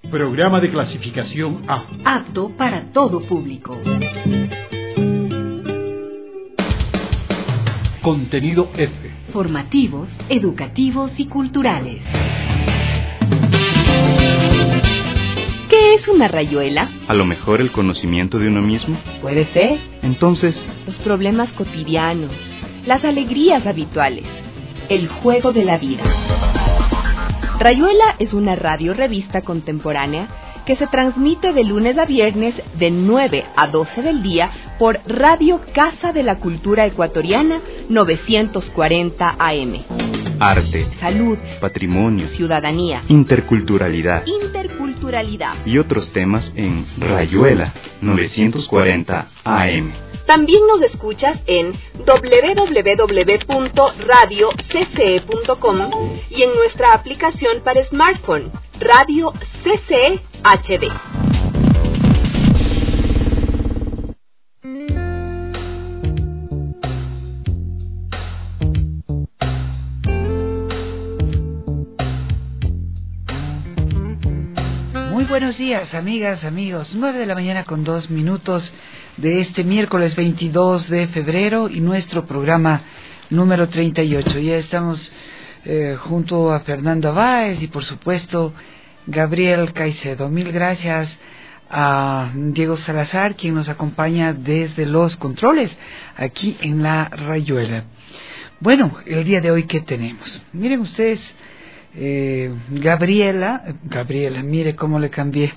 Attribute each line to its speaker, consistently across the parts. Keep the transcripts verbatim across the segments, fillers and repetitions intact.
Speaker 1: Programa de clasificación A.
Speaker 2: Apto para todo público.
Speaker 1: Contenido F.
Speaker 2: Formativos, educativos y culturales. ¿Qué es una rayuela?
Speaker 3: A lo mejor el conocimiento de uno mismo.
Speaker 4: Puede ser.
Speaker 3: Entonces,
Speaker 4: los problemas cotidianos, las alegrías habituales, el juego de la vida. Rayuela es una radio-revista contemporánea que se transmite de lunes a viernes de nueve a doce del día por Radio Casa de la Cultura Ecuatoriana novecientos cuarenta A M.
Speaker 3: Arte,
Speaker 4: salud,
Speaker 3: patrimonio,
Speaker 4: ciudadanía,
Speaker 3: interculturalidad,
Speaker 4: interculturalidad
Speaker 3: y otros temas en Rayuela novecientos cuarenta A M.
Speaker 4: También nos escuchas en doble u doble u doble u punto radio c c e punto com y en nuestra aplicación para smartphone, Radio C C E H D.
Speaker 5: Muy buenos días, amigas, amigos. nueve de la mañana con dos minutos de este miércoles veintidós de febrero y nuestro programa número treinta y ocho. Ya estamos eh, junto a Fernanda Báez y, por supuesto, Gabriel Caicedo. Mil gracias a Diego Salazar, quien nos acompaña desde los controles aquí en la Rayuela. Bueno, el día de hoy, ¿qué tenemos? Miren ustedes... Eh, Gabriela, Gabriela, mire cómo le cambié.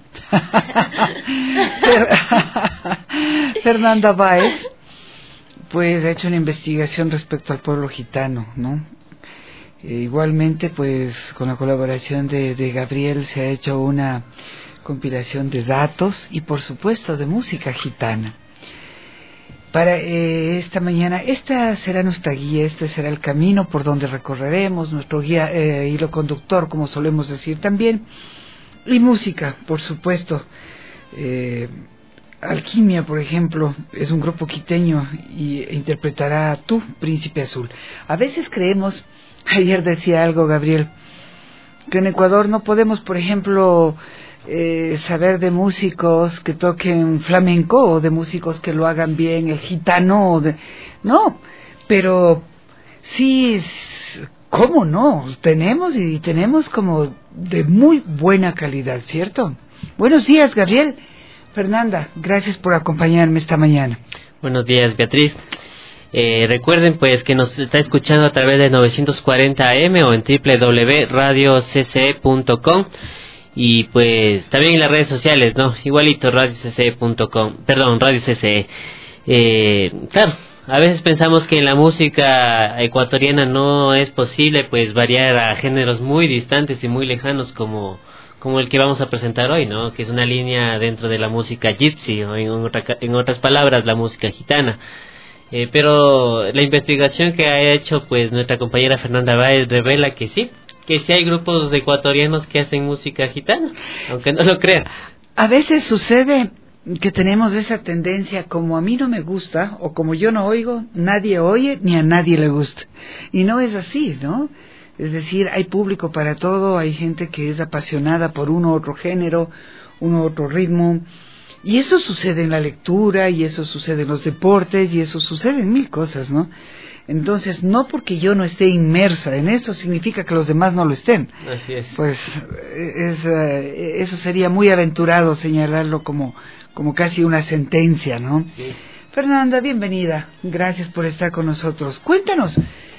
Speaker 5: Fernanda Báez, pues ha hecho una investigación respecto al pueblo gitano, ¿no? Eh, igualmente, pues con la colaboración de, de Gabriel se ha hecho una compilación de datos y, por supuesto, de música gitana. Para eh, esta mañana, esta será nuestra guía, este será el camino por donde recorreremos, nuestro guía, eh, hilo conductor, como solemos decir también, y música, por supuesto. Eh, Alquimia, por ejemplo, es un grupo quiteño y interpretará Tu Príncipe Azul. A veces creemos, ayer decía algo Gabriel, que en Ecuador no podemos, por ejemplo... Eh, saber de músicos que toquen flamenco o de músicos que lo hagan bien, el gitano, de... no, pero sí, ¿cómo no? Tenemos y tenemos como de muy buena calidad, ¿cierto? Buenos días, Gabriel. Fernanda, gracias por acompañarme esta mañana.
Speaker 6: Buenos días, Beatriz. Eh, recuerden pues que nos está escuchando a través de novecientos cuarenta A M o en doble u doble u doble u punto radio c c e punto com. Y pues también en las redes sociales, ¿no? Igualito, radio c c e punto com, perdón, Radio C C E. Eh, claro, a veces pensamos que en la música ecuatoriana no es posible pues variar a géneros muy distantes y muy lejanos como, como el que vamos a presentar hoy, ¿no? Que es una línea dentro de la música gypsy, o en, otra, en otras palabras, la música gitana. Eh, pero la investigación que ha hecho pues nuestra compañera Fernanda Báez revela que sí, que sí hay grupos ecuatorianos que hacen música gitana, aunque no lo crean.
Speaker 5: A veces sucede que tenemos esa tendencia, como a mí no me gusta, o como yo no oigo, nadie oye, ni a nadie le gusta. Y no es así, ¿no? Es decir, hay público para todo, hay gente que es apasionada por uno u otro género, uno u otro ritmo, y eso sucede en la lectura, y eso sucede en los deportes, y eso sucede en mil cosas, ¿no? Entonces, no porque yo no esté inmersa en eso, significa que los demás no lo estén.
Speaker 6: Así es.
Speaker 5: Pues es, uh, eso sería muy aventurado señalarlo como, como casi una sentencia, ¿no? Sí. Fernanda, bienvenida. Gracias por estar con nosotros. Cuéntanos,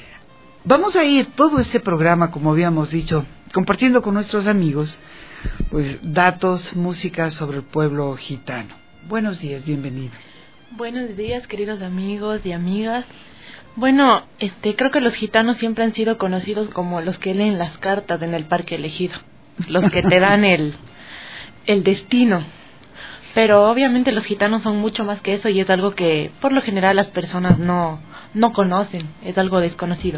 Speaker 5: vamos a ir todo este programa, como habíamos dicho, compartiendo con nuestros amigos, pues datos, música sobre el pueblo gitano. Buenos días, bienvenida.
Speaker 7: Buenos días, queridos amigos y amigas. Bueno, este, creo que los gitanos siempre han sido conocidos como los que leen las cartas en el parque elegido, los que te dan el, el destino. Pero obviamente los gitanos son mucho más que eso y es algo que por lo general las personas no, no conocen, es algo desconocido.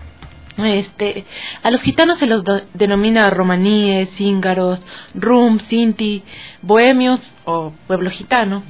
Speaker 7: Este, a los gitanos se los do, denomina romaníes, cíngaros, rum, sinti, bohemios o pueblo gitano,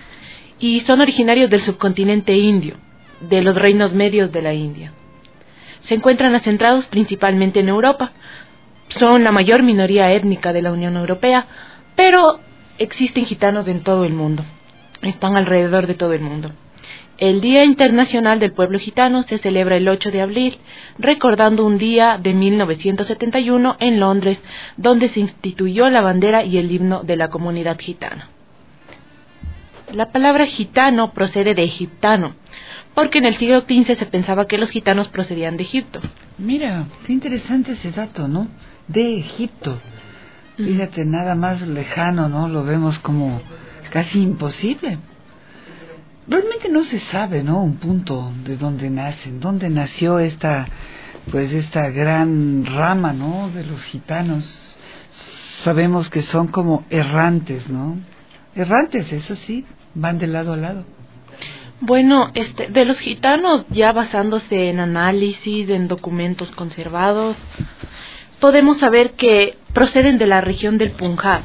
Speaker 7: y son originarios del subcontinente indio, de los reinos medios de la India. Se encuentran asentados principalmente en Europa, son la mayor minoría étnica de la Unión Europea, pero existen gitanos en todo el mundo, están alrededor de todo el mundo. El Día Internacional del Pueblo Gitano se celebra el ocho de abril, recordando un día de mil novecientos setenta y uno en Londres, donde se instituyó la bandera y el himno de la comunidad gitana. La palabra gitano procede de egiptano, porque en el siglo quince se pensaba que los gitanos procedían de Egipto.
Speaker 5: Mira, qué interesante ese dato, ¿no? De Egipto. Fíjate, nada más lejano, ¿no? Lo vemos como casi imposible. Realmente no se sabe, ¿no? Un punto de dónde nacen, dónde nació esta, pues esta gran rama, ¿no? De los gitanos. Sabemos que son como errantes, ¿no? Errantes, eso sí, van de lado a lado.
Speaker 7: Bueno, este, de los gitanos, ya basándose en análisis, en documentos conservados, podemos saber que proceden de la región del Punjab,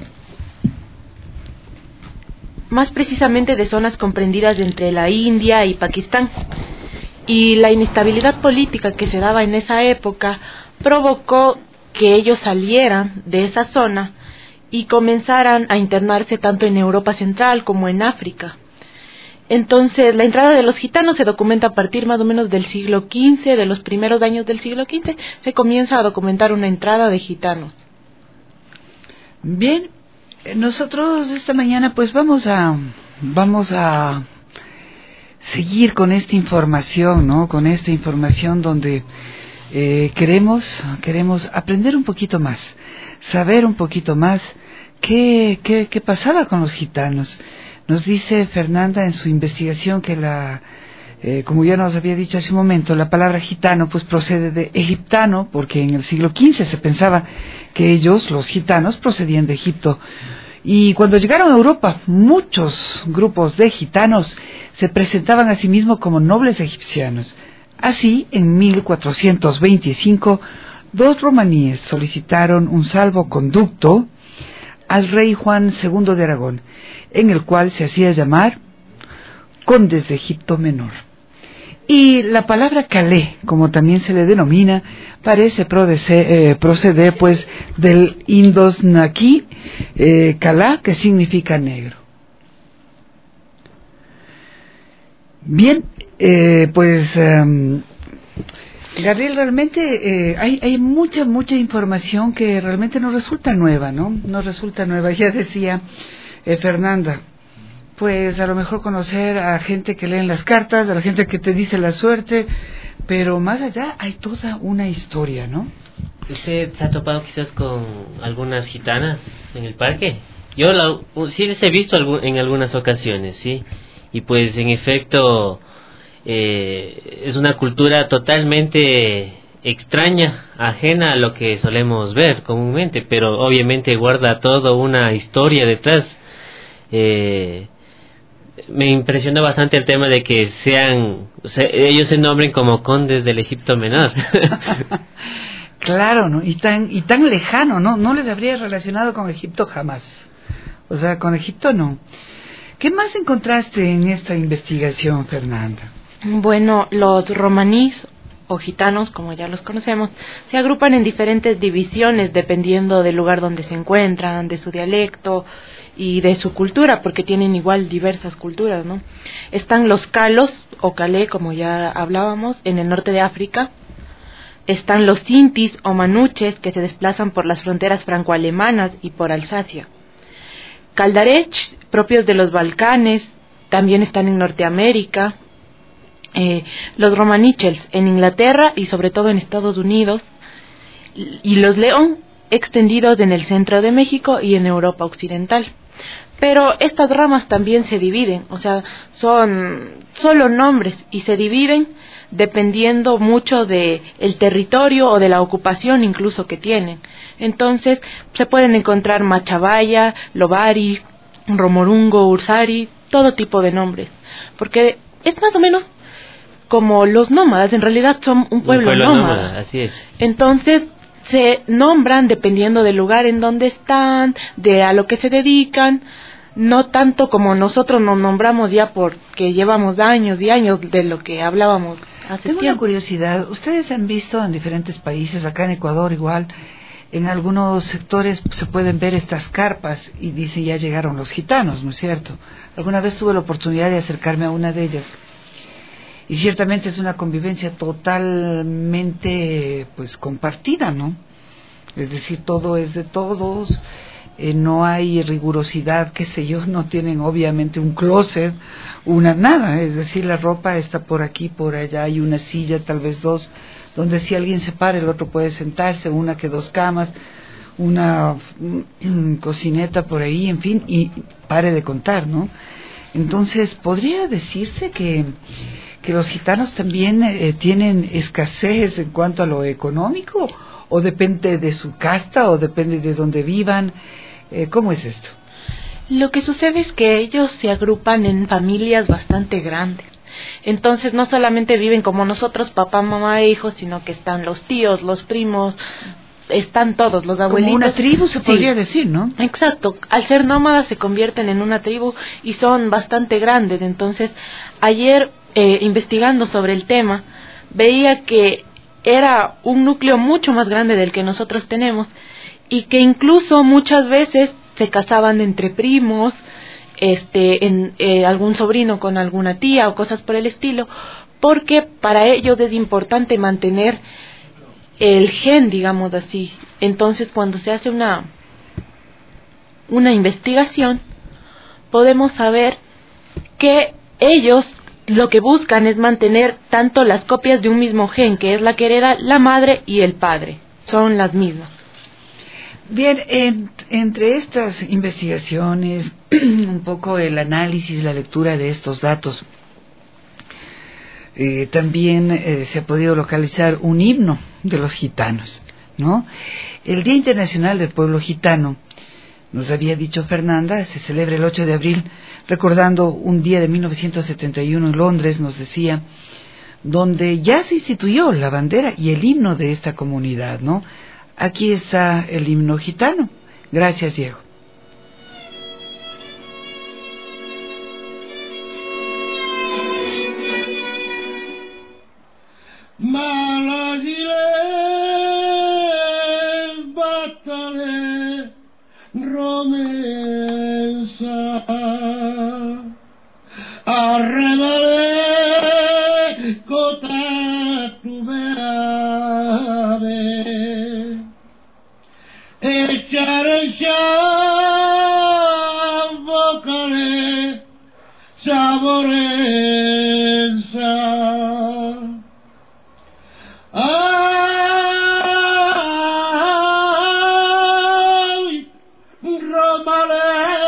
Speaker 7: más precisamente de zonas comprendidas entre la India y Pakistán. Y la inestabilidad política que se daba en esa época provocó que ellos salieran de esa zona y comenzaran a internarse tanto en Europa Central como en África. Entonces, la entrada de los gitanos se documenta a partir más o menos del siglo quince, de los primeros años del siglo quince, se comienza a documentar una entrada de gitanos.
Speaker 5: Bien, nosotros esta mañana pues vamos a vamos a seguir con esta información, ¿no? Con esta información donde eh, queremos queremos aprender un poquito más, saber un poquito más qué qué qué pasaba con los gitanos. Nos dice Fernanda en su investigación que la eh, como ya nos había dicho hace un momento, la palabra gitano pues procede de egiptano, porque en el siglo quince se pensaba que ellos, los gitanos, procedían de Egipto. Y cuando llegaron a Europa, muchos grupos de gitanos se presentaban a sí mismos como nobles egipcianos. Así, en mil cuatrocientos veinticinco, dos romaníes solicitaron un salvoconducto al rey Juan segundo de Aragón, en el cual se hacía llamar condes de Egipto Menor. Y la palabra calé, como también se le denomina, parece proceder, eh, proceder pues del indosnaquí eh, calá, que significa negro. Bien, eh, pues um, Gabriel, realmente eh, hay, hay mucha, mucha información que realmente no resulta nueva, ¿no? No resulta nueva, ya decía eh, Fernanda. Pues a lo mejor conocer a gente que lee las cartas, a la gente que te dice la suerte, pero más allá hay toda una historia, ¿no?
Speaker 6: ¿Usted se ha topado quizás con algunas gitanas en el parque? Yo la, sí les he visto en algunas ocasiones, sí. Y pues en efecto eh, es una cultura totalmente extraña, ajena a lo que solemos ver comúnmente, pero obviamente guarda toda una historia detrás. Eh, me impresionó bastante el tema de que sean se, ellos se nombren como condes del Egipto Menor.
Speaker 5: Claro, ¿no? Y tan y tan lejano, ¿no? No les habría relacionado con Egipto jamás. O sea, con Egipto no. ¿Qué más encontraste en esta investigación, Fernanda?
Speaker 7: Bueno, los romaníes o gitanos, como ya los conocemos, se agrupan en diferentes divisiones dependiendo del lugar donde se encuentran, de su dialecto y de su cultura, porque tienen igual diversas culturas, ¿no? Están los calos o calé, como ya hablábamos, en el norte de África. Están los sintis o manuches, que se desplazan por las fronteras franco-alemanas y por Alsacia. Caldarech, propios de los Balcanes, también están en Norteamérica. Eh, los romanichels en Inglaterra y sobre todo en Estados Unidos. Y los león, extendidos en el centro de México y en Europa occidental. Pero estas ramas también se dividen, o sea, son solo nombres y se dividen dependiendo mucho de el territorio o de la ocupación incluso que tienen. Entonces, se pueden encontrar Machabaya, Lobari, Romorungo, Ursari, todo tipo de nombres, porque es más o menos como los nómadas, en realidad son un pueblo, un pueblo nómada. nómada.
Speaker 6: Así es.
Speaker 7: Entonces, se nombran dependiendo del lugar en donde están, de a lo que se dedican, no tanto como nosotros nos nombramos ya porque llevamos años y años de lo que hablábamos hace
Speaker 5: Tengo
Speaker 7: tiempo.
Speaker 5: una curiosidad, ustedes han visto en diferentes países, acá en Ecuador igual, en algunos sectores se pueden ver estas carpas y dicen ya llegaron los gitanos, ¿no es cierto? Alguna vez tuve la oportunidad de acercarme a una de ellas y ciertamente es una convivencia totalmente pues compartida, ¿no? Es decir, todo es de todos, eh, no hay rigurosidad, qué sé yo, no tienen obviamente un closet, una nada, es decir, la ropa está por aquí, por allá, hay una silla, tal vez dos, donde si alguien se para el otro puede sentarse, una que dos camas, una um, cocineta por ahí, en fin, y pare de contar, ¿no? Entonces, podría decirse que, que los gitanos también eh, tienen escasez en cuanto a lo económico, o depende de su casta, o depende de dónde vivan, eh, ¿cómo es esto?
Speaker 7: Lo que sucede es que ellos se agrupan en familias bastante grandes. Entonces no solamente viven como nosotros, papá, mamá e hijos, sino que están los tíos, los primos, están todos, los abuelitos.
Speaker 5: Como una tribu se podría
Speaker 7: sí.
Speaker 5: decir, ¿no?
Speaker 7: Exacto, al ser nómadas se convierten en una tribu y son bastante grandes. Entonces ayer eh, investigando sobre el tema veía que era un núcleo mucho más grande del que nosotros tenemos y que incluso muchas veces se casaban entre primos, este en eh, algún sobrino con alguna tía o cosas por el estilo, porque para ellos es importante mantener el gen, digamos así. Entonces cuando se hace una una investigación podemos saber que ellos lo que buscan es mantener tanto las copias de un mismo gen, que es la que hereda la madre y el padre, son las mismas.
Speaker 5: Bien, en, entre estas investigaciones, un poco el análisis, la lectura de estos datos, eh, también eh, se ha podido localizar un himno de los gitanos, ¿no? El Día Internacional del Pueblo Gitano, nos había dicho Fernanda, se celebra el ocho de abril, recordando un día de mil novecientos setenta y uno en Londres, nos decía, donde ya se instituyó la bandera y el himno de esta comunidad, ¿no? Aquí está el himno gitano. Gracias, Diego.
Speaker 8: Arrebale cota tu verave echare il vocale saborenza ay romale.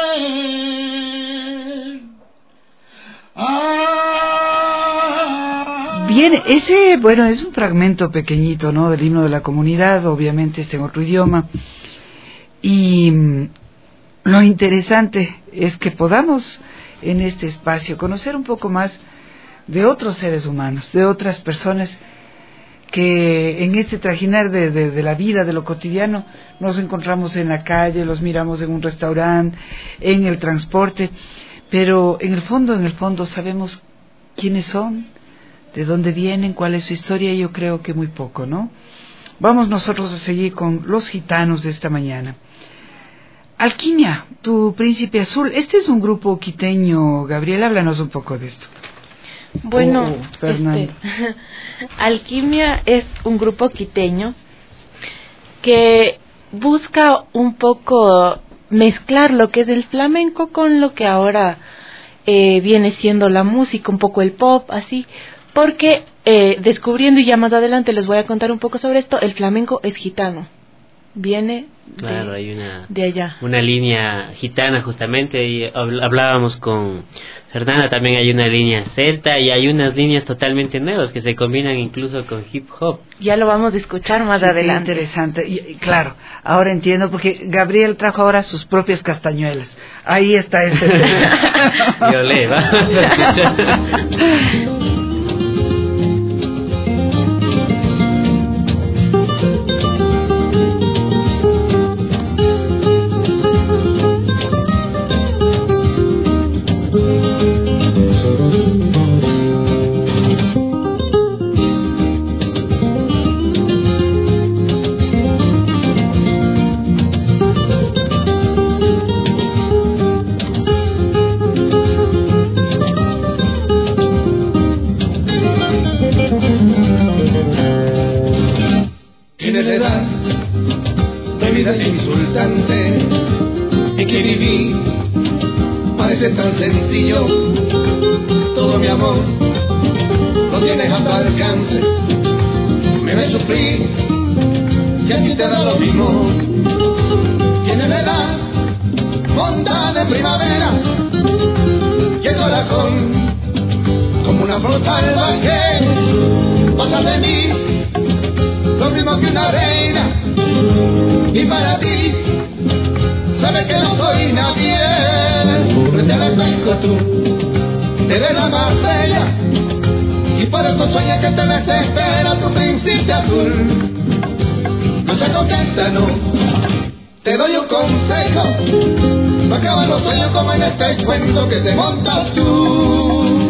Speaker 5: Bien, ese, bueno, es un fragmento pequeñito, ¿no?, del himno de la comunidad, obviamente está en otro idioma, y mm, lo interesante es que podamos en este espacio conocer un poco más de otros seres humanos, de otras personas que en este trajinar de, de, de la vida, de lo cotidiano, nos encontramos en la calle, los miramos en un restaurante, en el transporte, pero en el fondo, en el fondo sabemos quiénes son, de dónde vienen, cuál es su historia, y yo creo que muy poco, ¿no? Vamos nosotros a seguir con los gitanos de esta mañana. Alquimia, tu príncipe azul, este es un grupo quiteño, Gabriel, háblanos un poco de esto.
Speaker 7: Bueno,
Speaker 5: oh, oh, Fernando.
Speaker 7: Este, Alquimia es un grupo quiteño que busca un poco mezclar lo que es el flamenco con lo que ahora eh, viene siendo la música, un poco el pop, así, porque eh, descubriendo, y ya más adelante les voy a contar un poco sobre esto, el flamenco es gitano, viene de,
Speaker 6: claro, hay una,
Speaker 7: de allá.
Speaker 6: Una línea gitana justamente, y hablábamos con Fernanda, también hay una línea celta y hay unas líneas totalmente nuevas que se combinan incluso con hip hop.
Speaker 7: Ya lo vamos a escuchar más
Speaker 5: sí,
Speaker 7: adelante.
Speaker 5: Interesante, y, y claro, ahora entiendo porque Gabriel trajo ahora sus propias castañuelas. Ahí está este tema.
Speaker 6: Yo le vamos a escuchar.
Speaker 9: insultante en que viví parece tan sencillo. Todo mi amor lo tienes a tu alcance. Me ves sufrir y a ti te da lo mismo. Tienes la edad honda de primavera y el corazón como una flor salvaje. Pasa de mí lo mismo que una reina y para ti sabes que no soy nadie. Frente al espejo tú te ves la más bella y por eso sueñas que te desespera tu príncipe azul. No se contenta, no, te doy un consejo, no acaban los sueños como en este cuento que te montas tú.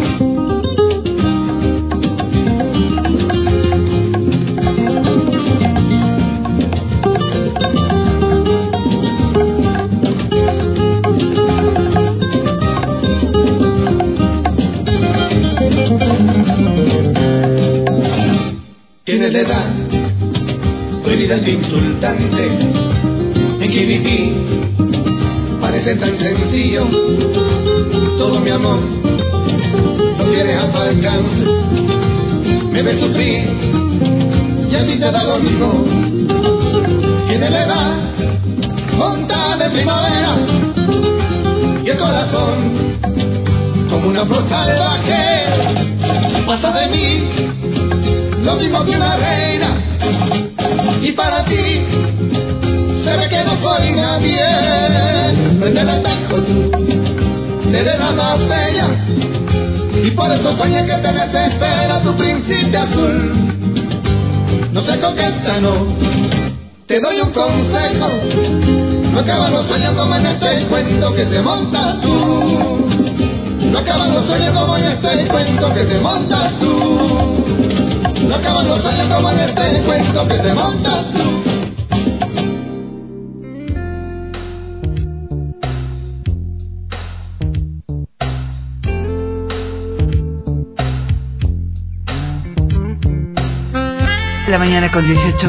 Speaker 9: Tienes la edad prohibida de insultante en que viví parece tan sencillo. Todo mi amor lo tienes a tu alcance. Me ves sufrir y a ti te da lo mismo. Tienes la edad honda de primavera y el corazón como una flor salvaje. Pasa de mí lo mismo que una reina y para ti se ve que no soy nadie. Frente al espejo tú te ves la más bella y por eso sueñas que te desespera tu príncipe azul. No se coqueta, no, te doy un consejo, no acaban los sueños como en este cuento que te montas tú. No acaban los sueños como en este cuento que te montas tú. No acaban los sueños como en este cuento que te montas tú.
Speaker 5: La mañana con dieciocho,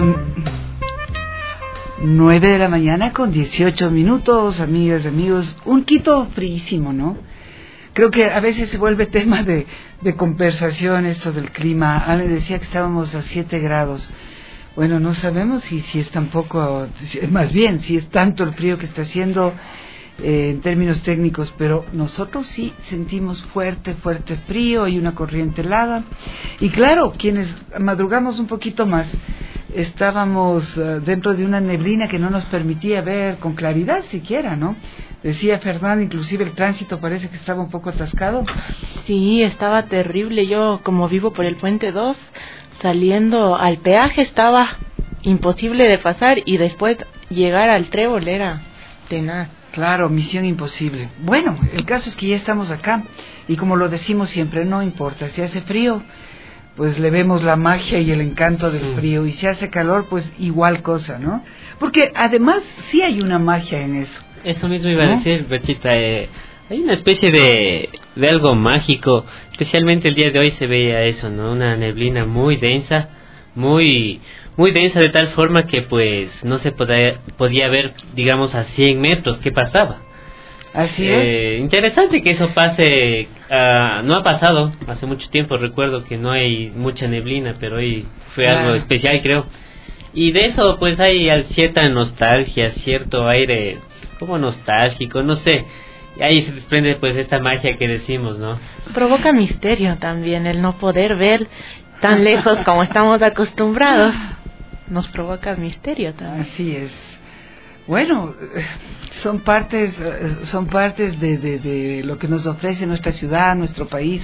Speaker 5: nueve de la mañana con dieciocho minutos, amigas, amigos, un Quito fríísimo, ¿no? Creo que a veces se vuelve tema de, de conversación esto del clima. Ale decía que estábamos a siete grados. Bueno, no sabemos si, si es tampoco, más bien, si es tanto el frío que está haciendo eh, en términos técnicos, pero nosotros sí sentimos fuerte, fuerte frío y una corriente helada. Y claro, quienes madrugamos un poquito más, estábamos uh, dentro de una neblina que no nos permitía ver con claridad siquiera, ¿no? Decía Fernando, inclusive el tránsito parece que estaba un poco atascado.
Speaker 7: Sí, estaba terrible. Yo, como vivo por el Puente dos, saliendo al peaje estaba imposible de pasar y después llegar al Trébol era tenaz.
Speaker 5: Claro, misión imposible. Bueno, el caso es que ya estamos acá y como lo decimos siempre, no importa, si hace frío, pues le vemos la magia y el encanto del frío, y si hace calor, pues igual cosa, ¿no? Porque además sí hay una magia en eso.
Speaker 6: Eso mismo iba
Speaker 5: ¿no?
Speaker 6: a decir, Berchita, eh, hay una especie de, de algo mágico, especialmente el día de hoy se veía eso, ¿no? Una neblina muy densa, muy muy densa de tal forma que pues no se podía, podía ver, digamos, a cien metros qué pasaba.
Speaker 5: Así
Speaker 6: eh,
Speaker 5: es.
Speaker 6: Interesante que eso pase, uh, no ha pasado hace mucho tiempo, recuerdo que no hay mucha neblina, pero hoy fue claro. algo especial, creo. Y de eso pues hay cierta nostalgia, cierto aire como nostálgico, no sé. Y ahí se desprende pues esta magia que decimos, ¿no?
Speaker 7: Provoca misterio también el no poder ver tan lejos como estamos acostumbrados. Nos provoca misterio también.
Speaker 5: Así es. Bueno, son partes, son partes de, de, de lo que nos ofrece nuestra ciudad, nuestro país.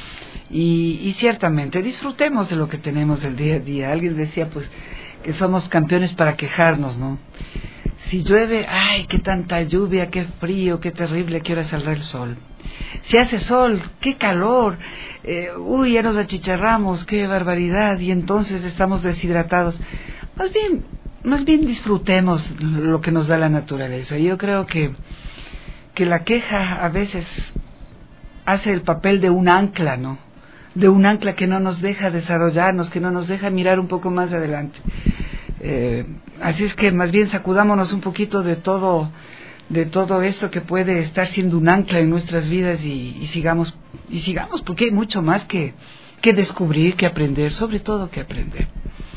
Speaker 5: Y, y ciertamente disfrutemos de lo que tenemos el día a día. Alguien decía pues que somos campeones para quejarnos, ¿no? Si llueve, ay, qué tanta lluvia, qué frío, qué terrible, qué hora saldrá el sol. Si hace sol, qué calor, eh, uy, ya nos achicharramos, qué barbaridad, y entonces estamos deshidratados. Más bien, más bien disfrutemos lo que nos da la naturaleza. Yo creo que, que la queja a veces hace el papel de un ancla, ¿no? De un ancla que no nos deja desarrollarnos, que no nos deja mirar un poco más adelante. Eh, Así es que más bien sacudámonos un poquito de todo, de todo esto que puede estar siendo un ancla en nuestras vidas y, y sigamos, y sigamos, porque hay mucho más que, que descubrir, que aprender, sobre todo que aprender.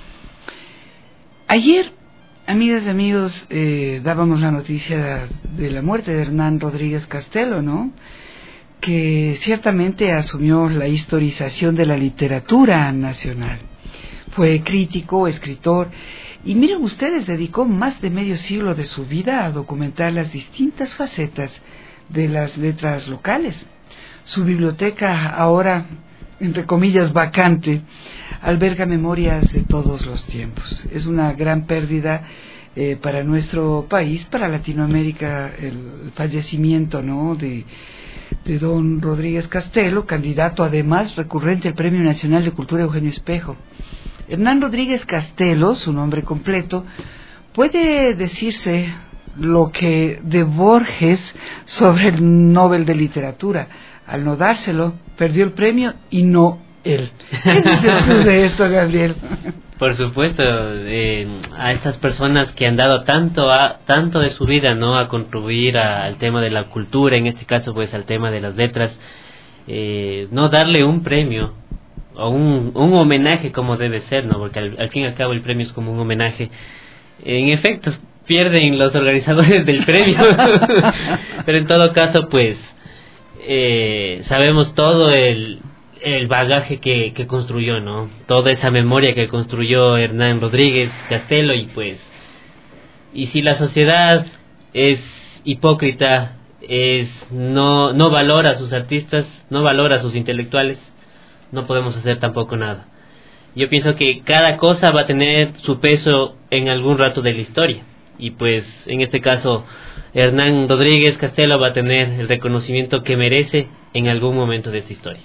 Speaker 5: Ayer, amigas y amigos, eh, dábamos la noticia de la muerte de Hernán Rodríguez Castelo, ¿no? Que ciertamente asumió la historización de la literatura nacional. Fue crítico, escritor, y miren ustedes, dedicó más de medio siglo de su vida a documentar las distintas facetas de las letras locales. Su biblioteca, ahora, entre comillas, vacante, alberga memorias de todos los tiempos. Es una gran pérdida eh, para nuestro país, para Latinoamérica, el fallecimiento, ¿no?, de, de don Rodríguez Castelo, candidato además recurrente al Premio Nacional de Cultura Eugenio Espejo. Hernán Rodríguez Castelo, su nombre completo, puede decirse lo que de Borges sobre el Nobel de Literatura. Al no dárselo, perdió el premio y no él. ¿Qué dices tú de esto, Gabriel?
Speaker 6: Por supuesto, eh, a estas personas que han dado tanto a, tanto de su vida, ¿no?, a contribuir a, al tema de la cultura, en este caso pues al tema de las letras, eh, no darle un premio o un, un homenaje como debe ser, ¿no?, porque al, al fin y al cabo el premio es como un homenaje. En efecto, pierden los organizadores del premio, pero en todo caso pues eh, sabemos todo el el bagaje que, que construyó, ¿no? Toda esa memoria que construyó Hernán Rodríguez Castelo, y pues, y si la sociedad es hipócrita, es no no valora a sus artistas, no valora a sus intelectuales, no podemos hacer tampoco nada. Yo pienso que cada cosa va a tener su peso en algún rato de la historia, y pues en este caso Hernán Rodríguez Castelo va a tener el reconocimiento que merece en algún momento de esta historia.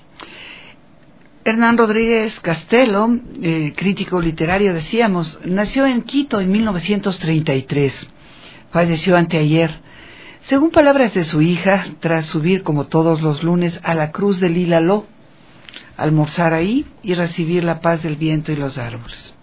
Speaker 5: Hernán Rodríguez Castelo, eh, crítico literario, decíamos, nació en Quito en mil novecientos treinta y tres, falleció anteayer. Según palabras de su hija, tras subir como todos los lunes a la Cruz del Ilaló, almorzar ahí y recibir la paz del viento y los árboles.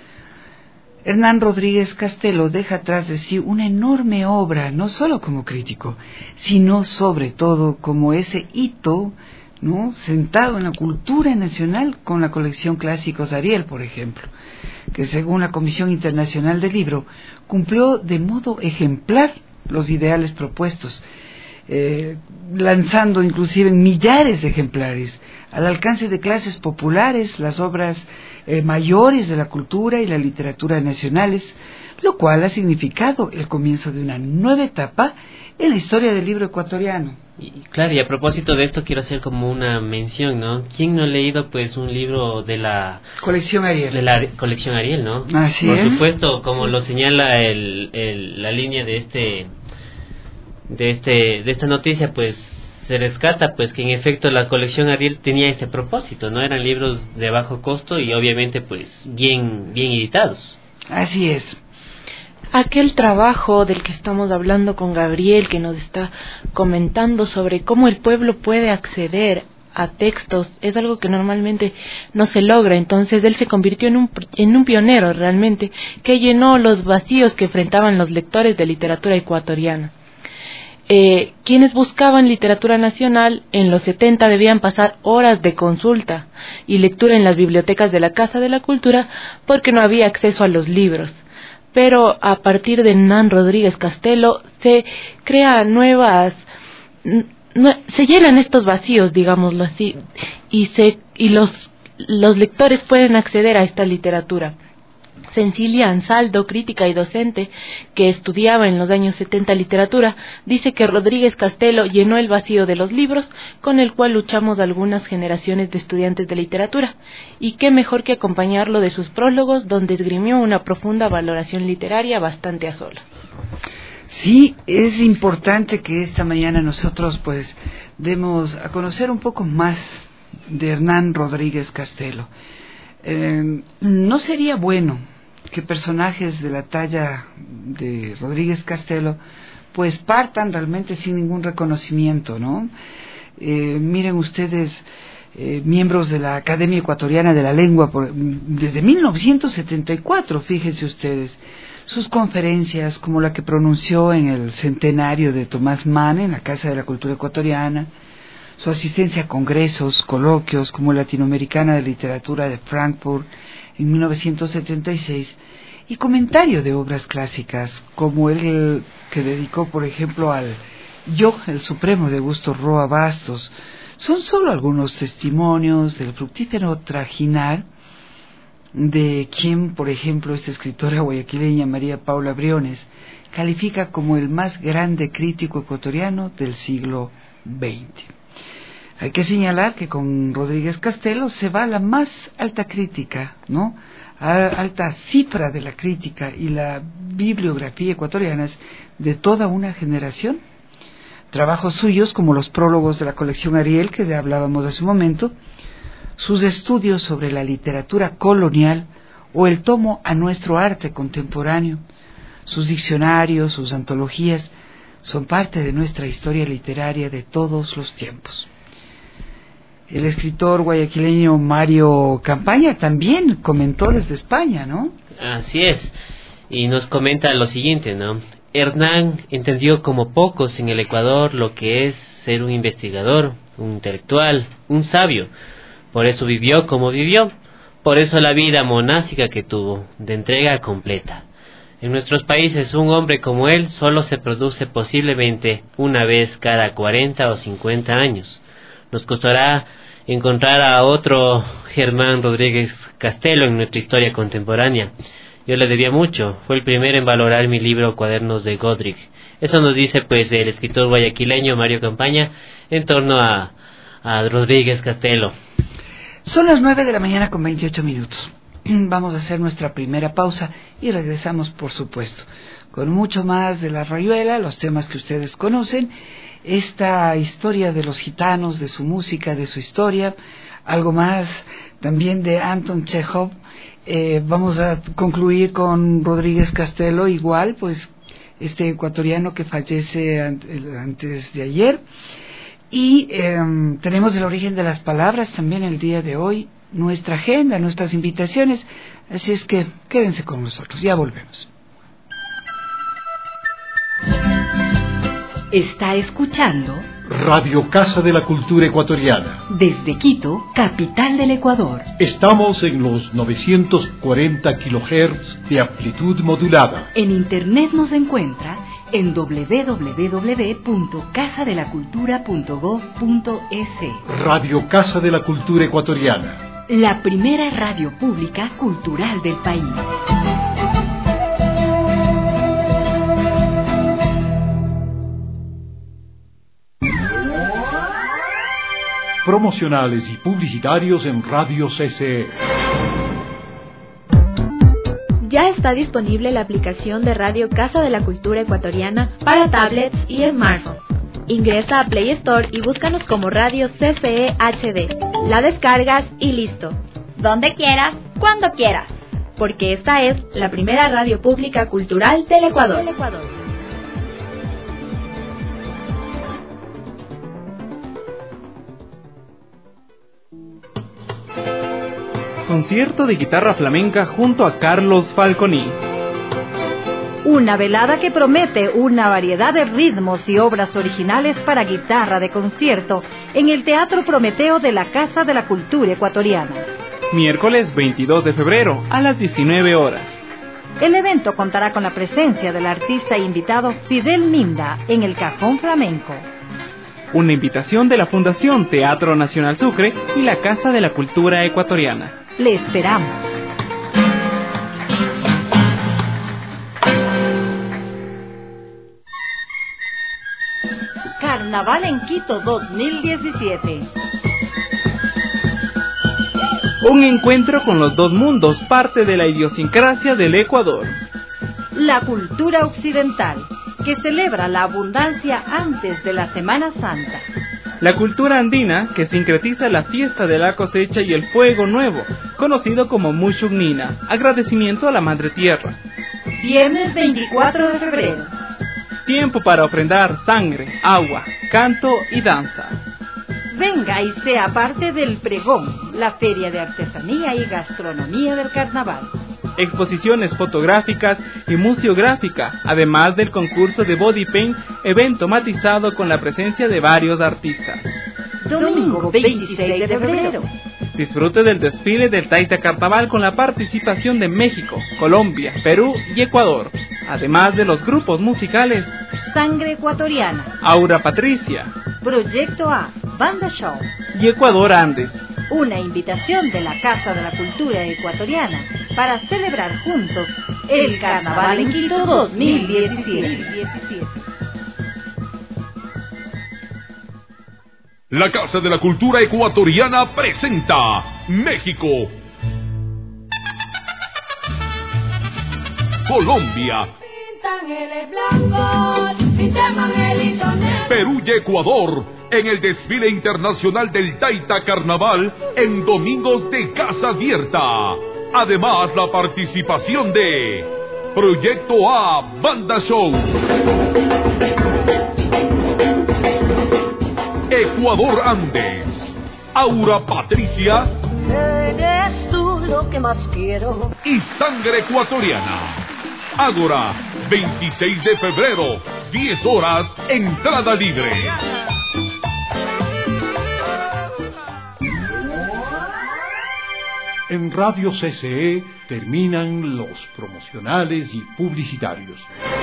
Speaker 5: Hernán Rodríguez Castelo deja atrás de sí una enorme obra, no solo como crítico, sino sobre todo como ese hito, ¿no?, sentado en la cultura nacional, con la colección Clásicos Ariel, por ejemplo, que según la Comisión Internacional del Libro cumplió de modo ejemplar los ideales propuestos, eh, lanzando inclusive millares de ejemplares al alcance de clases populares las obras eh, mayores de la cultura y la literatura nacionales, lo cual ha significado el comienzo de una nueva etapa en la historia del libro ecuatoriano.
Speaker 6: Y claro, y a propósito de esto quiero hacer como una mención, ¿no? ¿Quién no ha leído pues un libro de la
Speaker 5: colección Ariel?
Speaker 6: De la colección Ariel, ¿no?
Speaker 5: Así
Speaker 6: Por
Speaker 5: es.
Speaker 6: Por supuesto, como lo señala el, el, la línea de este de este de esta noticia, pues se rescata pues que en efecto la colección Ariel tenía este propósito, ¿no? Eran libros de bajo costo y obviamente pues bien bien editados.
Speaker 5: Así es.
Speaker 7: Aquel trabajo del que estamos hablando con Gabriel, que nos está comentando sobre cómo el pueblo puede acceder a textos, es algo que normalmente no se logra. Entonces él se convirtió en un, en un pionero realmente, que llenó los vacíos que enfrentaban los lectores de literatura ecuatoriana. Eh, quienes buscaban literatura nacional en los setenta debían pasar horas de consulta y lectura en las bibliotecas de la Casa de la Cultura porque no había acceso a los libros. Pero a partir de Hernán Rodríguez Castelo se crean nuevas, nue, se llenan estos vacíos, digámoslo así, y se y los los lectores pueden acceder a esta literatura. Cecilia Ansaldo, crítica y docente que estudiaba en los años setenta literatura, dice que Rodríguez Castelo llenó el vacío de los libros con el cual luchamos algunas generaciones de estudiantes de literatura, y qué mejor que acompañarlo de sus prólogos, donde esgrimió una profunda valoración literaria bastante a solas.
Speaker 5: Sí, es importante que esta mañana nosotros pues demos a conocer un poco más de Hernán Rodríguez Castelo. Eh, no sería bueno que personajes de la talla de Rodríguez Castelo pues partan realmente sin ningún reconocimiento, ¿no? Eh, miren ustedes, eh, miembros de la Academia Ecuatoriana de la Lengua por, desde mil novecientos setenta y cuatro, fíjense ustedes. Sus conferencias, como la que pronunció en el centenario de Tomás Mann en la Casa de la Cultura Ecuatoriana, su asistencia a congresos, coloquios, como Latinoamericana de Literatura de Frankfurt en mil novecientos setenta y seis, y comentario de obras clásicas, como el que dedicó, por ejemplo, al Yo, el Supremo de Augusto Roa Bastos, son solo algunos testimonios del fructífero trajinar de quien, por ejemplo, esta escritora guayaquileña María Paula Briones califica como el más grande crítico ecuatoriano del siglo veinte. Hay que señalar que con Rodríguez Castelo se va a la más alta crítica, ¿no? A alta cifra de la crítica y la bibliografía ecuatorianas de toda una generación. Trabajos suyos como los prólogos de la colección Ariel, que hablábamos hace un momento, sus estudios sobre la literatura colonial o el tomo A nuestro arte contemporáneo, sus diccionarios, sus antologías, son parte de nuestra historia literaria de todos los tiempos. El escritor guayaquileño Mario Campaña también comentó desde España, ¿no?
Speaker 6: Así es, y nos comenta lo siguiente, ¿no? Hernán entendió como pocos en el Ecuador lo que es ser un investigador, un intelectual, un sabio. Por eso vivió como vivió, por eso la vida monástica que tuvo, de entrega completa. En nuestros países un hombre como él solo se produce posiblemente una vez cada cuarenta o cincuenta años. Nos costará encontrar a otro Germán Rodríguez Castelo en nuestra historia contemporánea. Yo le debía mucho, fue el primero en valorar mi libro Cuadernos de Godric. Eso nos dice pues el escritor guayaquileño Mario Campaña en torno a, a Rodríguez Castelo.
Speaker 5: Son las nueve de la mañana con veintiocho minutos. Vamos a hacer nuestra primera pausa y regresamos, por supuesto, con mucho más de la rayuela, los temas que ustedes conocen, esta historia de los gitanos, de su música, de su historia, algo más también de Anton Chekhov. Eh, vamos a concluir con Rodríguez Castelo, igual, pues este ecuatoriano que fallece antes de ayer. Y eh, tenemos el origen de las palabras también el día de hoy, nuestra agenda, nuestras invitaciones, así es que quédense con nosotros, ya volvemos.
Speaker 2: Está escuchando
Speaker 1: Radio Casa de la Cultura Ecuatoriana.
Speaker 2: Desde Quito, capital del Ecuador.
Speaker 1: Estamos en los novecientos cuarenta kilohertz de amplitud modulada.
Speaker 2: En internet nos encuentra en doble u doble u doble u punto casa de la cultura punto gob punto es.
Speaker 1: Radio Casa de la Cultura Ecuatoriana.
Speaker 2: La primera radio pública cultural del país.
Speaker 1: Promocionales y publicitarios en Radio C C E.
Speaker 10: Ya está disponible la aplicación de Radio Casa de la Cultura Ecuatoriana para tablets y smartphones. Ingresa a Play Store y búscanos como Radio C C E H D. La descargas y listo. Donde quieras, cuando quieras. Porque esta es la primera radio pública cultural del Ecuador.
Speaker 11: Concierto de guitarra flamenca junto a Carlos Falconi.
Speaker 12: Una velada que promete una variedad de ritmos y obras originales para guitarra de concierto en el Teatro Prometeo de la Casa de la Cultura Ecuatoriana.
Speaker 11: Miércoles veintidós de febrero a las diecinueve horas.
Speaker 12: El evento contará con la presencia del artista invitado Fidel Minda en el cajón flamenco.
Speaker 11: Una invitación de la Fundación Teatro Nacional Sucre y la Casa de la Cultura Ecuatoriana.
Speaker 12: Le esperamos. Carnaval en Quito dos mil diecisiete.
Speaker 11: Un encuentro con los dos mundos, parte de la idiosincrasia del Ecuador.
Speaker 12: La cultura occidental, que celebra la abundancia antes de la Semana Santa.
Speaker 11: La cultura andina, que sincretiza la fiesta de la cosecha y el fuego nuevo, conocido como Mushugninina, agradecimiento a la Madre Tierra.
Speaker 12: Viernes veinticuatro de febrero.
Speaker 11: Tiempo para ofrendar sangre, agua, canto y danza.
Speaker 12: Venga y sea parte del pregón, la feria de artesanía y gastronomía del carnaval.
Speaker 11: Exposiciones fotográficas y museográfica, además del concurso de body paint, evento matizado con la presencia de varios artistas.
Speaker 12: Domingo veintiséis de febrero.
Speaker 11: Disfrute del desfile del Taita Carnaval con la participación de México, Colombia, Perú y Ecuador, además de los grupos musicales
Speaker 12: Sangre Ecuatoriana,
Speaker 11: Aura Patricia,
Speaker 12: Proyecto A, Banda Show
Speaker 11: y Ecuador Andes.
Speaker 12: Una invitación de la Casa de la Cultura Ecuatoriana para celebrar juntos el Carnaval en Quito dos mil diecisiete.
Speaker 13: La Casa de la Cultura Ecuatoriana presenta México, Colombia, Perú y Ecuador en el desfile internacional del Taita Carnaval en domingos de casa abierta. Además, la participación de Proyecto A, Banda Show, Ecuador Andes, Aura Patricia,
Speaker 14: eres tú lo que más quiero,
Speaker 13: y Sangre Ecuatoriana. Ágora, veintiséis de febrero, diez horas, entrada libre.
Speaker 1: En Radio C C E terminan los promocionales y publicitarios.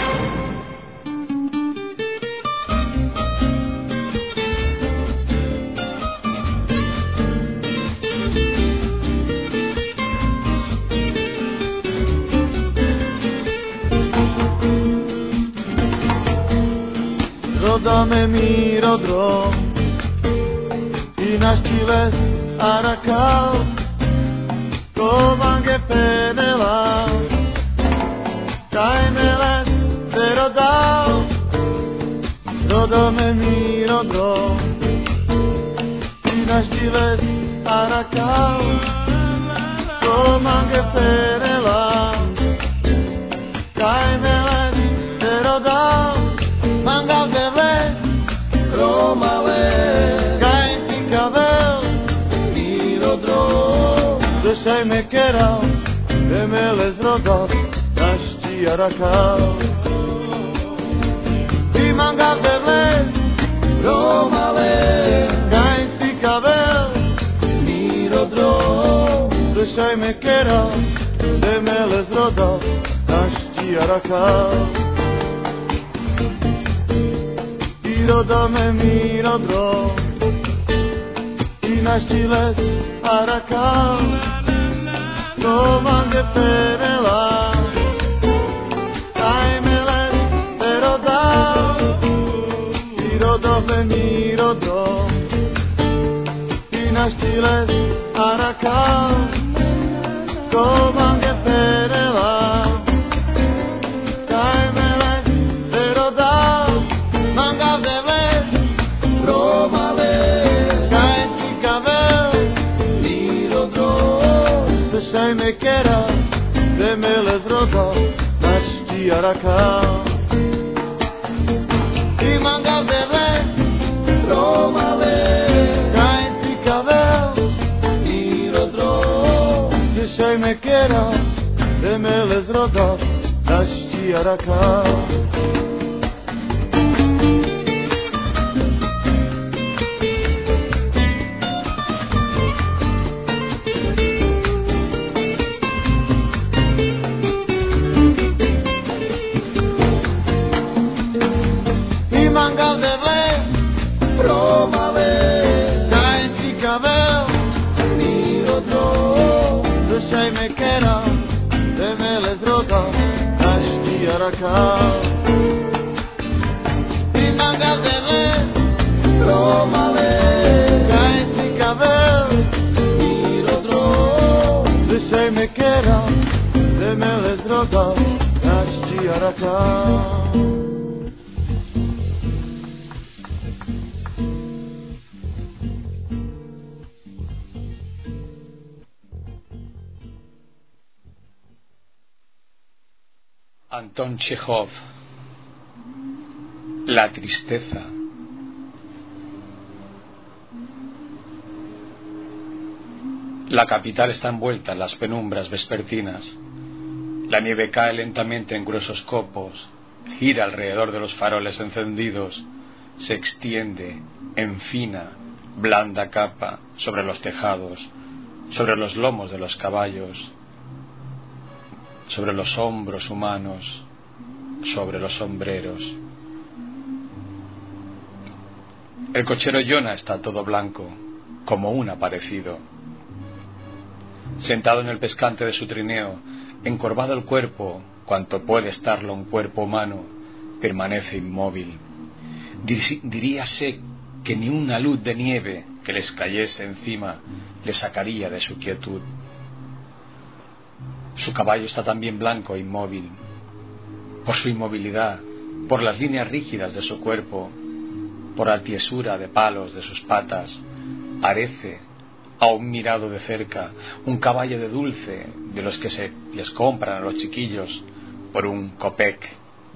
Speaker 15: Rodame mi rodro i naš čiles arakao Komange penela Kaj meles se rodao Rodame mi rodro i naš čiles arakao Komange penela Kaj meles se rodao Manga bebé, romale, caen sin cabel, miro dro, deixai me quera, de me les roda, nashti arakao. Y manga bebé, romale, caen sin cabel, miro dro, deixai me quera, de me les roda, nashti arakao. Rodame mi rodro i naš čiles arakao Komange penela Kaj meles te rodao I rodame mi rodro i naš čiles arakao Komange penela Deixai me quera, de me les roda, nashti arakao. I manga bebé, romale, caen si cabel, i rodro. Deixai me quera, de me les roda, nashti arakao. I manga bebé, romale, caen sin cabel, i rodro, deixai me quera, de me les roda, nashti arakao.
Speaker 16: Anton Chejov, La tristeza. La capital está envuelta en las penumbras vespertinas. La nieve cae lentamente en gruesos copos, gira alrededor de los faroles encendidos, se extiende en fina, blanda capa sobre los tejados, sobre los lomos de los caballos, sobre los hombros humanos, sobre los sombreros. El cochero Jonah está todo blanco, como un aparecido. Sentado en el pescante de su trineo, encorvado el cuerpo, cuanto puede estarlo un cuerpo humano, permanece inmóvil. Dir- diríase que ni una luz de nieve que les cayese encima le sacaría de su quietud. Su caballo está también blanco e inmóvil. Por su inmovilidad, por las líneas rígidas de su cuerpo, por la tiesura de palos de sus patas, parece, aún mirado de cerca, un caballo de dulce de los que se les compran a los chiquillos por un copec.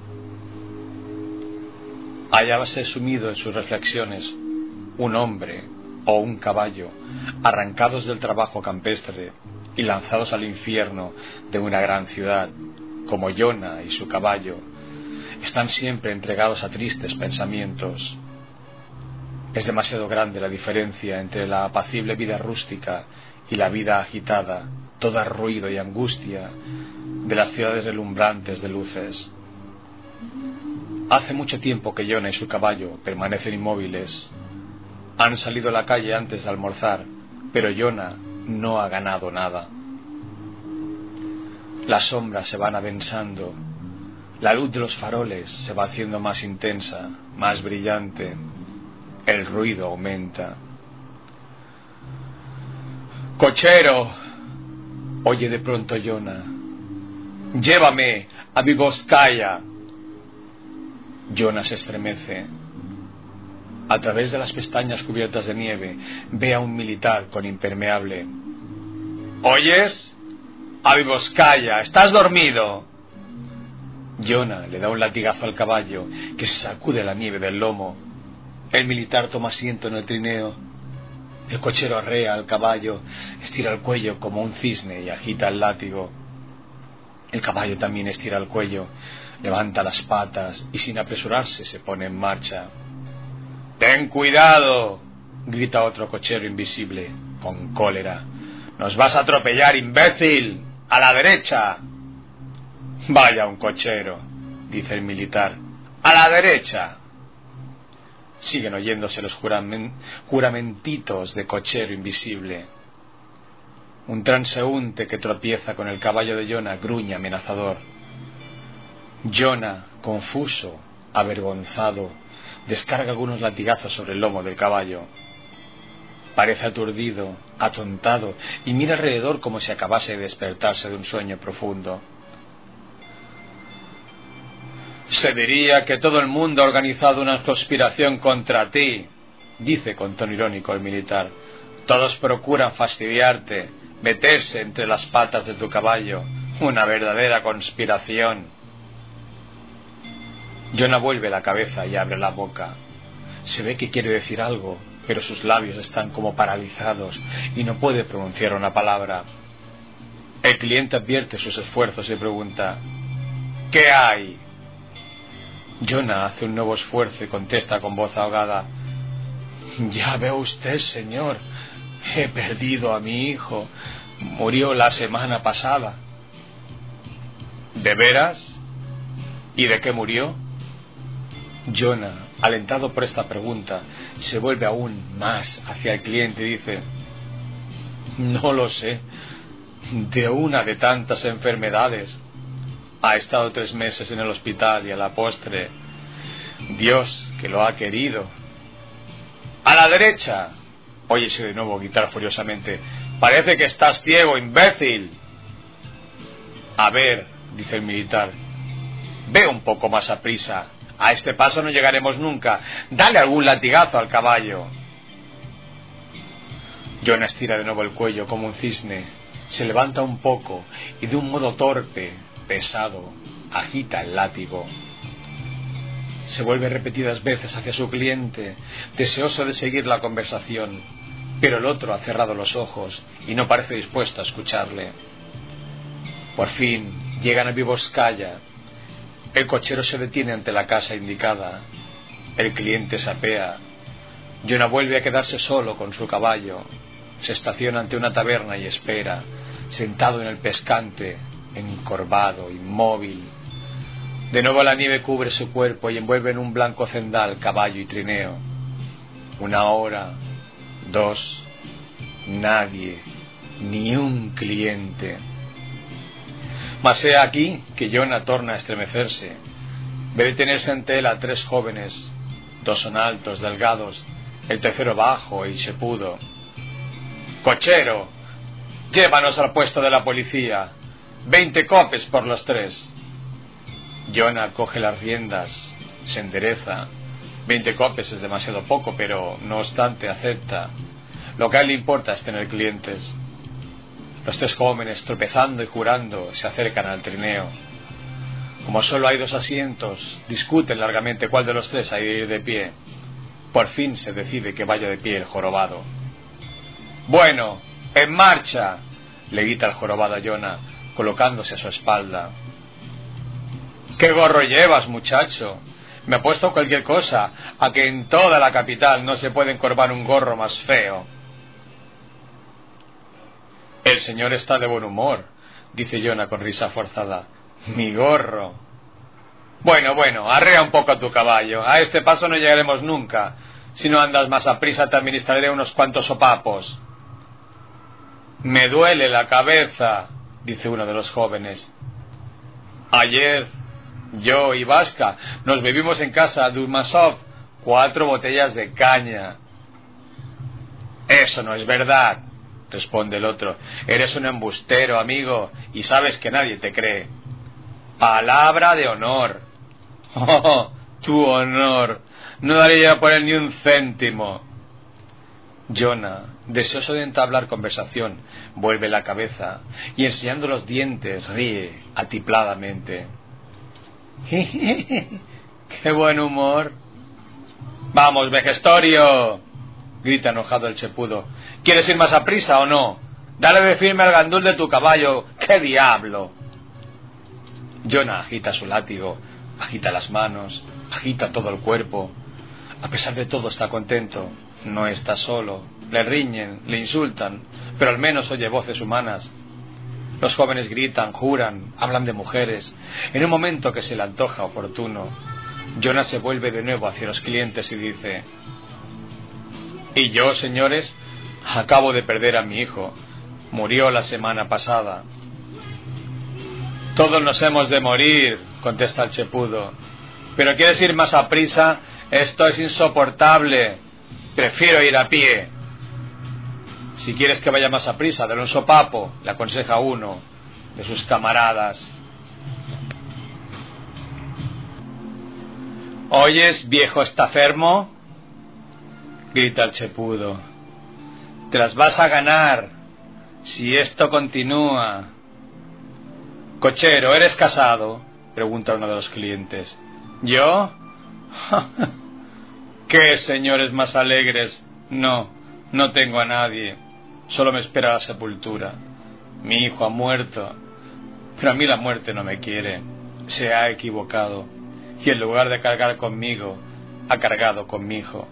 Speaker 16: Hallábase sumido en sus reflexiones un hombre o un caballo, arrancados del trabajo campestre y lanzados al infierno de una gran ciudad, como Jonah y su caballo, están siempre entregados a tristes pensamientos. Es demasiado grande la diferencia entre la apacible vida rústica y la vida agitada, toda ruido y angustia, de las ciudades relumbrantes de luces. Hace mucho tiempo que Jonah y su caballo permanecen inmóviles. Han salido a la calle antes de almorzar, pero Jonah no ha ganado nada. Las sombras se van adensando, la luz de los faroles se va haciendo más intensa, más brillante. El ruido aumenta. ¡Cochero!, oye de pronto Jonah. ¡Llévame a Vigovskaya! Jonah se estremece. A través de las pestañas cubiertas de nieve ve a un militar con impermeable. ¿Oyes? ¡A Vigovskaya! ¡Estás dormido! Jonah le da un latigazo al caballo, que se sacude la nieve del lomo. El militar toma asiento en el trineo. El cochero arrea al caballo, estira el cuello como un cisne y agita el látigo. El caballo también estira el cuello, levanta las patas y sin apresurarse se pone en marcha. ¡Ten cuidado!, grita otro cochero invisible, con cólera. ¡Nos vas a atropellar, imbécil! ¡A la derecha! Vaya un cochero, dice el militar. ¡A la derecha! Siguen oyéndose los juramen- juramentitos de cochero invisible. Un transeúnte que tropieza con el caballo de Jonah gruñe amenazador. Jonah, confuso, avergonzado, descarga algunos latigazos sobre el lomo del caballo. Parece aturdido, atontado, y mira alrededor como si acabase de despertarse de un sueño profundo. Se diría que todo el mundo ha organizado una conspiración contra ti, dice con tono irónico el militar. Todos procuran fastidiarte, meterse entre las patas de tu caballo. Una verdadera conspiración. Jonah vuelve la cabeza y abre la boca. Se ve que quiere decir algo, pero sus labios están como paralizados y no puede pronunciar una palabra. El cliente advierte sus esfuerzos y pregunta: ¿qué hay? Jonah hace un nuevo esfuerzo y contesta con voz ahogada: ya ve usted, señor, he perdido a mi hijo. Murió la semana pasada. ¿De veras? ¿Y de qué murió? Jonah, alentado por esta pregunta, se vuelve aún más hacia el cliente y dice: no lo sé. De una de tantas enfermedades. Ha estado tres meses en el hospital y a la postre, Dios que lo ha querido. ¡A la derecha! Óyese de nuevo gritar furiosamente: parece que estás ciego, imbécil. A ver, dice el militar, ve un poco más a prisa. A este paso no llegaremos nunca. Dale algún latigazo al caballo. Jonah estira de nuevo el cuello como un cisne, se levanta un poco y de un modo torpe, pesado, agita el látigo. Se vuelve repetidas veces hacia su cliente, deseoso de seguir la conversación, pero el otro ha cerrado los ojos y no parece dispuesto a escucharle. Por fin llegan a Vivoscaya. El cochero se detiene ante la casa indicada. El cliente sapea. Jonah vuelve a quedarse solo con su caballo. Se estaciona ante una taberna y espera, sentado en el pescante, encorvado, inmóvil. De nuevo la nieve cubre su cuerpo y envuelve en un blanco cendal caballo y trineo. Una hora, dos, nadie, ni un cliente. Mas he aquí que Jonah torna a estremecerse. Ve detenerse ante él a tres jóvenes. Dos son altos, delgados, el tercero bajo y chepudo. «Cochero, llévanos al puesto de la policía. Veinte copes por los tres». Jonah coge las riendas, se endereza. Veinte copes es demasiado poco, pero no obstante acepta. Lo que a él le importa es tener clientes. Los tres jóvenes, tropezando y jurando, se acercan al trineo. Como solo hay dos asientos, discuten largamente cuál de los tres ha de ir de pie. Por fin se decide que vaya de pie el jorobado. «Bueno, en marcha», le grita el jorobado a Jonah, colocándose a su espalda. «¿Qué gorro llevas, muchacho? Me apuesto cualquier cosa a que en toda la capital no se puede encorvar un gorro más feo». «El señor está de buen humor», dice Jonah con risa forzada. «Mi gorro». «Bueno, bueno, arrea un poco a tu caballo. A este paso no llegaremos nunca. Si no andas más a prisa te administraré unos cuantos sopapos». «Me duele la cabeza», dice uno de los jóvenes. «Ayer, yo y Vasca nos bebimos en casa de Urmasov cuatro botellas de caña». «Eso no es verdad», responde el otro. «Eres un embustero, amigo, y sabes que nadie te cree». «Palabra de honor». «Oh, tu honor. No daría por él ni un céntimo». Jonah, deseoso de entablar conversación, vuelve la cabeza y enseñando los dientes ríe atipladamente. «¡Qué buen humor! ¡Vamos, Vejestorio!», grita enojado el chepudo. «¿Quieres ir más a prisa o no? Dale de firme al gandul de tu caballo. ¡Qué diablo!». Jonah agita su látigo, agita las manos, agita todo el cuerpo. A pesar de todo está contento. No está solo. Le riñen, le insultan, pero al menos oye voces humanas. Los jóvenes gritan, juran, hablan de mujeres. En un momento que se le antoja oportuno, Jonah se vuelve de nuevo hacia los clientes y dice: «Y yo, señores, acabo de perder a mi hijo. Murió la semana pasada». «Todos nos hemos de morir», contesta el chepudo. «Pero ¿quieres ir más a prisa? Esto es insoportable. Prefiero ir a pie». «Si quieres que vaya más a prisa, dale un sopapo», le aconseja uno de sus camaradas. «¿Oyes, viejo estafermo?», grita el chepudo. «Te las vas a ganar si esto continúa». «Cochero, ¿eres casado?», pregunta uno de los clientes. «¿Yo? ¡Qué señores más alegres! No, no tengo a nadie. Solo me espera la sepultura. Mi hijo ha muerto, pero a mí la muerte no me quiere. Se ha equivocado y en lugar de cargar conmigo, ha cargado con mi hijo».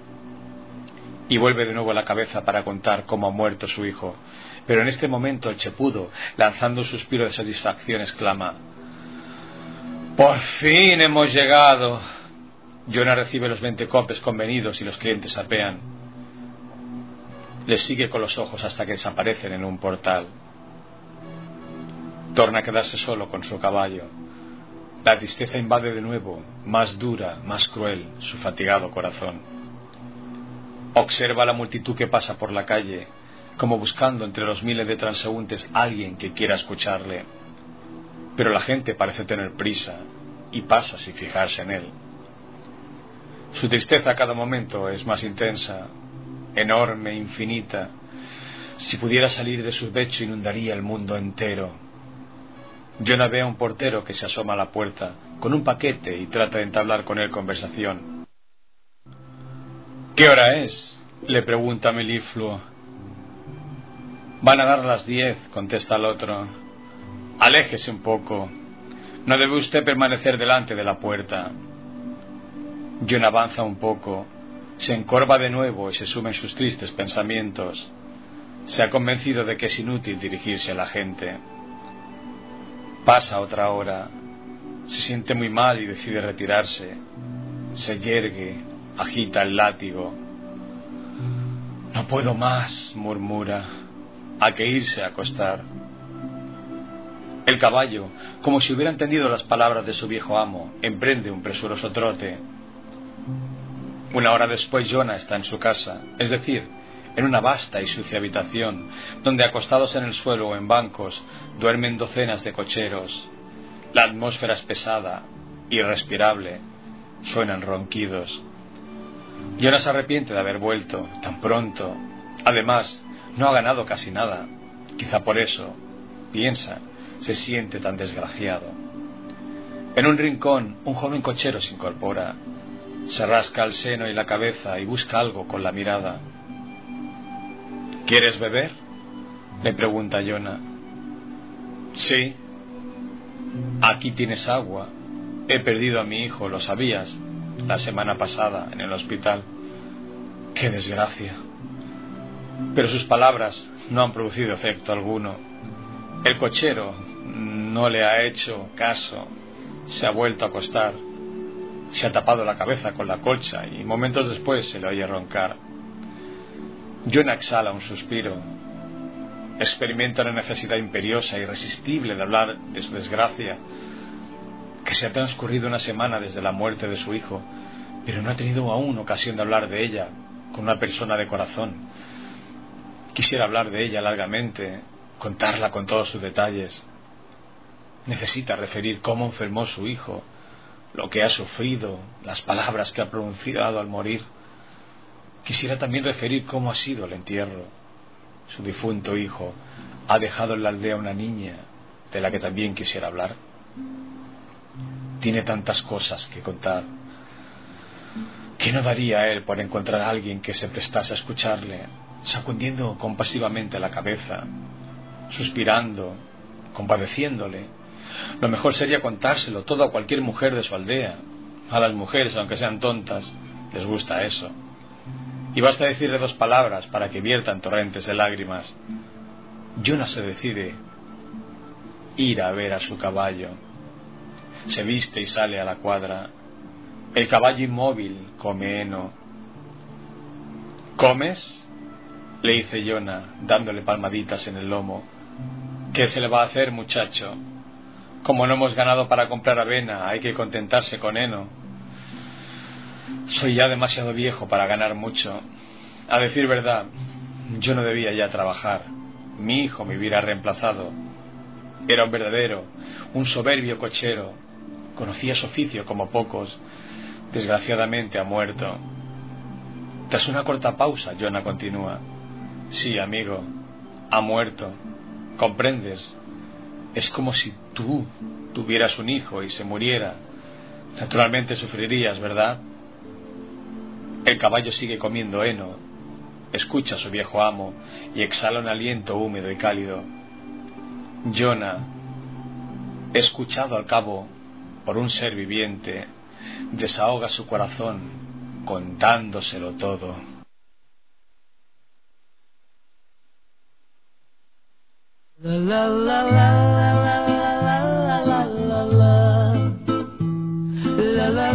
Speaker 16: Y vuelve de nuevo la cabeza para contar cómo ha muerto su hijo. Pero en este momento el chepudo, lanzando un suspiro de satisfacción, exclama: «¡Por fin hemos llegado!». Jonah recibe los veinte copes convenidos y los clientes apean. Les sigue con los ojos hasta que desaparecen en un portal. Torna a quedarse solo con su caballo. La tristeza invade de nuevo, más dura, más cruel, su fatigado corazón. Observa la multitud que pasa por la calle, como buscando entre los miles de transeúntes a alguien que quiera escucharle. Pero la gente parece tener prisa y pasa sin fijarse en él. Su tristeza a cada momento es más intensa, enorme, infinita. Si pudiera salir de su pecho inundaría el mundo entero. Jonah ve a un portero que se asoma a la puerta con un paquete y trata de entablar con él conversación. «¿Qué hora es?», Le pregunta Melifluo. Van a dar las diez, contesta el otro. Aléjese un poco. No debe usted permanecer delante de la puerta. John avanza un poco, se encorva de nuevo y se sume en sus tristes pensamientos. Se ha convencido de que es inútil dirigirse a la gente. Pasa otra hora. Se siente muy mal y decide retirarse. Se yergue, agita el látigo. No puedo más, murmura. Hay que irse a acostar. El caballo, como si hubiera entendido las palabras de su viejo amo, emprende un presuroso trote. Una hora después Jonah está en su casa, es decir, en una vasta y sucia habitación, donde acostados en el suelo o en bancos duermen docenas de cocheros. La atmósfera es pesada, irrespirable, suenan ronquidos. Jonah se arrepiente de haber vuelto tan pronto. Además, no ha ganado casi nada. Quizá por eso, piensa, se siente tan desgraciado. En un rincón, un joven cochero se incorpora. Se rasca el seno y la cabeza y busca algo con la mirada. ¿Quieres beber?, le pregunta Jonah. Sí. Aquí tienes agua. He perdido a mi hijo, ¿lo sabías? La semana pasada, en el hospital. ¡Qué desgracia! Pero sus palabras no han producido efecto alguno. El cochero no le ha hecho caso. Se ha vuelto a acostar. Se ha tapado la cabeza con la colcha y momentos después se le oye roncar. Jonah exhala un suspiro. Experimenta una necesidad imperiosa e irresistible de hablar de su desgracia, que se ha transcurrido una semana desde la muerte de su hijo, pero no ha tenido aún ocasión de hablar de ella con una persona de corazón. Quisiera hablar de ella largamente, contarla con todos sus detalles. Necesita referir cómo enfermó su hijo, lo que ha sufrido, las palabras que ha pronunciado al morir. Quisiera también referir cómo ha sido el entierro. Su difunto hijo ha dejado en la aldea una niña de la que también quisiera hablar. Tiene tantas cosas que contar. ¿Qué no daría él por encontrar a alguien que se prestase a escucharle, sacudiendo compasivamente la cabeza, suspirando, compadeciéndole? Lo mejor sería contárselo todo a cualquier mujer de su aldea. A las mujeres, aunque sean tontas, les gusta eso. Y basta decirle dos palabras para que viertan torrentes de lágrimas. Jonah se decide ir a ver a su caballo. Se viste y sale a la cuadra. El caballo inmóvil come heno. ¿Comes?, le dice Jonah, dándole palmaditas en el lomo. ¿Qué se le va a hacer, muchacho? Como no hemos ganado para comprar avena, hay que contentarse con heno. Soy ya demasiado viejo para ganar mucho. A decir verdad, yo no debía ya trabajar. Mi hijo me hubiera reemplazado. Era un verdadero, un soberbio cochero. Conocía su oficio como pocos. Desgraciadamente ha muerto. Tras una corta pausa, Jonah continúa. Sí, amigo, ha muerto. ¿Comprendes? Es como si tú tuvieras un hijo y se muriera. Naturalmente sufrirías, ¿verdad? El caballo sigue comiendo heno. Escucha a su viejo amo y exhala un aliento húmedo y cálido. Jonah, escuchado al cabo por un ser viviente, desahoga su corazón contándoselo todo.
Speaker 17: La la la la la la la la la la la la la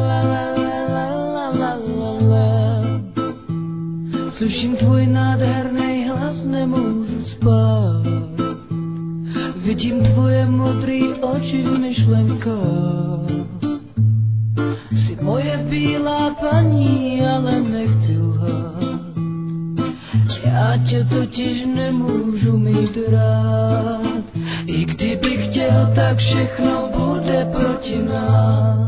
Speaker 17: la la. Slyším tvůj nádherný hlas, nemůžu spát. Vidím tvoje modrý oči v myšlenkách. Jsi moje bílá paní, ale nechci lhát. Já tě totiž nemůžu mít rád. I kdybych chtěl, tak všechno bude proti nás.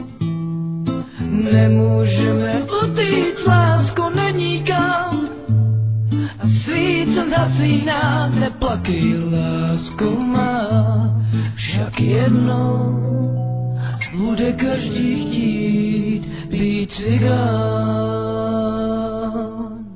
Speaker 17: Nemůžeme utýct, lásko, není kam. A svícen zasíná, neplakej, lásko má. Však jednou bude každý chtít být cigán.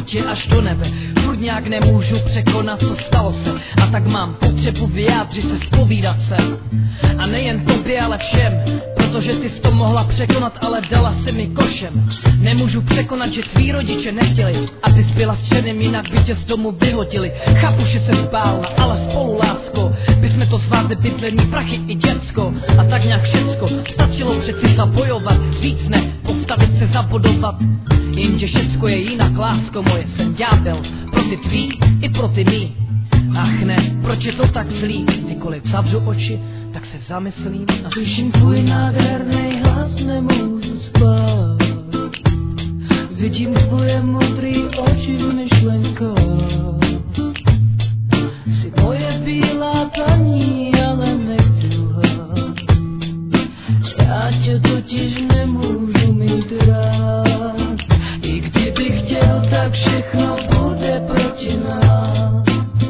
Speaker 17: životě až do nebe. Furt nějak nemůžu překonat, co stalo se. A tak mám potřebu vyjádřit se, zpovídat se. A nejen tobě, ale všem. Protože ty jsi to mohla překonat, ale dala si mi košem. Nemůžu překonat, že tví rodiče nechtěli, a ty jsi byla s černým, jinak by tě z domu vyhodili. Chápu, že jsem spálna, ale spolu, lásko, bysme to zvládli, bydlení, prachy i děcko. A tak nějak všecko, stačilo přeci zabojovat, říct ne, postavit se, zabodovat. Jenže všecko je jinak, lásko moje, jsem ďábel, pro ty tvý i pro ty mý. Ach ne, proč je to tak zlý, kdykoliv zavřu oči, tak se zamyslím a slyším tvůj nádherný hlas, nemůžu spát. Vidím tvoje modrý oči v myšlenkách. Jsi moje bílá paní, ale nechci lhát. Já tě totiž nemůžu mít rád. I kdybych chtěl, tak všechno bude proti nás.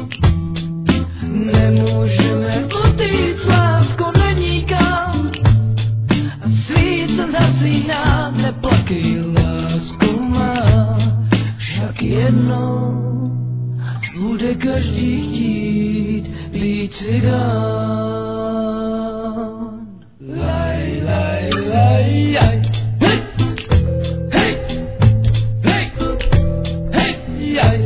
Speaker 17: Nemůžeme odjít, lásko, není kam. A svíc zasíná, neplakej, lásko má. Však jednou bude každý chtít být cigán. Laj, laj, laj, laj. Hej, hej, hej, hej, jaj.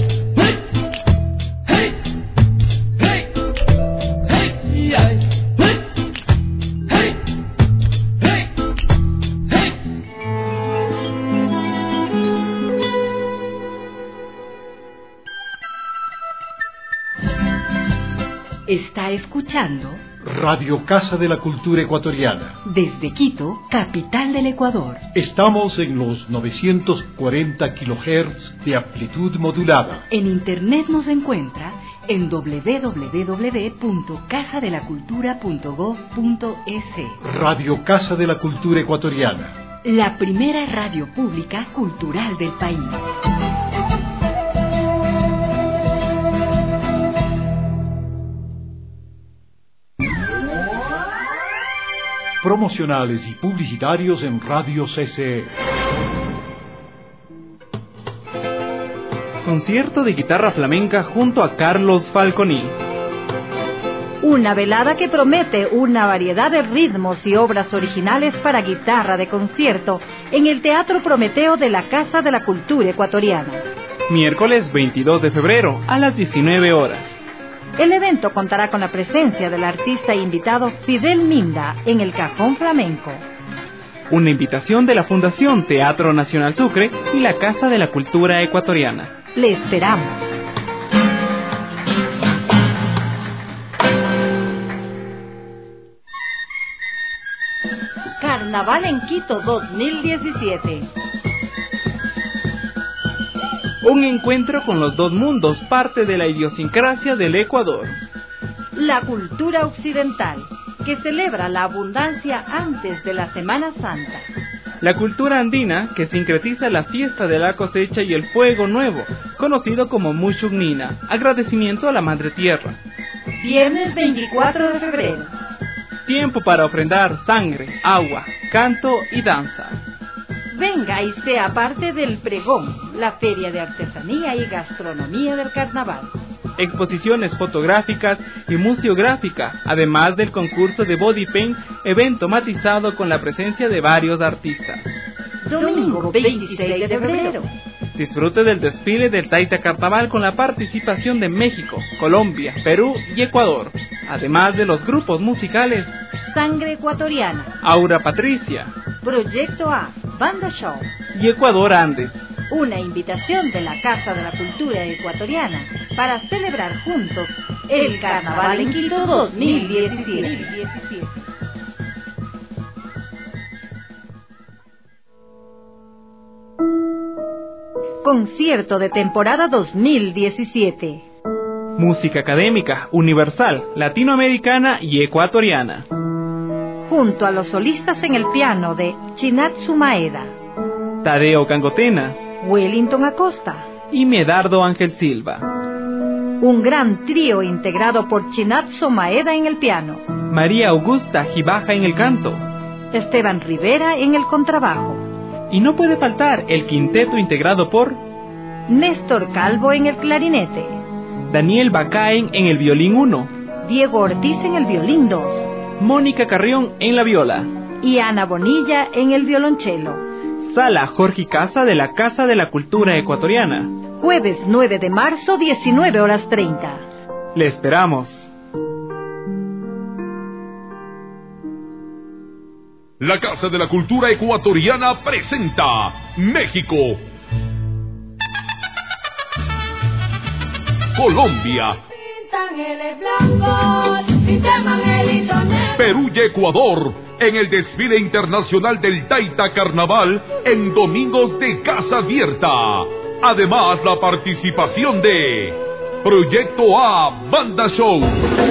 Speaker 2: Está escuchando
Speaker 1: Radio Casa de la Cultura Ecuatoriana.
Speaker 2: Desde Quito, capital del Ecuador.
Speaker 1: Estamos en los novecientos cuarenta kilohertz de amplitud modulada.
Speaker 2: En internet nos encuentra en doble u doble u doble u punto casa de la cultura punto gob punto es.
Speaker 1: Radio Casa de la Cultura Ecuatoriana.
Speaker 2: La primera radio pública cultural del país.
Speaker 1: Promocionales y publicitarios en Radio C C E.
Speaker 11: Concierto de guitarra flamenca junto a Carlos Falconi.
Speaker 12: Una velada que promete una variedad de ritmos y obras originales para guitarra de concierto en el Teatro Prometeo de la Casa de la Cultura Ecuatoriana.
Speaker 11: Miércoles veintidós de febrero a las diecinueve horas.
Speaker 12: El evento contará con la presencia del artista invitado Fidel Minda en el cajón flamenco.
Speaker 11: Una invitación de la Fundación Teatro Nacional Sucre y la Casa de la Cultura Ecuatoriana.
Speaker 12: Le esperamos. Carnaval en Quito dos mil diecisiete.
Speaker 11: Un encuentro con los dos mundos, parte de la idiosincrasia del Ecuador.
Speaker 12: La cultura occidental, que celebra la abundancia antes de la Semana Santa.
Speaker 11: La cultura andina, que sincretiza la fiesta de la cosecha y el fuego nuevo, conocido como Mushugnina, agradecimiento a la Madre Tierra.
Speaker 12: Viernes veinticuatro de febrero.
Speaker 11: Tiempo para ofrendar sangre, agua, canto y danza.
Speaker 12: Venga y sea parte del pregón, la feria de artesanía y gastronomía del carnaval.
Speaker 11: Exposiciones fotográficas y museográfica, además del concurso de body paint, evento matizado con la presencia de varios artistas.
Speaker 12: Domingo veintiséis de febrero.
Speaker 11: Disfrute del desfile del Taita Carnaval con la participación de México, Colombia, Perú y Ecuador, además de los grupos musicales
Speaker 12: Sangre Ecuatoriana,
Speaker 11: Aura Patricia,
Speaker 12: Proyecto A, Banda Show
Speaker 11: y Ecuador Andes.
Speaker 12: Una invitación de la Casa de la Cultura Ecuatoriana para celebrar juntos el Carnaval en Quito dos mil diecisiete. Concierto de temporada dos mil diecisiete.
Speaker 11: Música académica, universal, latinoamericana y ecuatoriana.
Speaker 12: Junto a los solistas en el piano de Chinatsu Maeda,
Speaker 11: Tadeo Cangotena,
Speaker 12: Wellington Acosta
Speaker 11: y Medardo Ángel Silva.
Speaker 12: Un gran trío integrado por Chinatsu Maeda en el piano,
Speaker 11: María Augusta Gibaja en el canto,
Speaker 12: Esteban Rivera en el contrabajo.
Speaker 11: Y no puede faltar el quinteto integrado por
Speaker 12: Néstor Calvo en el clarinete,
Speaker 11: Daniel Bacaen en el violín uno,
Speaker 12: Diego Ortiz en el violín dos,
Speaker 11: Mónica Carrión en la viola
Speaker 12: y Ana Bonilla en el violonchelo.
Speaker 11: Sala Jorge Casa de la Casa de la Cultura Ecuatoriana.
Speaker 12: Jueves nueve de marzo, diecinueve horas treinta.
Speaker 11: Le esperamos.
Speaker 13: La Casa de la Cultura Ecuatoriana presenta México, Colombia, Perú y Ecuador en el desfile internacional del Taita Carnaval en Domingos de Casa Abierta. Además, la participación de Proyecto A Banda Show,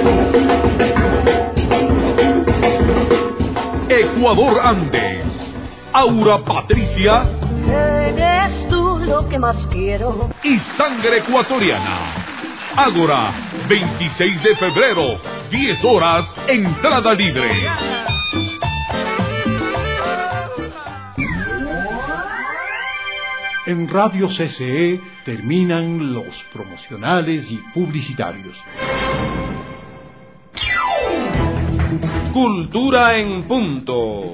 Speaker 13: Ecuador Andes, Aura Patricia,
Speaker 14: Eres tú lo que más quiero.
Speaker 13: y Sangre Ecuatoriana. Ágora, veintiséis de febrero, diez horas, entrada libre.
Speaker 1: En Radio C C E terminan los promocionales y publicitarios.
Speaker 18: Cultura en punto.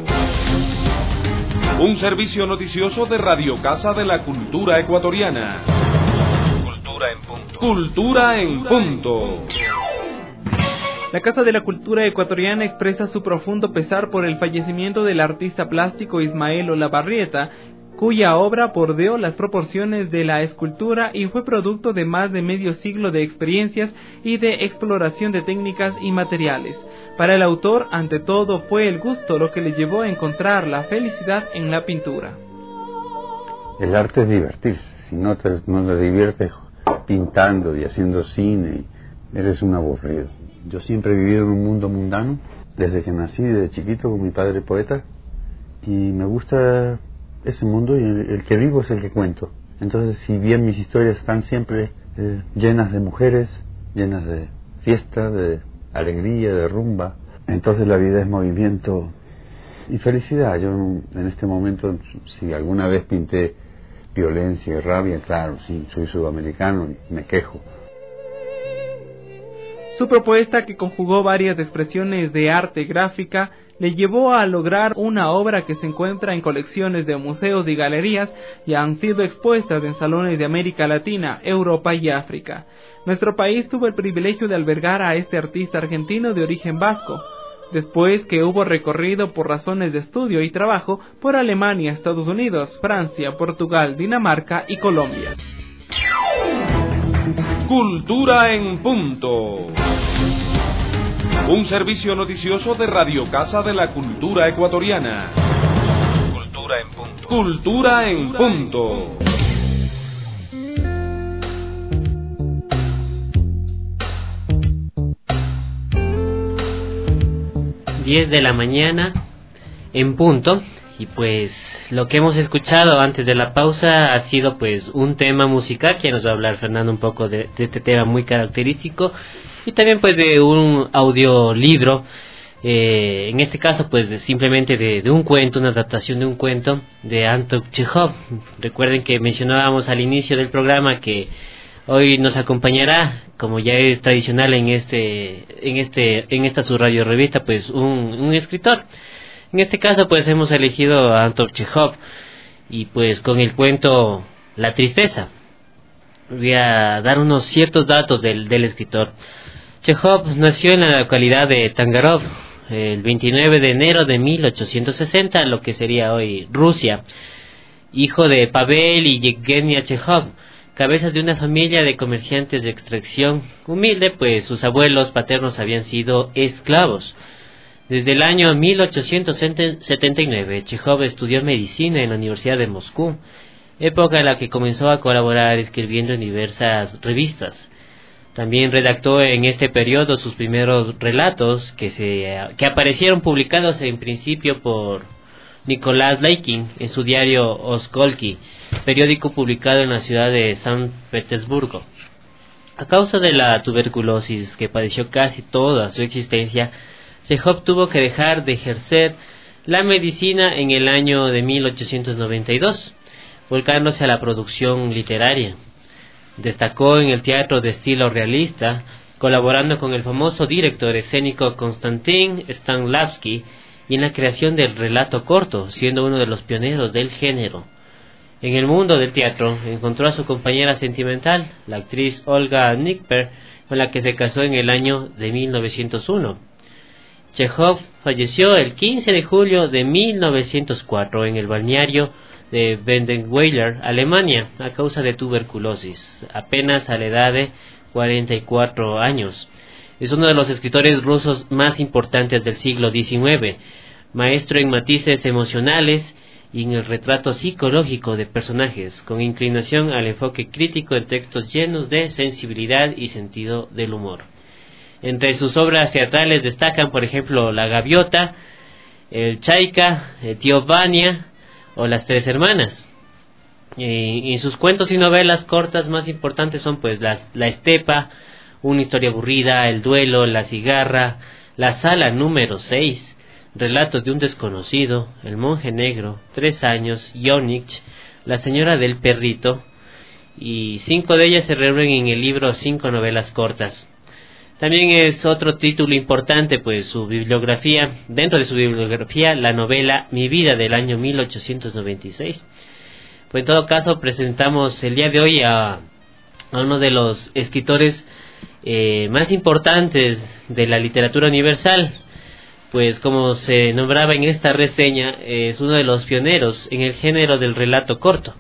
Speaker 18: Un servicio noticioso de Radio Casa de la Cultura Ecuatoriana. Cultura en punto. Cultura en punto.
Speaker 11: La Casa de la Cultura Ecuatoriana expresa su profundo pesar por el fallecimiento del artista plástico Ismael Olavarrieta, cuya obra bordeó las proporciones de la escultura y fue producto de más de medio siglo de experiencias y de exploración de técnicas y materiales. Para el autor, ante todo, fue el gusto lo que le llevó a encontrar la felicidad en la pintura.
Speaker 19: El arte es divertirse. Si no te, no te diviertes pintando y haciendo cine, eres un aburrido. Yo siempre he vivido en un mundo mundano, desde que nací, desde chiquito, con mi padre poeta, y me gusta ese mundo, y el, el que vivo es el que cuento. Entonces, si bien mis historias están siempre eh, llenas de mujeres, llenas de fiesta, de alegría, de rumba, entonces la vida es movimiento y felicidad. Yo en este momento, si alguna vez pinté violencia y rabia, claro, sí, soy sudamericano y me quejo.
Speaker 11: Su propuesta, que conjugó varias expresiones de arte gráfica, le llevó a lograr una obra que se encuentra en colecciones de museos y galerías y han sido expuestas en salones de América Latina, Europa y África. Nuestro país tuvo el privilegio de albergar a este artista argentino de origen vasco, después que hubo recorrido por razones de estudio y trabajo por Alemania, Estados Unidos, Francia, Portugal, Dinamarca y Colombia.
Speaker 18: Cultura en punto. Un servicio noticioso de Radio Casa de la Cultura Ecuatoriana. Cultura en punto. Cultura en punto.
Speaker 6: diez de la mañana en punto, y pues lo que hemos escuchado antes de la pausa ha sido pues un tema musical que nos va a hablar Fernando un poco de, de este tema muy característico, y también pues de un audiolibro, eh, en este caso pues de, simplemente de, de un cuento, una adaptación de un cuento de Anton Chejov. Recuerden que mencionábamos al inicio del programa que hoy nos acompañará, como ya es tradicional en este, en este, en esta su radio revista, pues un, un escritor. En este caso, pues hemos elegido a Anton Chejov, y pues con el cuento La Tristeza. Voy a dar unos ciertos datos del, del escritor. Chejov nació en la localidad de Tangarov el veintinueve de enero de mil ochocientos sesenta, lo que sería hoy Rusia. Hijo de Pavel y Yevgenia Chejov, cabezas de una familia de comerciantes de extracción humilde, pues sus abuelos paternos habían sido esclavos. Desde el año mil ochocientos setenta y nueve, Chejov estudió medicina en la Universidad de Moscú, época en la que comenzó a colaborar escribiendo en diversas revistas. También redactó en este periodo sus primeros relatos, que, se, que aparecieron publicados en principio por Nicolás Leikin en su diario Oskolki, periódico publicado en la ciudad de San Petersburgo. A causa de la tuberculosis que padeció casi toda su existencia, Chejov tuvo que dejar de ejercer la medicina en el año de mil ochocientos noventa y dos, volcándose a la producción literaria. Destacó en el teatro de estilo realista, colaborando con el famoso director escénico Konstantin Stanislavski y en la creación del relato corto, siendo uno de los pioneros del género. En el mundo del teatro encontró a su compañera sentimental, la actriz Olga Nikper, con la que se casó en el año de mil novecientos uno. Chejov falleció el quince de julio de mil novecientos cuatro en el balneario de Badenweiler, Alemania, a causa de tuberculosis, apenas a la edad de cuarenta y cuatro años. Es uno de los escritores rusos más importantes del siglo diecinueve, maestro en matices emocionales y en el retrato psicológico de personajes, con inclinación al enfoque crítico en textos llenos de sensibilidad y sentido del humor. Entre sus obras teatrales destacan, por ejemplo, La Gaviota, El Chaika, El Tío Vania o Las Tres Hermanas. Y, y sus cuentos y novelas cortas más importantes son pues las, La Estepa, Una historia aburrida, El duelo, La cigarra, La sala número seis, Relatos de un desconocido, El monje negro, Tres años, Yonich, La señora del perrito, y cinco de ellas se reúnen en el libro Cinco novelas cortas. También es otro título importante pues su bibliografía, dentro de su bibliografía la novela Mi vida del año mil ochocientos noventa y seis. Pues en todo caso presentamos el día de hoy a, a uno de los escritores eh, más importantes de la literatura universal. Pues como se nombraba en esta reseña, eh, es uno de los pioneros en el género del relato corto,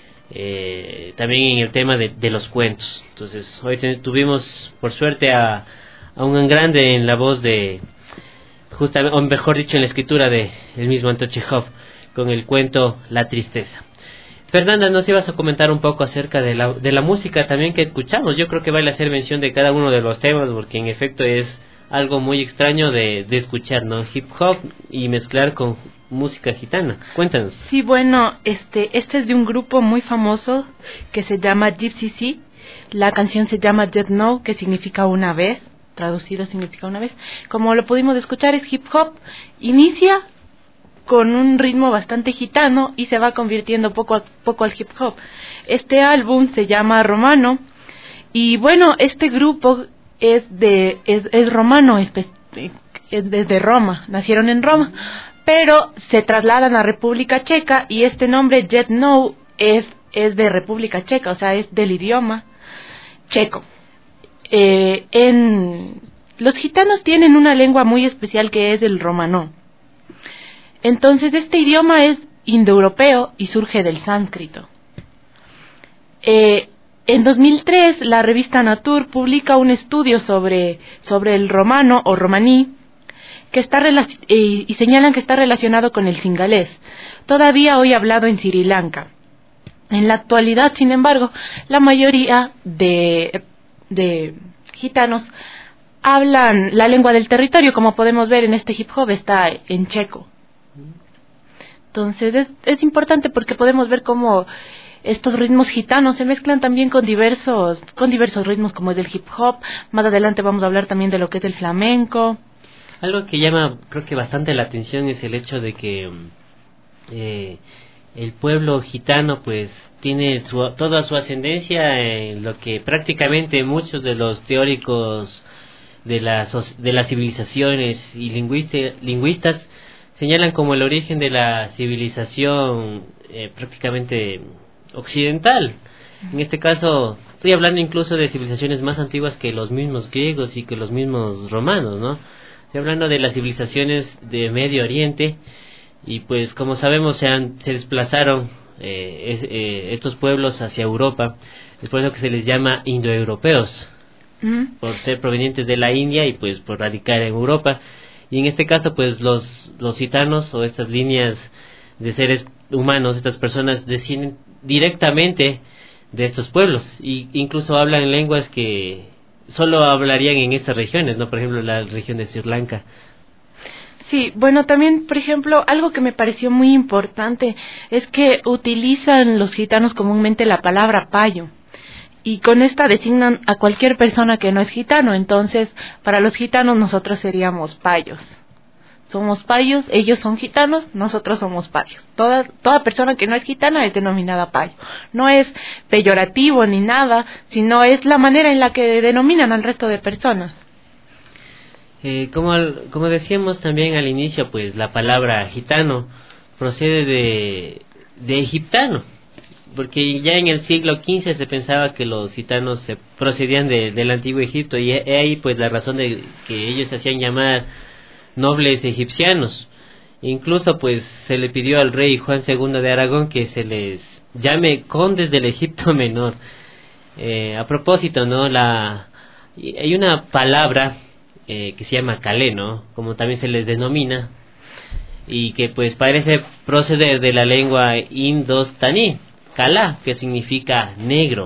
Speaker 6: eh, también en el tema de, de los cuentos. Entonces hoy te, tuvimos por suerte a, a un grande en la voz de, justamente, o mejor dicho en la escritura de el mismo Anton Chejov, con el cuento La tristeza. Fernanda, nos ibas a comentar un poco acerca de la, de la música también que escuchamos. Yo creo que vale hacer mención de cada uno de los temas, porque en efecto es algo muy extraño de, de escuchar, ¿no? Hip hop y mezclar con música gitana. Cuéntanos.
Speaker 7: Sí, bueno, este, este es de un grupo muy famoso que se llama Gypsy Sea. La canción se llama Jet No, que significa una vez, traducido significa una vez. Como lo pudimos escuchar, es hip hop. Inicia con un ritmo bastante gitano y se va convirtiendo poco a poco al hip hop. Este álbum se llama Romano y bueno, este grupo es de es, es romano, es, es desde Roma, nacieron en Roma, pero se trasladan a República Checa y este nombre Jet No es es de República Checa, o sea, es del idioma checo. Eh, en los gitanos tienen una lengua muy especial que es el romano. Entonces este idioma es indoeuropeo y surge del sánscrito. Eh, En dos mil tres, la revista Nature publica un estudio sobre, sobre el romano o romaní que está relac- eh, y señalan que está relacionado con el singalés, todavía hoy hablado en Sri Lanka. En la actualidad, sin embargo, la mayoría de, de gitanos hablan la lengua del territorio, como podemos ver en este hip hop está en checo. Entonces es, es importante porque podemos ver cómo estos ritmos gitanos se mezclan también con diversos con diversos ritmos como es del hip hop. Más adelante vamos a hablar también de lo que es el flamenco.
Speaker 6: Algo que llama creo que bastante la atención es el hecho de que eh, el pueblo gitano pues tiene su, toda su ascendencia en lo que prácticamente muchos de los teóricos de las de las civilizaciones y lingüiste, lingüistas señalan como el origen de la civilización eh, prácticamente occidental. En este caso estoy hablando incluso de civilizaciones más antiguas que los mismos griegos y que los mismos romanos, ¿no? Estoy hablando de las civilizaciones de Medio Oriente y pues como sabemos se, han, se desplazaron eh, es, eh, estos pueblos hacia Europa. Es por eso que se les llama indoeuropeos, uh-huh. por ser provenientes de la India y pues por radicar en Europa. Y en este caso pues los, los gitanos o estas líneas de seres humanos, estas personas descienden directamente de estos pueblos y incluso hablan lenguas que solo hablarían en estas regiones, ¿no? Por ejemplo, la región de Sri Lanka.
Speaker 7: Sí, bueno, también, por ejemplo, algo que me pareció muy importante es que utilizan los gitanos comúnmente la palabra payo y con esta designan a cualquier persona que no es gitano. Entonces, para los gitanos nosotros seríamos payos. somos payos, ellos son gitanos, nosotros somos payos. Toda, toda persona que no es gitana es denominada payo. No es peyorativo ni nada, sino es la manera en la que denominan al resto de personas.
Speaker 6: Eh, como, al, como decíamos también al inicio, pues la palabra gitano procede de, de egiptano, porque ya en el siglo quince se pensaba que los gitanos se procedían de, del antiguo Egipto, y he ahí pues la razón de que ellos se hacían llamar nobles egipcianos. Incluso pues se le pidió al rey Juan segundo de Aragón que se les llame condes del Egipto Menor. Eh, a propósito, ¿no? La, hay una palabra eh, que se llama calé, ¿no? Como también se les denomina, y que pues parece proceder de la lengua indostaní, calá, que significa negro.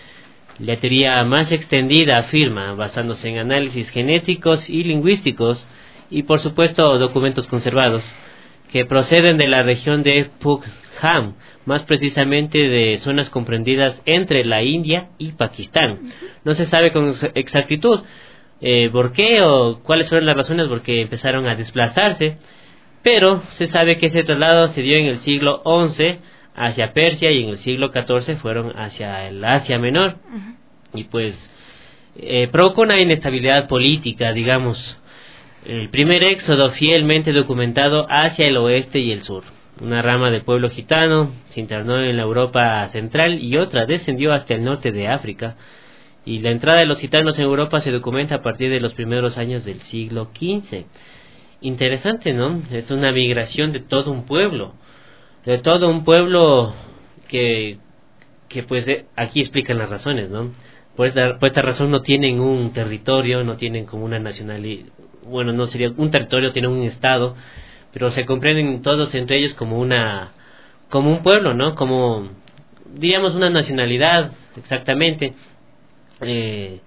Speaker 6: La teoría más extendida afirma, basándose en análisis genéticos y lingüísticos, y por supuesto documentos conservados, que proceden de la región de Pugkham, más precisamente de zonas comprendidas entre la India y Pakistán. No se sabe con exactitud eh, por qué o cuáles fueron las razones por qué empezaron a desplazarse, pero se sabe que ese traslado se dio en el siglo once hacia Persia, y en el siglo catorce fueron hacia el Asia Menor, uh-huh. y pues eh, provocó una inestabilidad política, digamos. El primer éxodo fielmente documentado hacia el oeste y el sur. Una rama del pueblo gitano se internó en la Europa central y otra descendió hasta el norte de África. Y la entrada de los gitanos en Europa se documenta a partir de los primeros años del siglo quince. Interesante, ¿no? Es una migración de todo un pueblo. De todo un pueblo que, que pues eh, aquí explican las razones, ¿no? Por esta, por esta razón no tienen un territorio, no tienen como una nacionalidad. Bueno, no sería un territorio, tiene un estado, pero se comprenden todos entre ellos como una, como un pueblo, ¿no? Como, diríamos, una nacionalidad, exactamente, eh,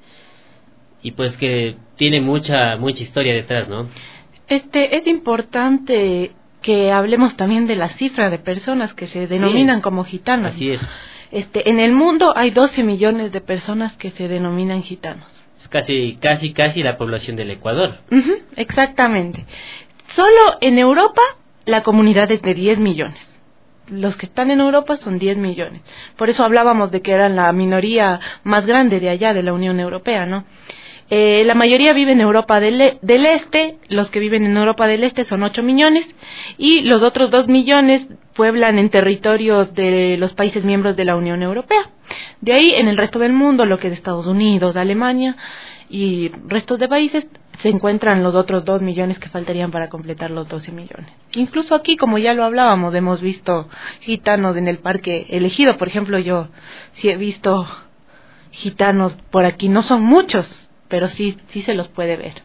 Speaker 6: y pues que tiene mucha, mucha historia detrás, ¿no?
Speaker 7: Este, es importante que hablemos también de la cifra de personas que se denominan sí, como gitanos.
Speaker 6: Así es.
Speaker 7: Este, en el mundo hay doce millones de personas que se denominan gitanos.
Speaker 6: Es casi, casi, casi la población del Ecuador.
Speaker 7: Uh-huh, exactamente. Solo en Europa la comunidad es de diez millones. Los que están en Europa son diez millones. Por eso hablábamos de que eran la minoría más grande de allá, de la Unión Europea, ¿no? Eh, la mayoría vive en Europa del, e- del Este, los que viven en Europa del Este son ocho millones, y los otros dos millones pueblan en territorios de los países miembros de la Unión Europea. De ahí, en el resto del mundo, lo que es Estados Unidos, Alemania y restos de países, se encuentran los otros dos millones que faltarían para completar los doce millones. Incluso aquí, como ya lo hablábamos, hemos visto gitanos en el parque elegido. Por ejemplo, yo sí he visto gitanos por aquí, no son muchos, pero sí, sí se los puede ver.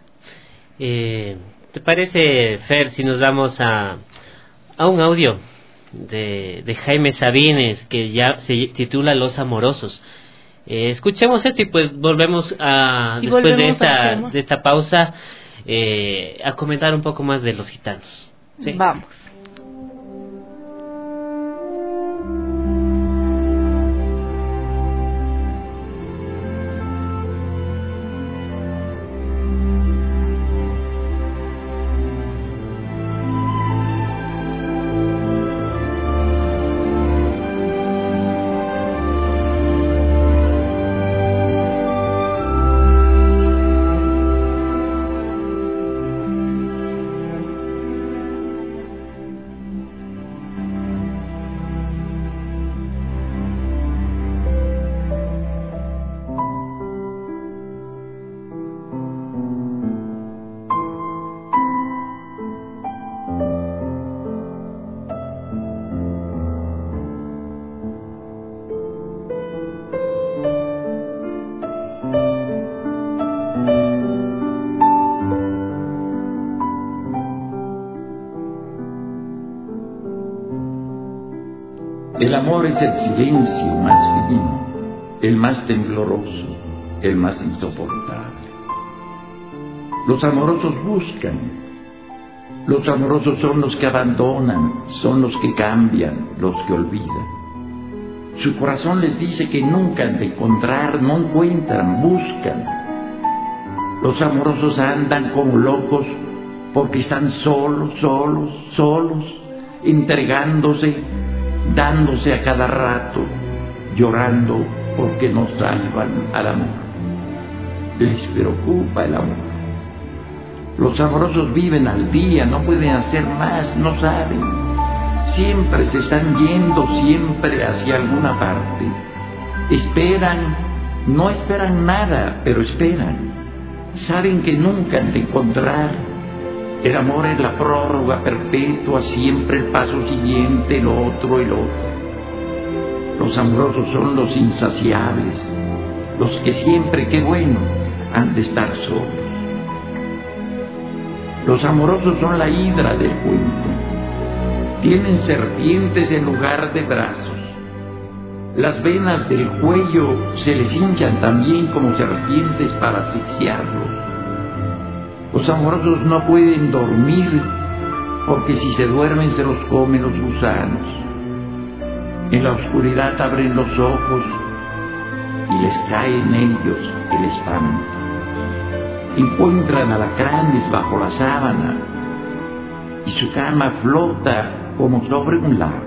Speaker 6: Eh, ¿Te parece, Fer, si nos vamos a, a un audio de, de Jaime Sabines que ya se titula Los Amorosos? Eh, escuchemos esto y pues volvemos a y después volvemos de esta de esta pausa eh, a comentar un poco más de los gitanos. ¿Sí?
Speaker 7: Vamos.
Speaker 20: El amor es el silencio más fino, el más tembloroso, el más insoportable. Los amorosos buscan, los amorosos son los que abandonan, son los que cambian, los que olvidan. Su corazón les dice que nunca han de encontrar, no encuentran, buscan. Los amorosos andan como locos porque están solos, solos, solos, entregándose, dándose a cada rato, llorando porque no salvan al amor. Les preocupa el amor. Los amorosos viven al día, no pueden hacer más, no saben. Siempre se están yendo, siempre hacia alguna parte. Esperan, no esperan nada, pero esperan. Saben que nunca han de encontrar. El amor es la prórroga perpetua, siempre el paso siguiente, el otro, el otro. Los amorosos son los insaciables, los que siempre, qué bueno, han de estar solos. Los amorosos son la hidra del cuento. Tienen serpientes en lugar de brazos. Las venas del cuello se les hinchan también como serpientes para asfixiarlos. Los amorosos no pueden dormir porque si se duermen se los comen los gusanos. En la oscuridad abren los ojos y les cae en ellos el espanto. Encuentran alacranes bajo la sábana y su cama flota como sobre un lago.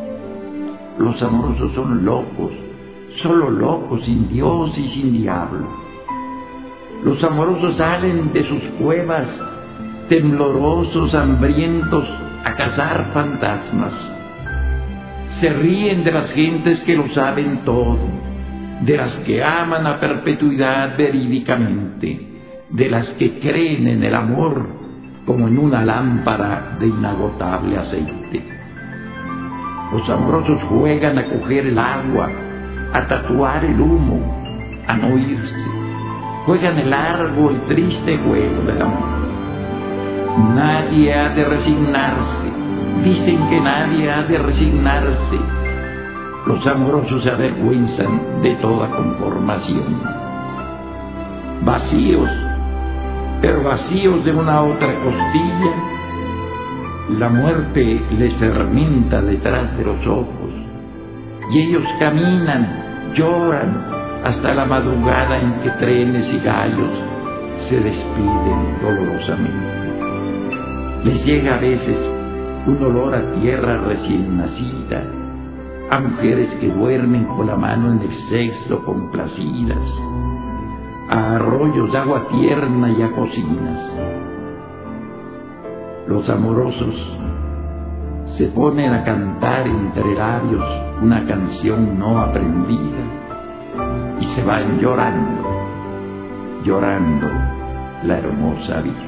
Speaker 20: Los amorosos son locos, solo locos, sin Dios y sin diablo. Los amorosos salen de sus cuevas, temblorosos, hambrientos, a cazar fantasmas. Se ríen de las gentes que lo saben todo, de las que aman a perpetuidad verídicamente, de las que creen en el amor como en una lámpara de inagotable aceite. Los amorosos juegan a coger el agua, a tatuar el humo, a no irse. Juegan el largo y triste juego del amor. Nadie ha de resignarse. Dicen que nadie ha de resignarse. Los amorosos se avergüenzan de toda conformación. Vacíos, pero vacíos de una otra costilla, la muerte les fermenta detrás de los ojos, y ellos caminan, lloran, hasta la madrugada en que trenes y gallos se despiden dolorosamente. Les llega a veces un olor a tierra recién nacida, a mujeres que duermen con la mano en el sexo complacidas, a arroyos de agua tierna y a cocinas. Los amorosos se ponen a cantar entre labios una canción no aprendida y se van llorando, llorando la hermosa vida.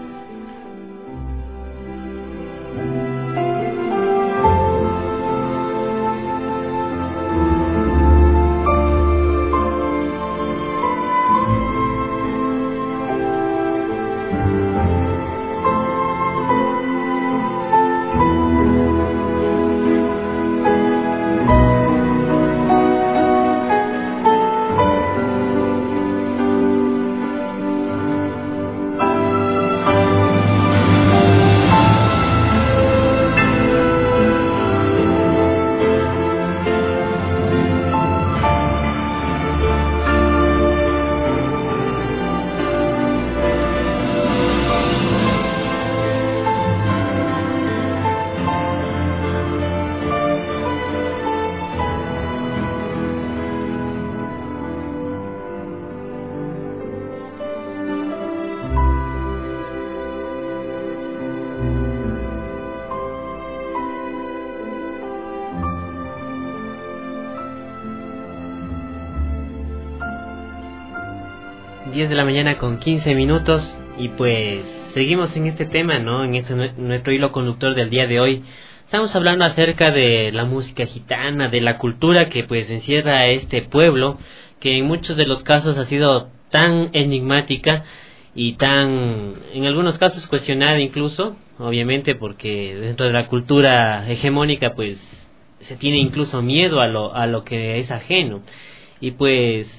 Speaker 6: diez de la mañana con quince minutos y pues seguimos en este tema, ¿no? En este nuestro hilo conductor del día de hoy. Estamos hablando acerca de la música gitana, de la cultura que pues encierra este pueblo, que en muchos de los casos ha sido tan enigmática y tan, en algunos casos cuestionada incluso, obviamente porque dentro de la cultura hegemónica pues se tiene incluso miedo a lo, a lo que es ajeno. Y pues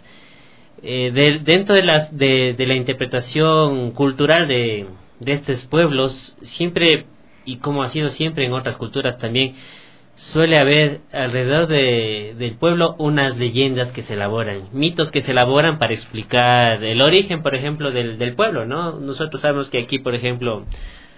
Speaker 6: Eh, de, dentro de, las, de, de la interpretación cultural de, de estos pueblos, siempre, y como ha sido siempre en otras culturas también, suele haber alrededor de, del pueblo unas leyendas que se elaboran, mitos que se elaboran para explicar el origen, por ejemplo, del, del pueblo, ¿no? Nosotros sabemos que aquí, por ejemplo,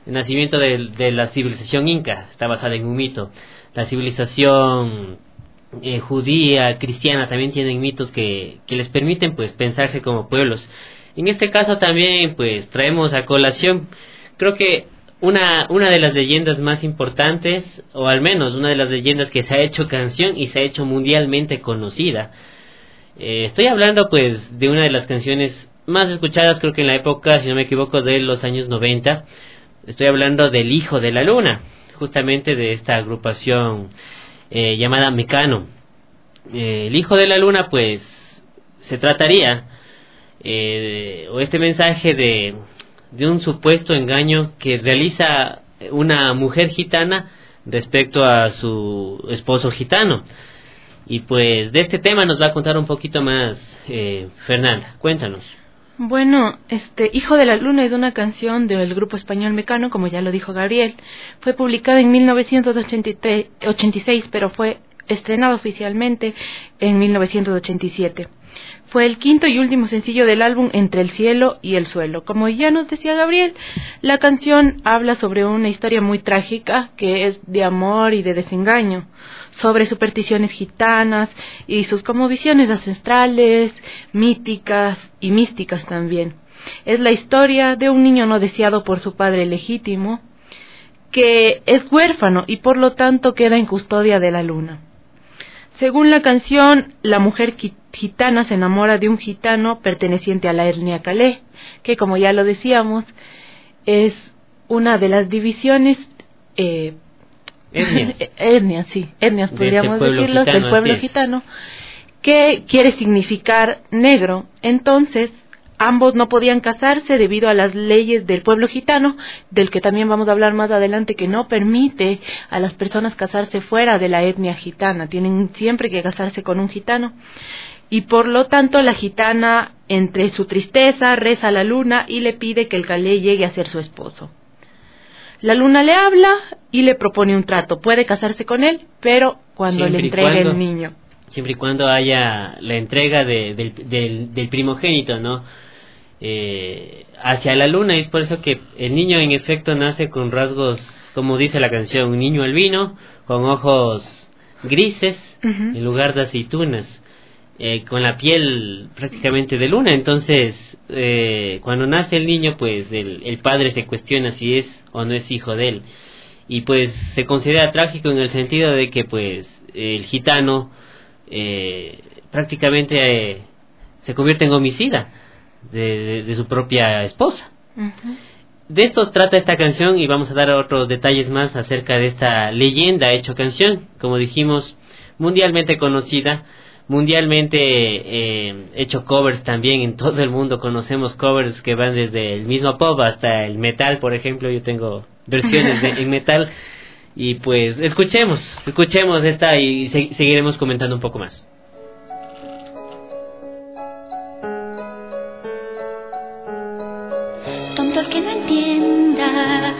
Speaker 6: el nacimiento de, de la civilización inca, está basada en un mito. La civilización eh, judía, cristiana, también tienen mitos que, que les permiten pues pensarse como pueblos. En este caso también pues traemos a colación, creo que una, una de las leyendas más importantes, o al menos una de las leyendas que se ha hecho canción y se ha hecho mundialmente conocida. Eh, estoy hablando pues de una de las canciones más escuchadas, creo que en la época, si no me equivoco, de los años noventa. Estoy hablando del Hijo de la Luna, justamente de esta agrupación eh, llamada Mecano. Eh, el Hijo de la Luna pues se trataría eh, o este mensaje de, de un supuesto engaño que realiza una mujer gitana respecto a su esposo gitano. Y pues de este tema nos va a contar un poquito más eh, Fernanda, cuéntanos.
Speaker 7: Bueno, este Hijo de la Luna es una canción del grupo español Mecano, como ya lo dijo Gabriel. Fue publicada en mil novecientos ochenta y seis, pero fue estrenada oficialmente en mil novecientos ochenta y siete. Fue el quinto y último sencillo del álbum Entre el cielo y el suelo. Como ya nos decía Gabriel, la canción habla sobre una historia muy trágica que es de amor y de desengaño, sobre supersticiones gitanas y sus como visiones ancestrales, míticas y místicas también. Es la historia de un niño no deseado por su padre legítimo, que es huérfano y por lo tanto queda en custodia de la luna. Según la canción, la mujer gitana se enamora de un gitano perteneciente a la etnia Calé, que como ya lo decíamos, es una de las divisiones eh,
Speaker 6: etnias,
Speaker 7: etnias, sí, etnias podríamos
Speaker 6: de
Speaker 7: decirlo,
Speaker 6: gitano,
Speaker 7: del pueblo gitano, que quiere significar negro. Entonces, ambos no podían casarse debido a las leyes del pueblo gitano, del que también vamos a hablar más adelante, que no permite a las personas casarse fuera de la etnia gitana. Tienen siempre que casarse con un gitano. Y por lo tanto la gitana, entre su tristeza, reza a la luna y le pide que el Calé llegue a ser su esposo. La luna le habla y le propone un trato. Puede casarse con él, pero cuando
Speaker 6: Siempre
Speaker 7: le entregue
Speaker 6: cuando,
Speaker 7: el niño.
Speaker 6: Siempre y cuando haya la entrega de, del, del, del primogénito, ¿no? Eh, hacia la luna. Y es por eso que el niño en efecto nace con rasgos, como dice la canción, un niño albino, con ojos grises, uh-huh, en lugar de aceitunas. Eh, con la piel prácticamente de luna. Entonces eh, cuando nace el niño pues el, el padre se cuestiona si es o no es hijo de él, y pues se considera trágico en el sentido de que pues el gitano eh, prácticamente eh, se convierte en homicida de, de, de su propia esposa. Uh-huh. De esto trata esta canción y vamos a dar otros detalles más acerca de esta leyenda hecho canción, como dijimos, mundialmente conocida, mundialmente eh, hecho covers también. En todo el mundo conocemos covers que van desde el mismo pop hasta el metal, por ejemplo. Yo tengo versiones de, en metal. Y pues escuchemos, escuchemos esta y se, seguiremos comentando un poco más.
Speaker 21: Tonto el que no entienda,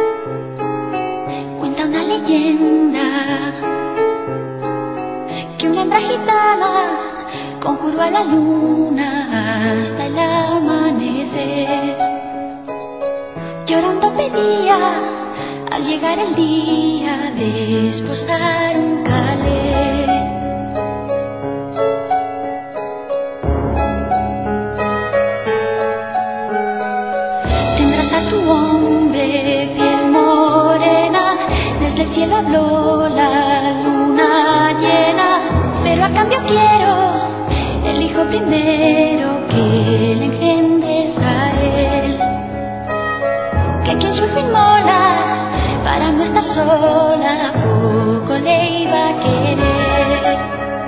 Speaker 21: cuenta una leyenda que una hembra gitana conjuró a la luna hasta el amanecer. Llorando pedía al llegar el día de esposar un Calé. Tendrás a tu hombre piel morena, desde el cielo habló la luna llena. Pero a cambio quiero el hijo primero que le engendres a él, que quien su hijo inmola para no estar sola poco le iba a querer.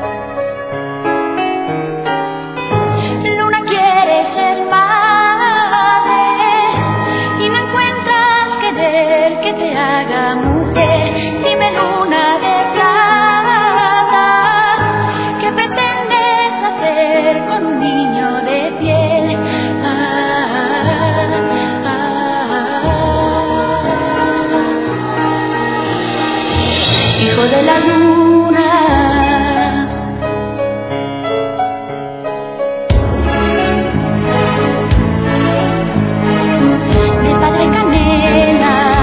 Speaker 21: Luna quiere ser madre y no encuentras querer que te haga mujer. Dime, luna de plata, ¿qué pretendes hacer con un niño de piel? Ah, ah, ah. Hijo de la luna, de padre canela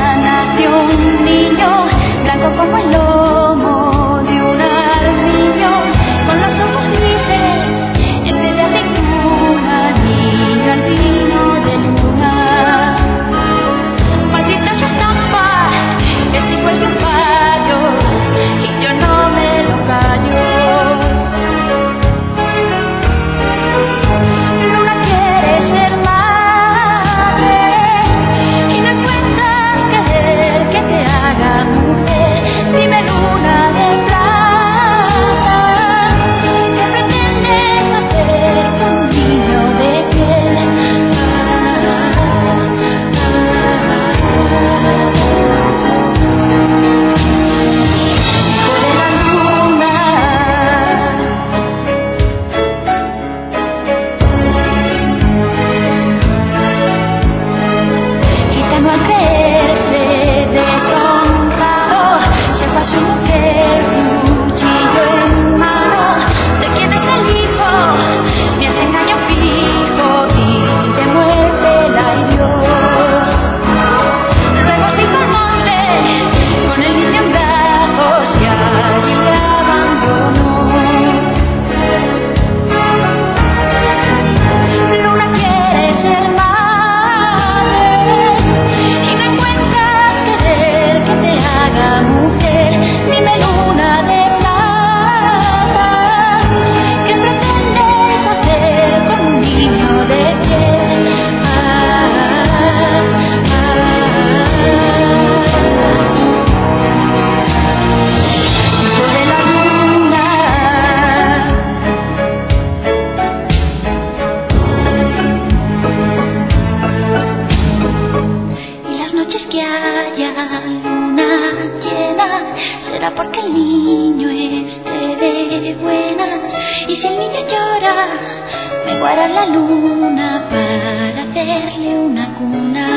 Speaker 21: vengo a arar la luna para hacerle una cuna.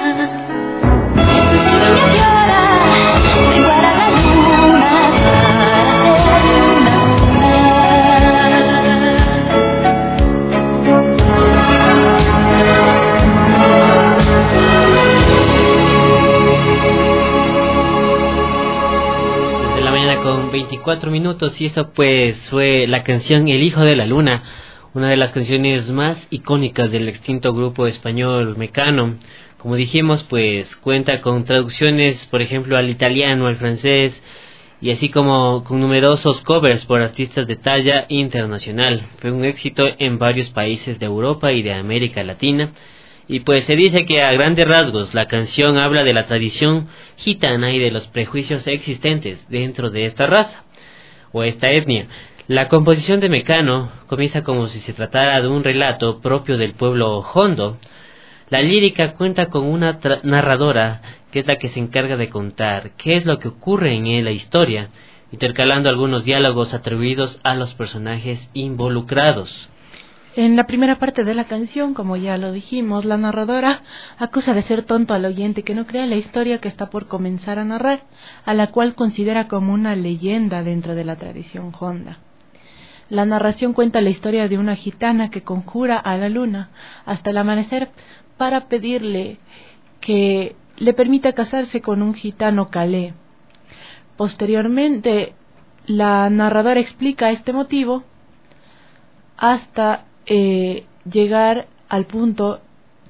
Speaker 21: Pues el niño llora, vengo a arar la luna para hacerle una
Speaker 6: con veinticuatro minutos, y eso pues fue la canción El Hijo de la Luna, una de las canciones más icónicas del extinto grupo español Mecano. Como dijimos, pues cuenta con traducciones, por ejemplo, al italiano, al francés, y así como con numerosos covers por artistas de talla internacional. Fue un éxito en varios países de Europa y de América Latina. Y pues se dice que a grandes rasgos la canción habla de la tradición gitana y de los prejuicios existentes dentro de esta raza o esta etnia. La composición de Mecano comienza como si se tratara de un relato propio del pueblo hondo. La lírica cuenta con una narradora que es la que se encarga de contar qué es lo que ocurre en la historia, intercalando algunos diálogos atribuidos a los personajes involucrados.
Speaker 7: En la primera parte de la canción, como ya lo dijimos, la narradora acusa de ser tonto al oyente que no crea la historia que está por comenzar a narrar, a la cual considera como una leyenda dentro de la tradición honda. La narración cuenta la historia de una gitana que conjura a la luna hasta el amanecer para pedirle que le permita casarse con un gitano calé. Posteriormente, la narradora explica este motivo hasta Eh, llegar al punto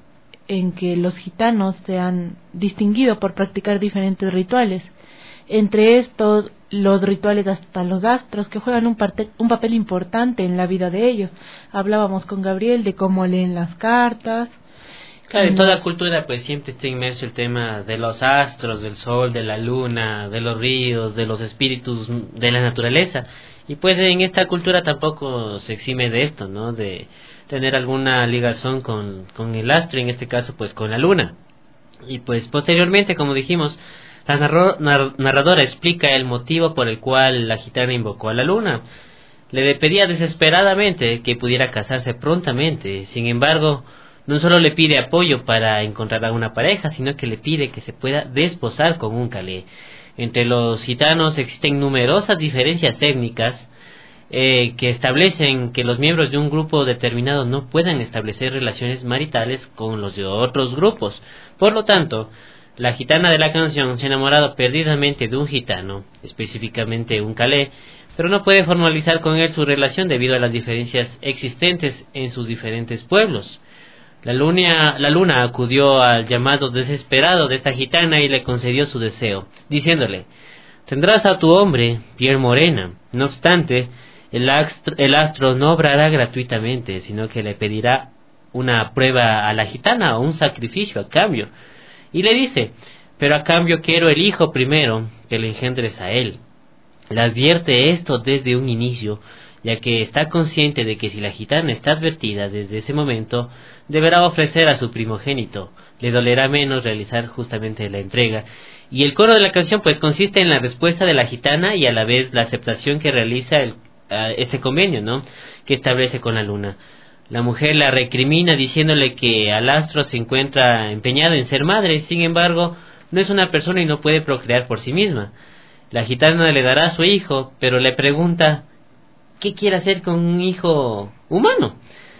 Speaker 7: en que los gitanos se han distinguido por practicar diferentes rituales. Entre estos, los rituales hasta los astros, que juegan un, parte, un papel importante en la vida de ellos. Hablábamos con Gabriel de cómo leen las cartas.
Speaker 6: Claro, en toda cultura pues siempre está inmerso el tema de los astros, del sol, de la luna, de los ríos, de los espíritus de la naturaleza. Y pues en esta cultura tampoco se exime de esto, ¿no? De tener alguna ligación con, con el astro, en este caso pues con la luna. Y pues posteriormente, como dijimos, la narro, nar, narradora explica el motivo por el cual la gitana invocó a la luna. Le pedía desesperadamente que pudiera casarse prontamente. Sin embargo, no solo le pide apoyo para encontrar a una pareja, sino que le pide que se pueda desposar con un calé. Entre los gitanos existen numerosas diferencias étnicas eh, que establecen que los miembros de un grupo determinado no puedan establecer relaciones maritales con los de otros grupos. Por lo tanto, la gitana de la canción se ha enamorado perdidamente de un gitano, específicamente un calé, pero no puede formalizar con él su relación debido a las diferencias existentes en sus diferentes pueblos. La luna, la luna acudió al llamado desesperado de esta gitana y le concedió su deseo, diciéndole: tendrás a tu hombre, piel morena. No obstante, el astro, el astro no obrará gratuitamente, sino que le pedirá una prueba a la gitana o un sacrificio a cambio. Y le dice: pero a cambio quiero el hijo primero que le engendres a él. Le advierte esto desde un inicio, ya que está consciente de que si la gitana está advertida desde ese momento, deberá ofrecer a su primogénito. Le dolerá menos realizar justamente la entrega. Y el coro de la canción pues consiste en la respuesta de la gitana y a la vez la aceptación que realiza el, uh, este convenio, ¿no?, que establece con la luna. La mujer la recrimina diciéndole que al astro se encuentra empeñado en ser madre, sin embargo, no es una persona y no puede procrear por sí misma. La gitana le dará a su hijo, pero le pregunta ¿qué quiere hacer con un hijo humano?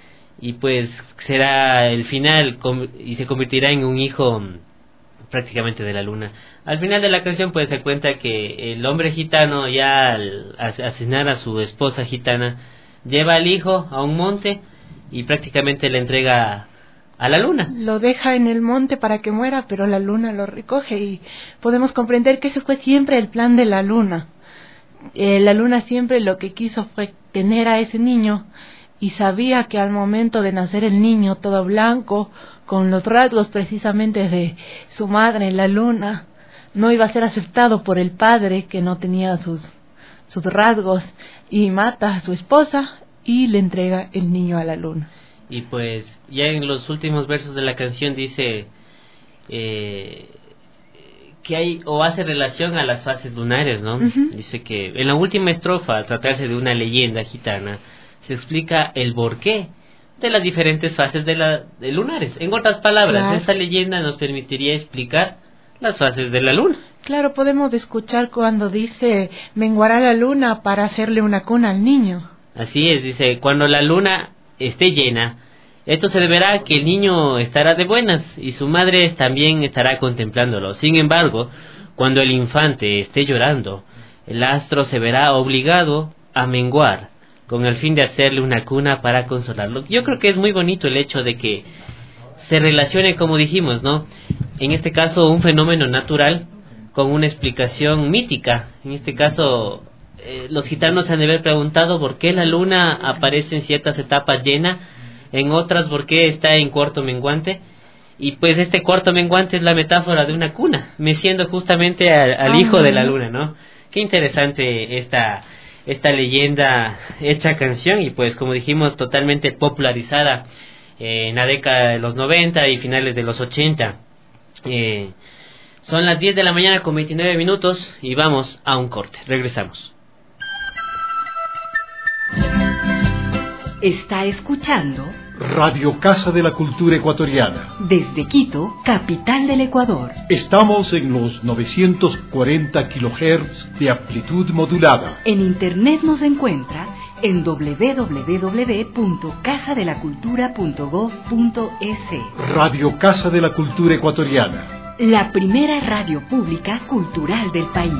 Speaker 6: Y pues será el final y se convertirá en un hijo prácticamente de la luna. Al final de la canción pues se cuenta que el hombre gitano, ya al asesinar a su esposa gitana, lleva al hijo a un monte y prácticamente le entrega a la luna.
Speaker 7: Lo deja en el monte para que muera, pero la luna lo recoge y podemos comprender que ese fue siempre el plan de la luna. Eh, la luna siempre lo que quiso fue tener a ese niño y sabía que al momento de nacer el niño todo blanco, con los rasgos precisamente de su madre, la luna, no iba a ser aceptado por el padre que no tenía sus, sus rasgos, y mata a su esposa y le entrega el niño a la luna.
Speaker 6: Y pues ya en los últimos versos de la canción dice eh, que hay o hace relación a las fases lunares, ¿no? Uh-huh. Dice que en la última estrofa, al tratarse de una leyenda gitana, se explica el porqué de las diferentes fases de, la, de lunares. En otras palabras,
Speaker 7: Claro.
Speaker 6: esta leyenda nos permitiría explicar las fases de la luna.
Speaker 7: Claro, podemos escuchar cuando dice menguará la luna para hacerle una cuna al niño.
Speaker 6: Así es, dice, cuando la luna esté llena, esto se deberá a que el niño estará de buenas y su madre también estará contemplándolo. Sin embargo, cuando el infante esté llorando, el astro se verá obligado a menguar con el fin de hacerle una cuna para consolarlo. Yo creo que es muy bonito el hecho de que se relacione, como dijimos, ¿no? En este caso, un fenómeno natural con una explicación mítica. En este caso, eh, los gitanos se han de haber preguntado por qué la luna aparece en ciertas etapas llena, en otras por qué está en cuarto menguante. Y pues este cuarto menguante es la metáfora de una cuna, meciendo justamente al, al
Speaker 7: Ah,
Speaker 6: hijo de la
Speaker 7: ¿no?
Speaker 6: luna, ¿no? Qué interesante esta, esta leyenda hecha canción y pues como dijimos totalmente popularizada eh, en la década de los noventa y finales de los ochenta. Eh, son las diez de la mañana con veintinueve minutos y vamos a un corte. Regresamos.
Speaker 2: Está escuchando
Speaker 1: Radio Casa de la Cultura Ecuatoriana.
Speaker 2: desde Quito, capital del Ecuador.
Speaker 1: Estamos en los novecientos cuarenta kilohertz de amplitud modulada.
Speaker 2: En internet nos encuentra en doble u doble u doble u punto casa de la cultura punto gob punto es.
Speaker 1: Radio Casa de la Cultura Ecuatoriana.
Speaker 2: La primera radio pública cultural del país.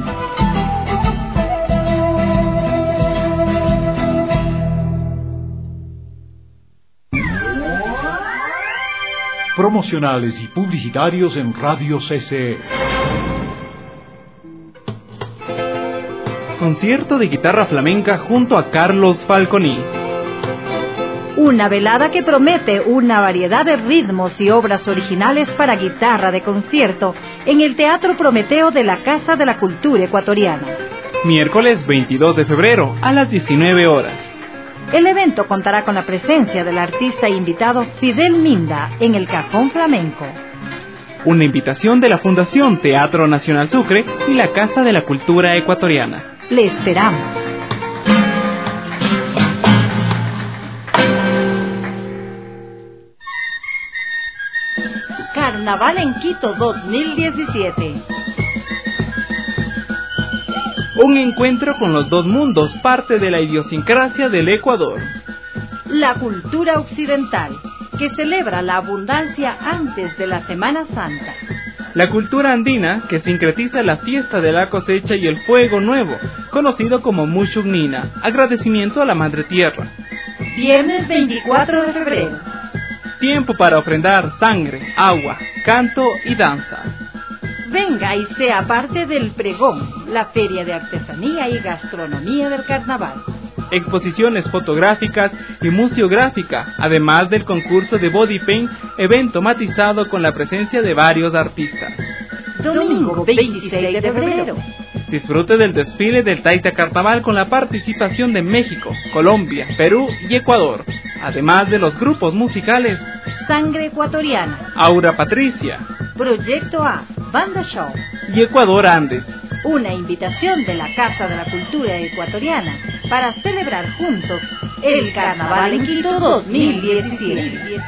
Speaker 1: Promocionales y publicitarios en Radio C C E.
Speaker 11: Concierto de guitarra flamenca junto a Carlos Falconi.
Speaker 12: Una velada que promete una variedad de ritmos y obras originales para guitarra de concierto en el Teatro Prometeo de la Casa de la Cultura Ecuatoriana.
Speaker 11: Miércoles veintidós de febrero a las diecinueve horas.
Speaker 12: El evento contará con la presencia del artista invitado Fidel Minda en el Cajón Flamenco.
Speaker 11: Una invitación de la Fundación Teatro Nacional Sucre y la Casa de la Cultura Ecuatoriana.
Speaker 12: Le esperamos. Carnaval en Quito dos mil diecisiete.
Speaker 11: Un encuentro con los dos mundos, parte de la idiosincrasia del Ecuador.
Speaker 12: La cultura occidental, que celebra la abundancia antes de la Semana Santa.
Speaker 11: La cultura andina, que sincretiza la fiesta de la cosecha y el fuego nuevo, conocido como Mushugnina, agradecimiento a la Madre Tierra.
Speaker 12: Viernes veinticuatro de febrero.
Speaker 11: Tiempo para ofrendar sangre, agua, canto y danza.
Speaker 12: Venga y sea parte del pregón, la feria de artesanía y gastronomía del carnaval.
Speaker 11: Exposiciones fotográficas y museográfica, además del concurso de body paint, evento matizado con la presencia de varios artistas.
Speaker 12: Domingo veintiséis de febrero.
Speaker 11: Disfrute del desfile del Taita Carnaval con la participación de México, Colombia, Perú y Ecuador, además de los grupos musicales
Speaker 12: Sangre Ecuatoriana,
Speaker 11: Aura Patricia,
Speaker 12: Proyecto A, Banda Show
Speaker 11: y Ecuador Andes.
Speaker 12: Una invitación de la Casa de la Cultura Ecuatoriana para celebrar juntos el Carnaval en Quito dos mil diecisiete.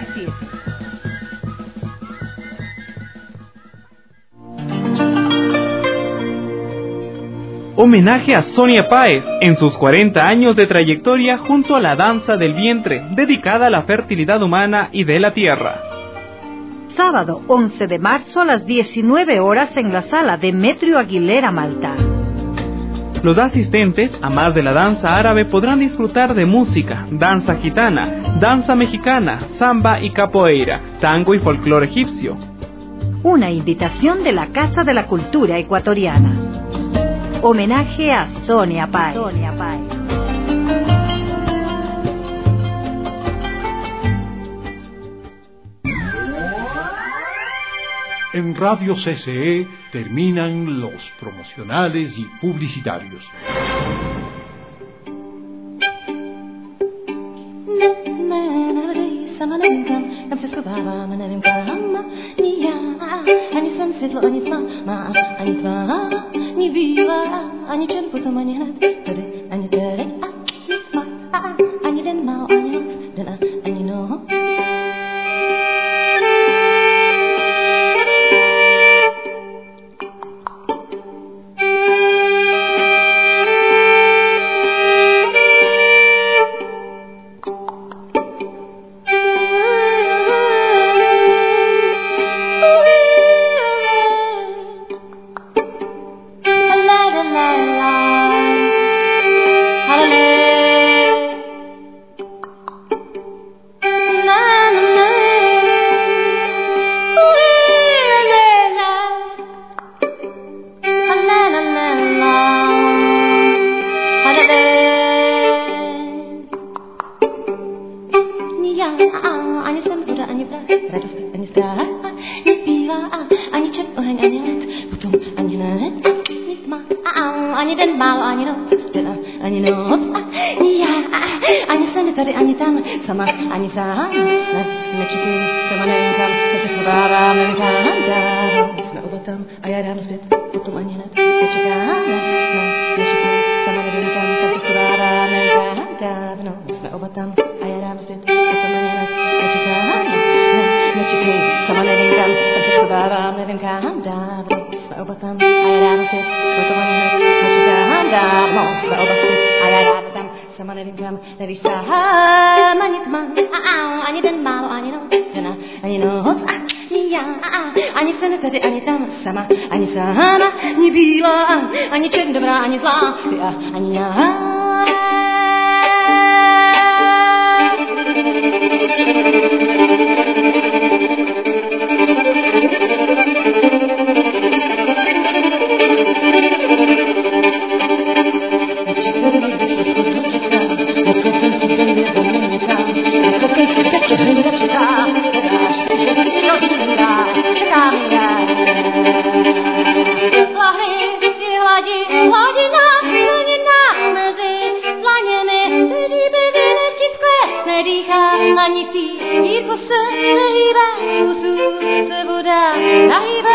Speaker 11: Homenaje a Sonia Páez en sus cuarenta años de trayectoria junto a la danza del vientre, dedicada a la fertilidad humana y de la tierra.
Speaker 12: Sábado once de marzo a las diecinueve horas en la sala Demetrio Aguilera Malta.
Speaker 11: Los asistentes, a más de la danza árabe, podrán disfrutar de música, danza gitana, danza mexicana, samba y capoeira, tango y folclore egipcio.
Speaker 12: Una invitación de la Casa de la Cultura Ecuatoriana. Homenaje a Sonia Páez. Sonia Páez.
Speaker 1: En Radio C C E terminan los promocionales y publicitarios.
Speaker 21: Ani
Speaker 14: radost, ani strach, nebývá ani červ, oheň, ani led, potom ani hned, ani tma, ani den, málo, ani noc, den, ani noc, ani já, ani sen tady, ani tam, sama, ani sám, ne, nečekej, sama nevím kam, tak se schovávám, nevím kam, dál, jsme oba tam a já ráno zpět, potom ani hned, nečekám, ne, ne, nečekej, sama nevím kam, tak se schovávám, nevím kam, dávno, jsme oba tam a já ráno zpět, potom ani hned, nečekám, ne, ne, nečekej, sama nevím kam, tak se schovávám, nevím kam, dávno, jsme oba tam a já ráno zpět, potom ani hned, nečekám, dávno, jsme oba zpět a já ráno tam, sama nevím kam, nevíš sám, ani tma, ani den, málo, ani noc, den, ani noc, ani já, ani sen tady, ani tam, sama, ani sama, ani bílá, ani čert dobrá, ani zlá, ty a ani já. Ani pí, Jirko se nehýbe, usud se voda nahýbe.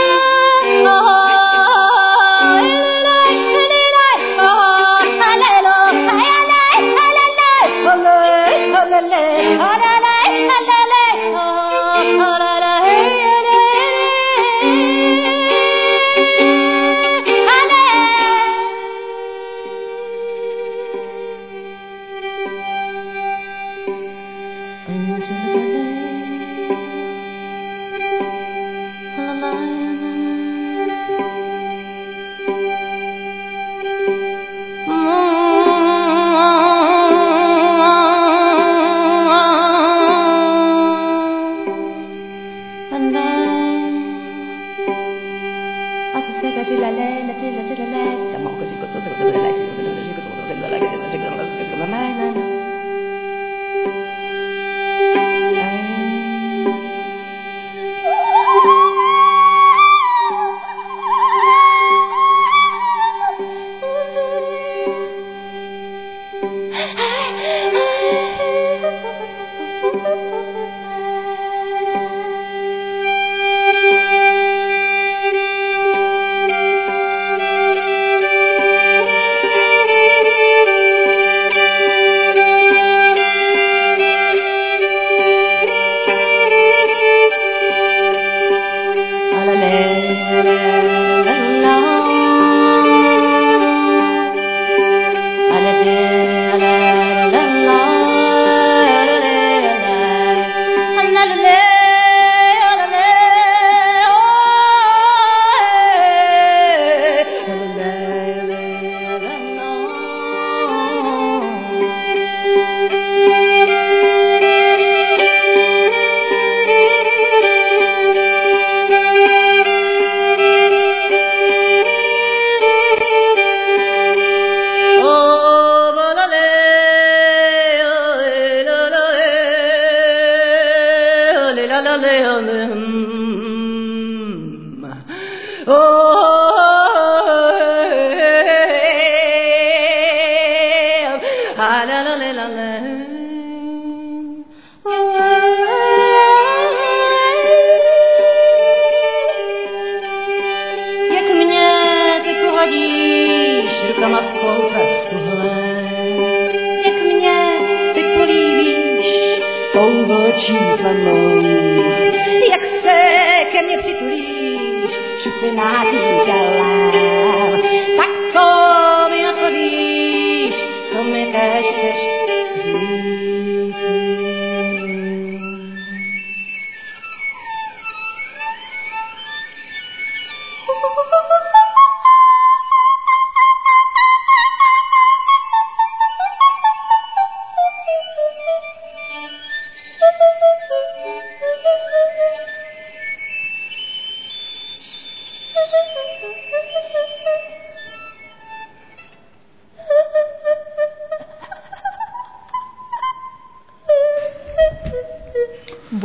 Speaker 14: Oh, elelej, elelej, oh, alelo, alelej, alelej, olej, olelej, olelej, alelej, oh, olelej,
Speaker 21: Jak se ke mně přitulíš, šupinátý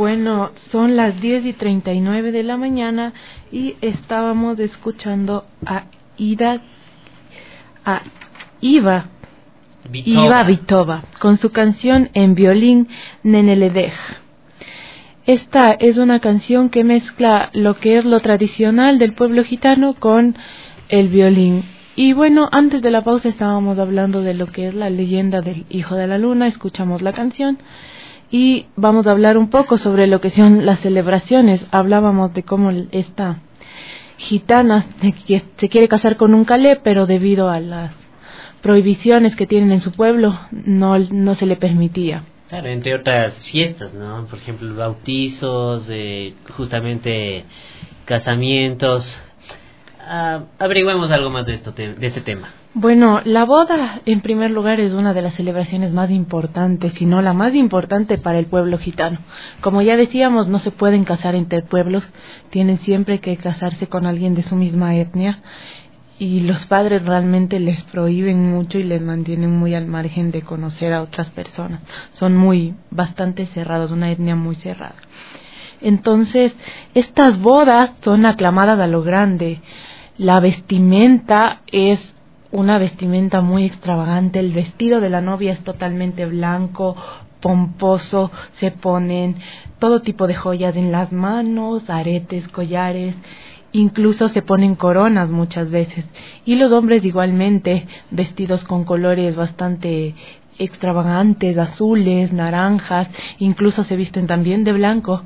Speaker 7: Bueno, son las diez y treinta y nueve de la mañana y estábamos escuchando a Ida, a Iva
Speaker 6: Vitova.
Speaker 7: Iva Vitova con su canción en violín Neneledej. Esta es una canción que mezcla lo que es lo tradicional del pueblo gitano con el violín. Y bueno, antes de la pausa estábamos hablando de lo que es la leyenda del Hijo de la Luna, escuchamos la canción y vamos a hablar un poco sobre lo que son las celebraciones. Hablábamos de cómo esta gitana se quiere casar con un calé, pero debido a las prohibiciones que tienen en su pueblo no, no se le permitía.
Speaker 6: Claro, entre otras fiestas, ¿no? Por ejemplo, bautizos, eh, justamente casamientos. Uh, averiguemos algo más de, esto, de este tema.
Speaker 7: Bueno, la boda, en primer lugar, es una de las celebraciones más importantes, si no la más importante para el pueblo gitano. Como ya decíamos, no se pueden casar entre pueblos, tienen siempre que casarse con alguien de su misma etnia. Y los padres realmente les prohíben mucho y les mantienen muy al margen de conocer a otras personas. Son muy, bastante cerrados, una etnia muy cerrada. Entonces, estas bodas son aclamadas a lo grande. La vestimenta es una vestimenta muy extravagante. El vestido de la novia es totalmente blanco, pomposo. Se ponen todo tipo de joyas en las manos, aretes, collares. Incluso se ponen coronas muchas veces. Y los hombres igualmente, vestidos con colores bastante extravagantes, azules, naranjas, incluso se visten también de blanco.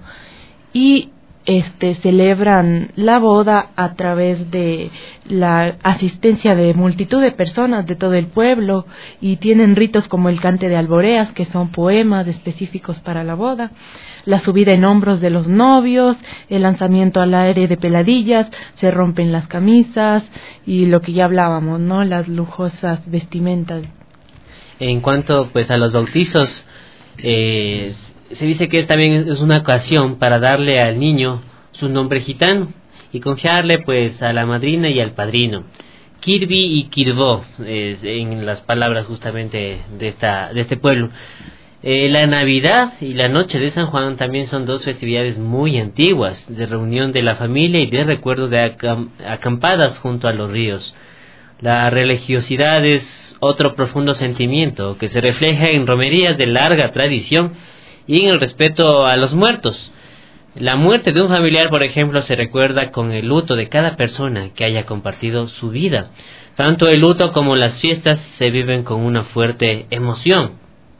Speaker 7: Y este celebran la boda a través de la asistencia de multitud de personas de todo el pueblo y tienen ritos como el cante de alboreas, que son poemas específicos para la boda, la subida en hombros de los novios, el lanzamiento al aire de peladillas, se rompen las camisas y lo que ya hablábamos, ¿no? Las lujosas vestimentas.
Speaker 6: En cuanto pues a los bautizos, eh, se dice que también es una ocasión para darle al niño su nombre gitano y confiarle pues a la madrina y al padrino. Kirby y Kirvó, eh, en las palabras justamente de esta de este pueblo. Eh, la Navidad y la Noche de San Juan también son dos festividades muy antiguas, de reunión de la familia y de recuerdo de acam- acampadas junto a los ríos. La religiosidad es otro profundo sentimiento que se refleja en romerías de larga tradición y en el respeto a los muertos. La muerte de un familiar, por ejemplo, se recuerda con el luto de cada persona que haya compartido su vida. Tanto el luto como las fiestas se viven con una fuerte emoción.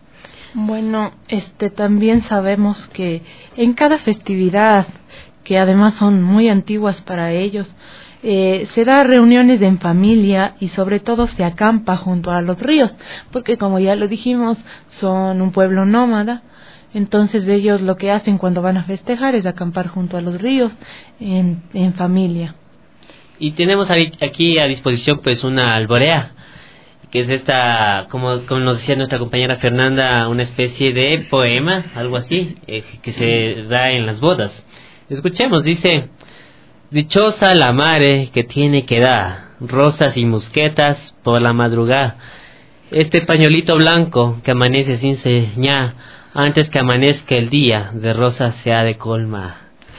Speaker 7: Bueno, este también sabemos que en cada festividad, que además son muy antiguas para ellos, eh, se da reuniones en familia y sobre todo se acampa junto a los ríos, porque como ya lo dijimos, son un pueblo nómada. Entonces ellos lo que hacen cuando van a festejar es acampar junto a los ríos en, en familia.
Speaker 6: Y tenemos aquí a disposición pues una alborea, que es esta, como, como nos decía nuestra compañera Fernanda, una especie de poema, algo así, eh, que se da en las bodas. Escuchemos, dice: dichosa la mare que tiene que dar rosas y musquetas por la madrugada, este pañuelito blanco que amanece sin señal, antes que amanezca el día, de rosas se ha de colmar.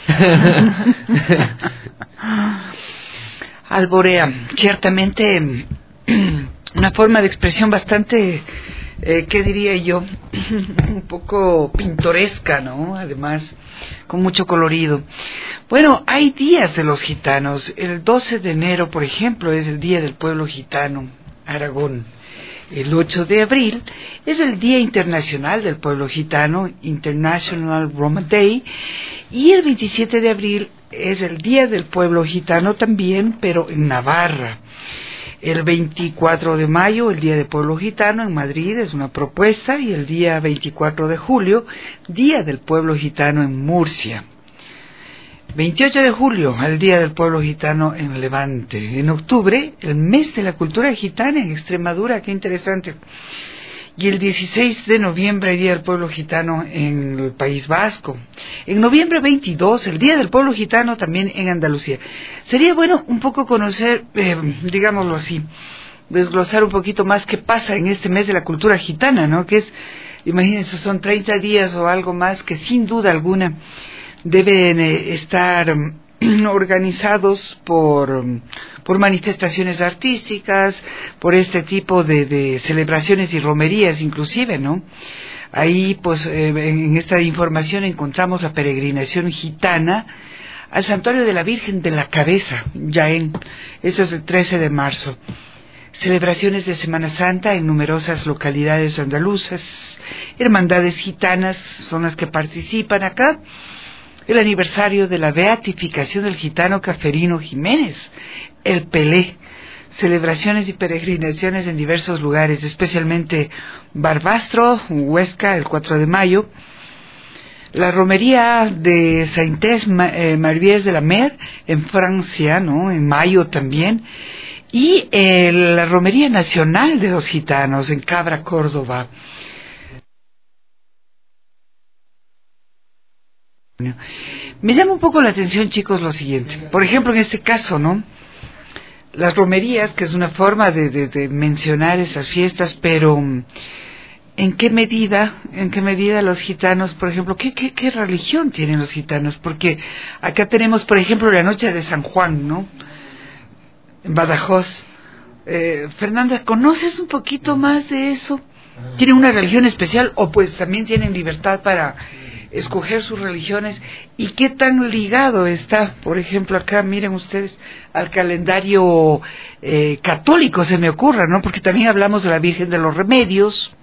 Speaker 5: Alborea, ciertamente una forma de expresión bastante, eh, ¿qué diría yo? Un poco pintoresca, ¿no? Además, con mucho colorido. Bueno, hay días de los gitanos. El doce de enero, por ejemplo, es el Día del Pueblo Gitano, Aragón. El ocho de abril es el Día Internacional del Pueblo Gitano, International Roma Day, y el veintisiete de abril es el Día del Pueblo Gitano también, pero en Navarra. El veinticuatro de mayo, el Día del Pueblo Gitano en Madrid, es una propuesta, y el día veinticuatro de julio, Día del Pueblo Gitano en Murcia. veintiocho de julio, el Día del Pueblo Gitano en Levante. En octubre, el Mes de la Cultura Gitana en Extremadura, qué interesante. Y el dieciséis de noviembre, el Día del Pueblo Gitano en el País Vasco. En noviembre veintidós, el Día del Pueblo Gitano también en Andalucía. Sería bueno un poco conocer, eh, digámoslo así, desglosar un poquito más qué pasa en este Mes de la Cultura Gitana, ¿no? Que es Imagínense, son treinta días o algo más que sin duda alguna deben eh, estar um, organizados por, um, por manifestaciones artísticas, por este tipo de, de celebraciones y romerías inclusive, ¿no? Ahí, pues, eh, en esta información encontramos la peregrinación gitana al Santuario de la Virgen de la Cabeza, Jaén. Eso es el trece de marzo. Celebraciones de Semana Santa en numerosas localidades andaluzas. Hermandades gitanas son las que participan acá. El aniversario de la beatificación del gitano Caferino Jiménez, el Pelé. Celebraciones y peregrinaciones en diversos lugares, especialmente Barbastro, Huesca, el cuatro de mayo. La romería de Saintes eh, Marbies de la Mer en Francia, ¿no? En mayo también. Y eh, la romería nacional de los gitanos en Cabra, Córdoba. Me llama un poco la atención, chicos, lo siguiente. Por ejemplo, en este caso, ¿no? Las romerías, que es una forma de, de, de mencionar esas fiestas, pero ¿en qué medida, en qué medida los gitanos, por ejemplo, qué, qué, qué religión tienen los gitanos? Porque acá tenemos, por ejemplo, la noche de San Juan, ¿no? En Badajoz. Eh, Fernanda, ¿conoces un poquito más de eso? ¿Tienen una religión especial o pues también tienen libertad para escoger sus religiones? ¿Y qué tan ligado está, por ejemplo, acá, miren ustedes, al calendario eh, católico, se me ocurra, ¿no? Porque también hablamos de la Virgen de los Remedios,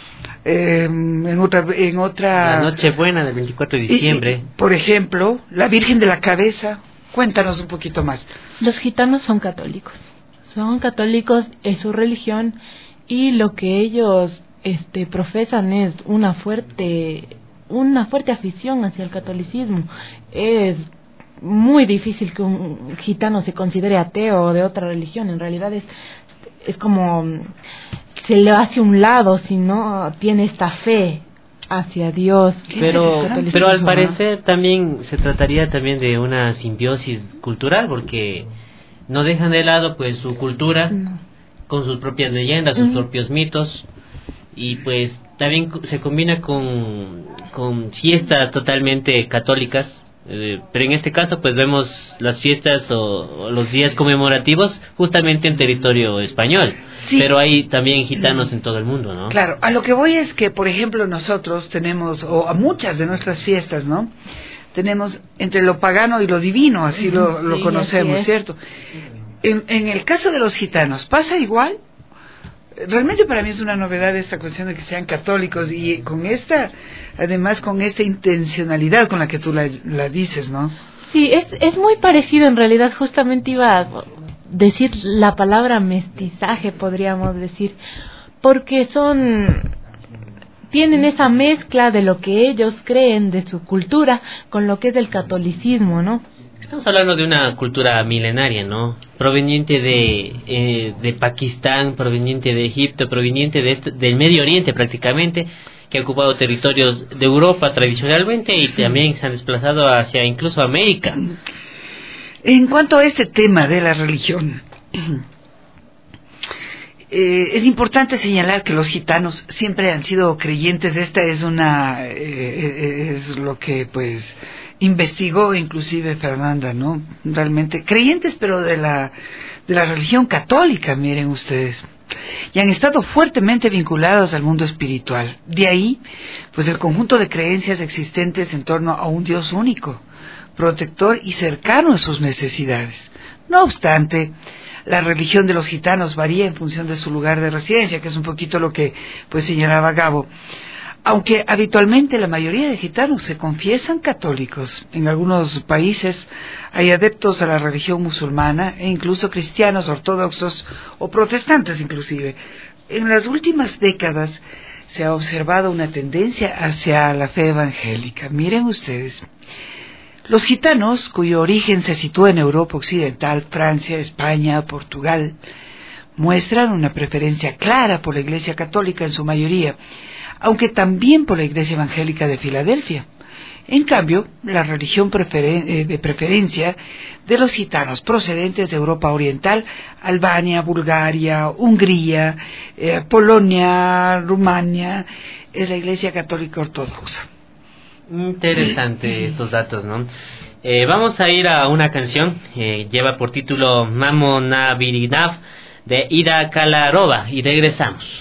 Speaker 5: eh, en otra... en otra
Speaker 6: la Nochebuena del veinticuatro de diciembre.
Speaker 5: Y, y, por ejemplo, la Virgen de la Cabeza. Cuéntanos un poquito más.
Speaker 7: Los gitanos son católicos, son católicos, es su religión, y lo que ellos este, profesan es una fuerte... una fuerte afición hacia el catolicismo. Es muy difícil que un gitano se considere ateo o de otra religión. En realidad es es como se le hace un lado si no tiene esta fe hacia Dios.
Speaker 6: Pero pero al parecer también se trataría también de una simbiosis cultural, porque no dejan de lado pues su cultura no. con sus propias leyendas, sus uh-huh. propios mitos, y pues también se combina con, con fiestas totalmente católicas, eh, pero en este caso pues vemos las fiestas o, o los días conmemorativos justamente en territorio español, sí. pero hay también gitanos en todo el mundo, ¿no?
Speaker 5: Claro, a lo que voy es que, por ejemplo, nosotros tenemos, o a muchas de nuestras fiestas, ¿no? Tenemos entre lo pagano y lo divino, así uh-huh. lo, lo sí, conocemos, ¿cierto? En, en el caso de los gitanos, ¿pasa igual? Realmente para mí es una novedad esta cuestión de que sean católicos, y con esta, además con esta intencionalidad con la que tú la, la dices, ¿no?
Speaker 7: Sí, es, es muy parecido en realidad. Justamente iba a decir la palabra mestizaje, podríamos decir, porque son, tienen esa mezcla de lo que ellos creen de su cultura con lo que es el catolicismo, ¿no?
Speaker 6: Estamos hablando de una cultura milenaria, ¿no? Proveniente de eh, de Pakistán, proveniente de Egipto, proveniente de, del Medio Oriente prácticamente, que ha ocupado territorios de Europa tradicionalmente y también se han desplazado hacia incluso América.
Speaker 5: En cuanto a este tema de la religión, eh, es importante señalar que los gitanos siempre han sido creyentes. Esta es una eh, es lo que pues investigó inclusive Fernanda, ¿no? Realmente creyentes, pero de la de la religión católica, miren ustedes, y han estado fuertemente vinculados al mundo espiritual. De ahí, pues el conjunto de creencias existentes en torno a un Dios único, protector y cercano a sus necesidades. No obstante, la religión de los gitanos varía en función de su lugar de residencia, que es un poquito lo que pues señalaba Gabo. Aunque habitualmente la mayoría de gitanos se confiesan católicos, en algunos países hay adeptos a la religión musulmana e incluso cristianos ortodoxos o protestantes inclusive. En las últimas décadas se ha observado una tendencia hacia la fe evangélica. Miren ustedes, los gitanos, cuyo origen se sitúa en Europa Occidental, Francia, España, Portugal, muestran una preferencia clara por la Iglesia Católica en su mayoría, aunque también por la Iglesia Evangélica de Filadelfia. En cambio, la religión preferen- eh, de preferencia de los gitanos procedentes de Europa Oriental, Albania, Bulgaria, Hungría, eh, Polonia, Rumania, es la Iglesia Católica Ortodoxa.
Speaker 6: Interesante estos datos, ¿no? Eh, vamos a ir a una canción, eh, lleva por título Mamo na Virinav de Ida Kalarova y regresamos.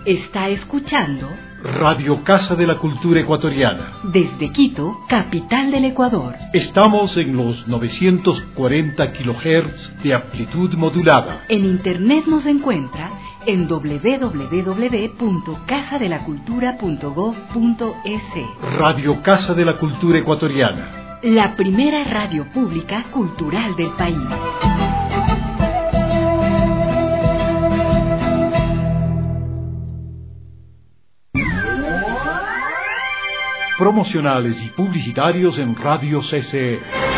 Speaker 2: Está escuchando
Speaker 1: Radio Casa de la Cultura Ecuatoriana.
Speaker 2: Desde Quito, capital del Ecuador.
Speaker 1: Estamos en los novecientos cuarenta kilohertz de amplitud modulada.
Speaker 2: En internet nos encuentra en doble u doble u doble u punto casa de la cultura punto gob punto es.
Speaker 1: Radio Casa de la Cultura Ecuatoriana.
Speaker 2: La primera radio pública cultural del país.
Speaker 1: Promocionales y publicitarios en Radio C C E.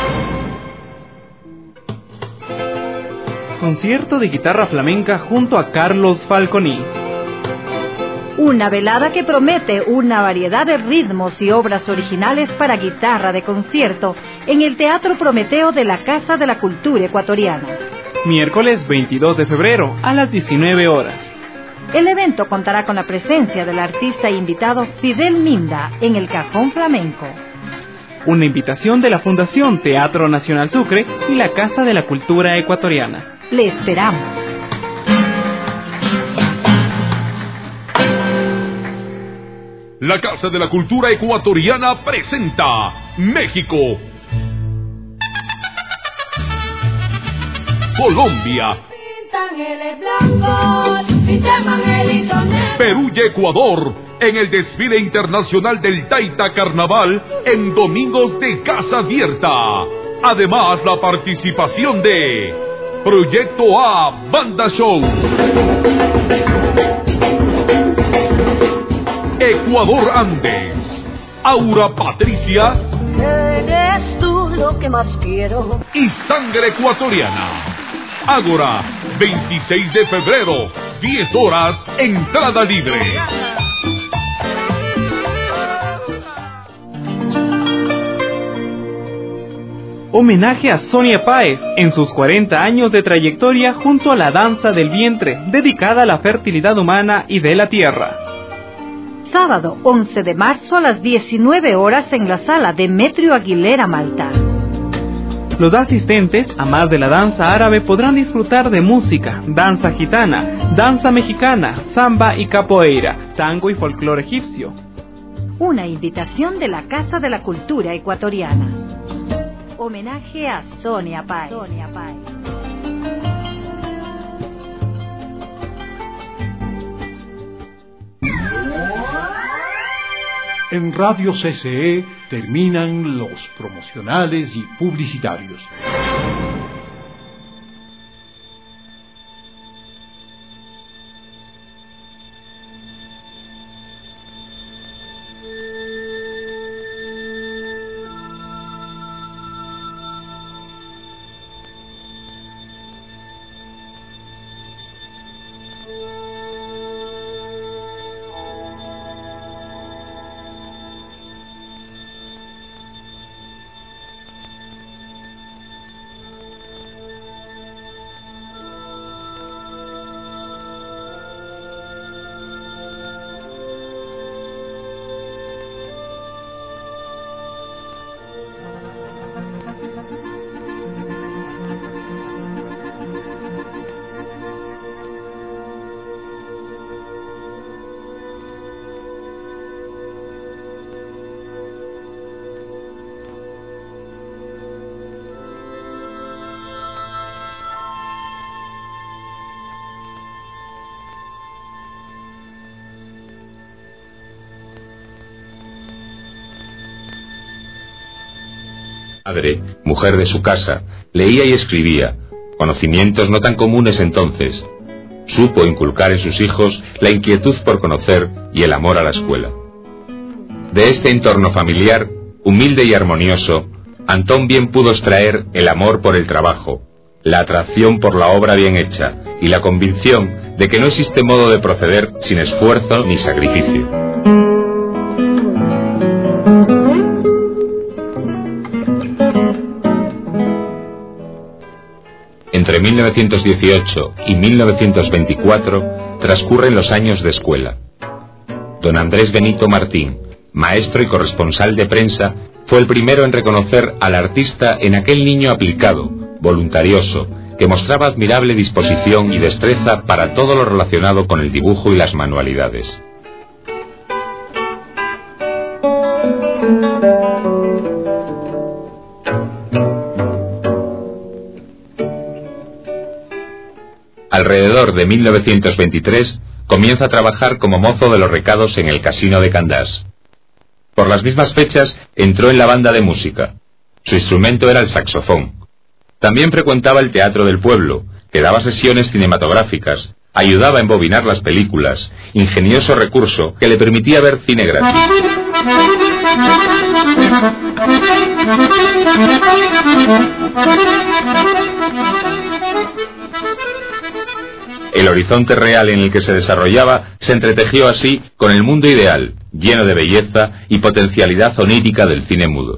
Speaker 11: Concierto de guitarra flamenca junto a Carlos Falconi.
Speaker 12: Una velada que promete una variedad de ritmos y obras originales para guitarra de concierto en el Teatro Prometeo de la Casa de la Cultura Ecuatoriana.
Speaker 11: Miércoles veintidós de febrero a las diecinueve horas.
Speaker 12: El evento contará con la presencia del artista invitado Fidel Minda en el cajón flamenco.
Speaker 11: Una invitación de la Fundación Teatro Nacional Sucre y la Casa de la Cultura Ecuatoriana.
Speaker 12: Le esperamos.
Speaker 13: La Casa de la Cultura Ecuatoriana presenta México, Colombia, Perú y Ecuador en el desfile internacional del Taita Carnaval en Domingos de Casa Abierta. Además, la participación de Proyecto A Banda Show, Ecuador Andes, Aura Patricia,
Speaker 3: eres tú lo que más quiero,
Speaker 13: y Sangre Ecuatoriana. Ágora, veintiséis de febrero, diez horas, entrada libre.
Speaker 11: Homenaje a Sonia Páez en sus cuarenta años de trayectoria junto a la danza del vientre, dedicada a la fertilidad humana y de la tierra.
Speaker 12: Sábado once de marzo a las diecinueve horas en la sala Demetrio Aguilera, Malta.
Speaker 11: Los asistentes, a más de la danza árabe, podrán disfrutar de música, danza gitana, danza mexicana, samba y capoeira, tango y folclore egipcio.
Speaker 12: Una invitación de la Casa de la Cultura Ecuatoriana. Homenaje a Sonia Páez. Sonia Páez.
Speaker 1: En Radio C C E terminan los promocionales y publicitarios.
Speaker 22: Madre, mujer de su casa, leía y escribía, conocimientos no tan comunes entonces. Supo inculcar en sus hijos la inquietud por conocer y el amor a la escuela. De este entorno familiar, humilde y armonioso, Antón bien pudo extraer el amor por el trabajo, la atracción por la obra bien hecha y la convicción de que no existe modo de proceder sin esfuerzo ni sacrificio. Entre mil novecientos dieciocho y mil novecientos veinticuatro transcurren los años de escuela. Don Andrés Benito Martín, maestro y corresponsal de prensa, fue el primero en reconocer al artista en aquel niño aplicado, voluntarioso, que mostraba admirable disposición y destreza para todo lo relacionado con el dibujo y las manualidades. Alrededor de mil novecientos veintitrés comienza a trabajar como mozo de los recados en el casino de Candás. Por las mismas fechas entró en la banda de música. Su instrumento era el saxofón. También frecuentaba el teatro del pueblo, que daba sesiones cinematográficas, ayudaba a embobinar las películas, ingenioso recurso que le permitía ver cine gratis. El horizonte real en el que se desarrollaba se entretejió así con el mundo ideal, lleno de belleza y potencialidad onírica del cine mudo.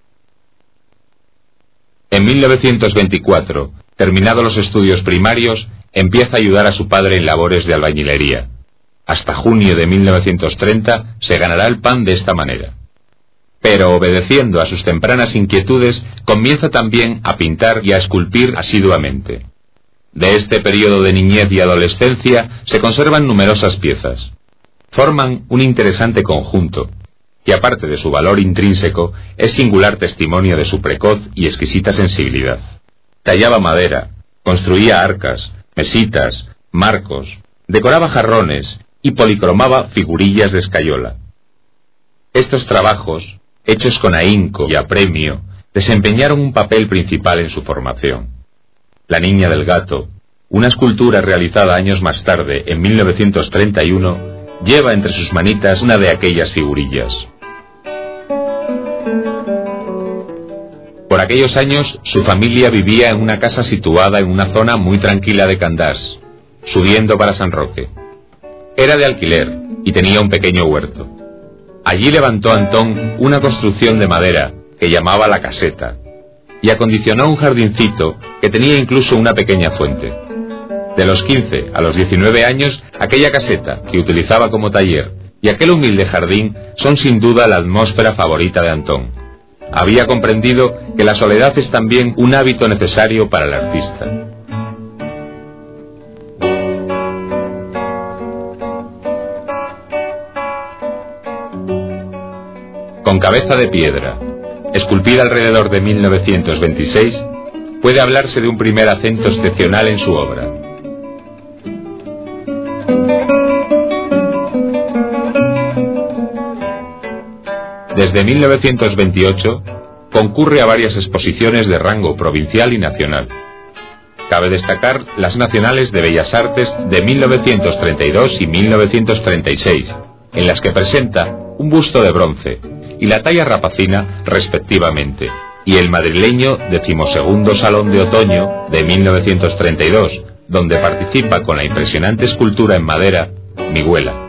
Speaker 22: En mil novecientos veinticuatro, terminados los estudios primarios, empieza a ayudar a su padre en labores de albañilería. Hasta junio de mil novecientos treinta se ganará el pan de esta manera. Pero obedeciendo a sus tempranas inquietudes, comienza también a pintar y a esculpir asiduamente. De este periodo de niñez y adolescencia se conservan numerosas piezas. Forman un interesante conjunto, que aparte de su valor intrínseco, es singular testimonio de su precoz y exquisita sensibilidad. Tallaba madera, construía arcas, mesitas, marcos, decoraba jarrones y policromaba figurillas de escayola. Estos trabajos, hechos con ahínco y apremio, desempeñaron un papel principal en su formación. La niña del gato, una escultura realizada años más tarde, en mil novecientos treinta y uno, lleva entre sus manitas una de aquellas figurillas. Por aquellos años, su familia vivía en una casa situada en una zona muy tranquila de Candás, subiendo para San Roque. Era de alquiler y tenía un pequeño huerto. Allí levantó Antón una construcción de madera que llamaba la caseta y acondicionó un jardincito que tenía incluso una pequeña fuente. De los quince a los diecinueve años, aquella caseta que utilizaba como taller y aquel humilde jardín son sin duda la atmósfera favorita de Antón. Había comprendido que la soledad es también un hábito necesario para el artista. Con cabeza de piedra, esculpida alrededor de mil novecientos veintiséis, puede hablarse de un primer acento excepcional en su obra. Desde mil novecientos veintiocho concurre a varias exposiciones de rango provincial y nacional. Cabe destacar las nacionales de Bellas Artes de mil novecientos treinta y dos y mil novecientos treinta y seis, en las que presenta un busto de bronce y la talla rapacina respectivamente, y el madrileño decimosegundo Salón de Otoño de mil novecientos treinta y dos, donde participa con la impresionante escultura en madera Miguela.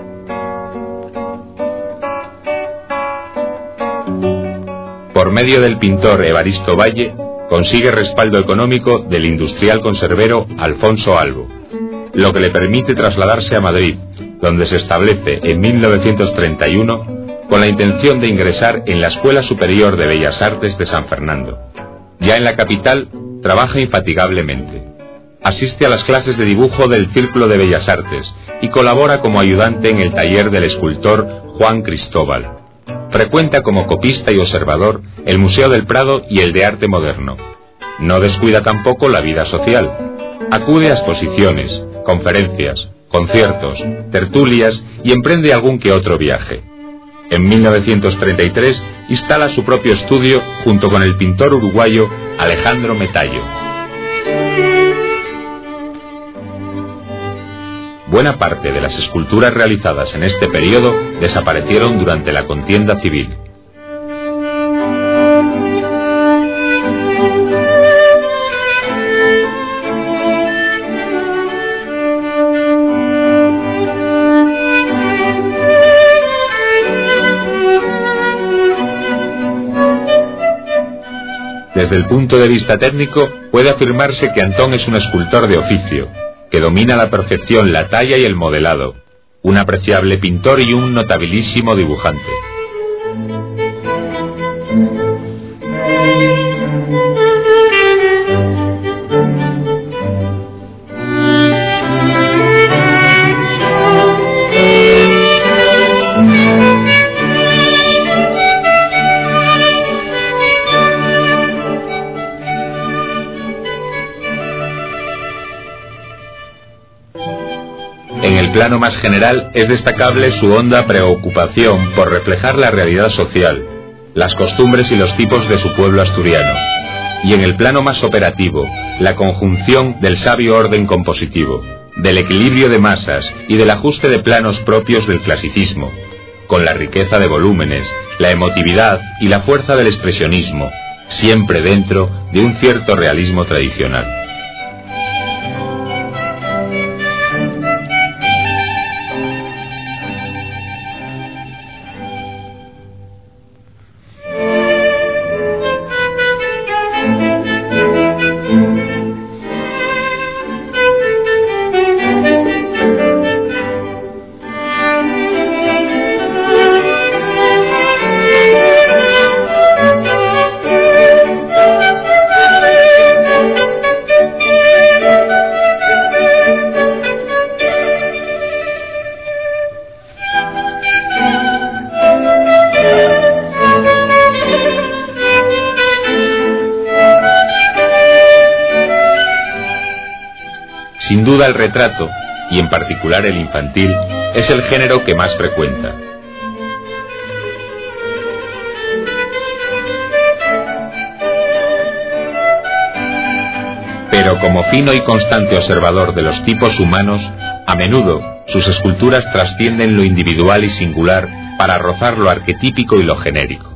Speaker 22: Por medio del pintor Evaristo Valle, consigue respaldo económico del industrial conservero Alfonso Albo, lo que le permite trasladarse a Madrid, donde se establece en mil novecientos treinta y uno con la intención de ingresar en la Escuela Superior de Bellas Artes de San Fernando. Ya en la capital, trabaja infatigablemente. Asiste a las clases de dibujo del Círculo de Bellas Artes y colabora como ayudante en el taller del escultor Juan Cristóbal. Frecuenta como copista y observador el Museo del Prado y el de Arte Moderno. No descuida tampoco la vida social. Acude a exposiciones, conferencias, conciertos, tertulias y emprende algún que otro viaje. En mil novecientos treinta y tres instala su propio estudio junto con el pintor uruguayo Alejandro Metallo. Buena parte de las esculturas realizadas en este periodo desaparecieron durante la contienda civil. Desde el punto de vista técnico, puede afirmarse que Antón es un escultor de oficio, que domina a la perfección la talla y el modelado, un apreciable pintor y un notabilísimo dibujante. En el plano más general es destacable su honda preocupación por reflejar la realidad social, las costumbres y los tipos de su pueblo asturiano. Y en el plano más operativo, la conjunción del sabio orden compositivo, del equilibrio de masas y del ajuste de planos propios del clasicismo, con la riqueza de volúmenes, la emotividad y la fuerza del expresionismo, siempre dentro de un cierto realismo tradicional. Sin duda el retrato, y en particular el infantil, es el género que más frecuenta. Pero como fino y constante observador de los tipos humanos, a menudo sus esculturas trascienden lo individual y singular para rozar lo arquetípico y lo genérico.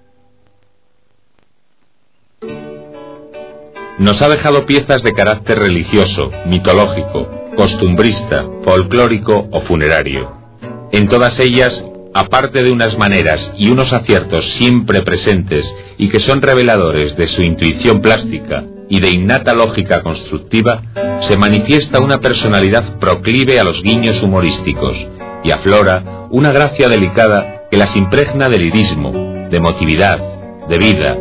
Speaker 22: Nos ha dejado piezas de carácter religioso, mitológico, costumbrista, folclórico o funerario. En todas ellas, aparte de unas maneras y unos aciertos siempre presentes y que son reveladores de su intuición plástica y de innata lógica constructiva, se manifiesta una personalidad proclive a los guiños humorísticos y aflora una gracia delicada que las impregna de lirismo, de emotividad, de vida.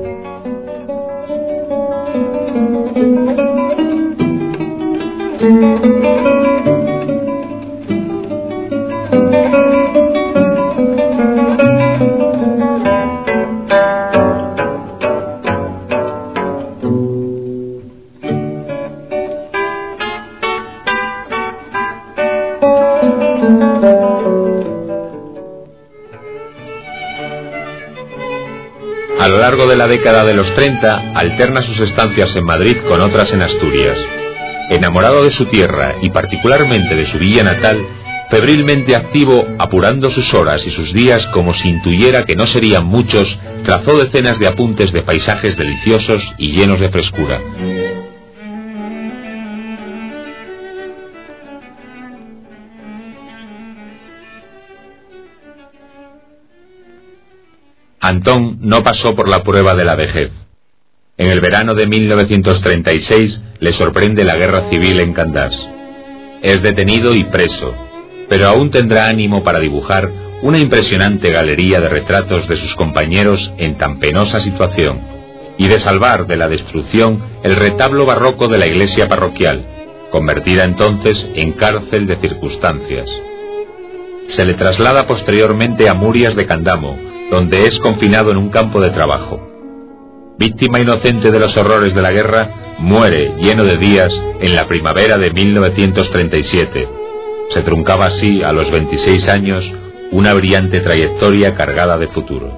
Speaker 22: A lo largo de la década de los treinta, alterna sus estancias en Madrid con otras en Asturias. Enamorado de su tierra y particularmente de su villa natal, febrilmente activo, apurando sus horas y sus días como si intuyera que no serían muchos, trazó decenas de apuntes de paisajes deliciosos y llenos de frescura. Antón no pasó por la prueba de la vejez. En el verano de mil novecientos treinta y seis le sorprende la guerra civil en Candás. Es detenido y preso, pero aún tendrá ánimo para dibujar una impresionante galería de retratos de sus compañeros en tan penosa situación, y de salvar de la destrucción el retablo barroco de la iglesia parroquial, convertida entonces en cárcel de circunstancias. Se le traslada posteriormente a Murias de Candamo, donde es confinado en un campo de trabajo. Víctima inocente de los horrores de la guerra, muere lleno de días en la primavera de mil novecientos treinta y siete. Se truncaba así, a los veintiséis años, una brillante trayectoria cargada de futuro.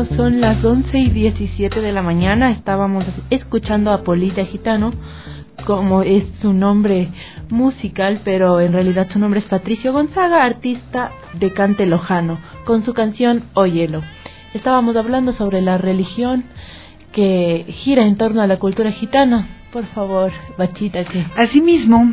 Speaker 7: son las once y diecisiete de la mañana. Estábamos escuchando a Polita Gitano, como es su nombre musical, pero en realidad su nombre es Patricio Gonzaga, artista de cante lojano, con su canción Óyelo. Estábamos hablando sobre la religión que gira en torno a la cultura gitana. Por favor, Bachita, ¿qué?
Speaker 5: Asimismo,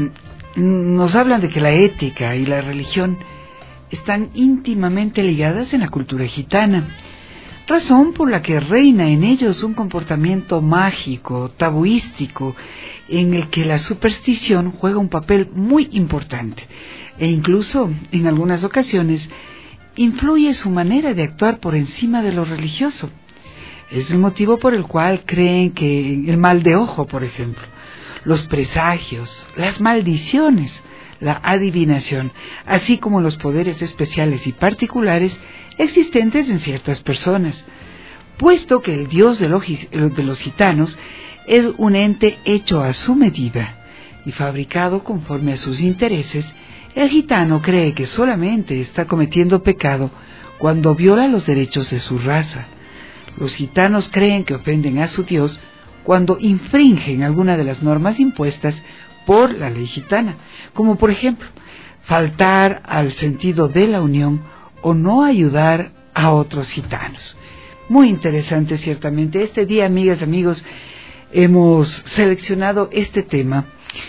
Speaker 5: nos hablan de que la ética y la religión están íntimamente ligadas en la cultura gitana, razón por la que reina en ellos un comportamiento mágico, tabuístico, en el que la superstición juega un papel muy importante e incluso, en algunas ocasiones, influye su manera de actuar por encima de lo religioso. Es el motivo por el cual creen que el mal de ojo, por ejemplo, los presagios, las maldiciones, la adivinación, así como los poderes especiales y particulares existentes en ciertas personas, puesto que el dios de los, de los gitanos es un ente hecho a su medida y fabricado conforme a sus intereses. El gitano cree que solamente está cometiendo pecado cuando viola los derechos de su raza. Los gitanos creen que ofenden a su dios cuando infringen alguna de las normas impuestas por la ley gitana, como por ejemplo, faltar al sentido de la unión o no ayudar a otros gitanos. Muy interesante, ciertamente. Este día, amigas y amigos, hemos seleccionado este tema: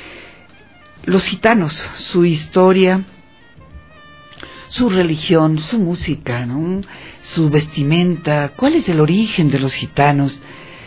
Speaker 5: los gitanos, su historia, su religión, su música, ¿no?, su vestimenta, cuál es el origen de los gitanos.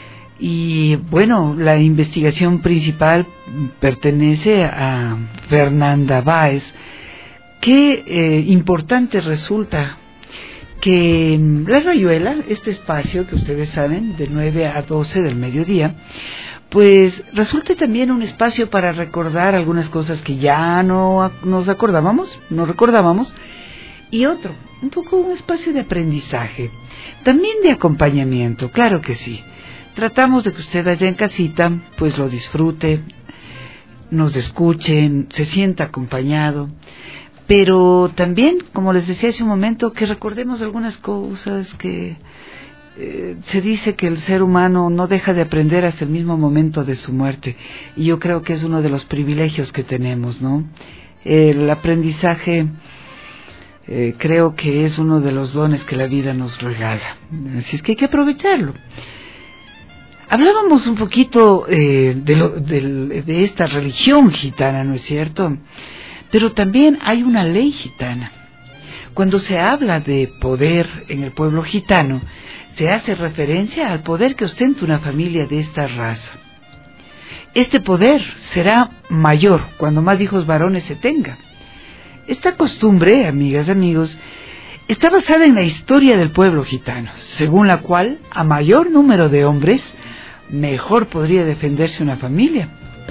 Speaker 5: Y bueno, la investigación principal pertenece a Fernanda Báez. Qué eh, importante resulta que La Rayuela, este espacio que ustedes saben, de nueve a doce del mediodía, pues resulta también un espacio para recordar algunas cosas que ya no nos acordábamos, no recordábamos, y otro, un poco un espacio de aprendizaje, también de acompañamiento, claro que sí. Tratamos de que usted allá en casita pues lo disfrute, nos escuche, se sienta acompañado, pero también, como les decía hace un momento, que recordemos algunas cosas que eh, se dice que el ser humano no deja de aprender hasta el mismo momento de su muerte, y yo creo que es uno de los privilegios que tenemos, ¿no? El aprendizaje eh, creo que es uno de los dones que la vida nos regala, así es que hay que aprovecharlo. Hablábamos un poquito eh, de, lo, de, de esta religión gitana, ¿no es cierto? Pero también hay una ley gitana. Cuando se habla de poder en el pueblo gitano, se hace referencia al poder que ostenta una familia de esta raza. Este poder será mayor cuando más hijos varones se tenga. Esta costumbre, amigas y amigos, está basada en la historia del pueblo gitano, según la cual, a mayor número de hombres, mejor podría defenderse una familia.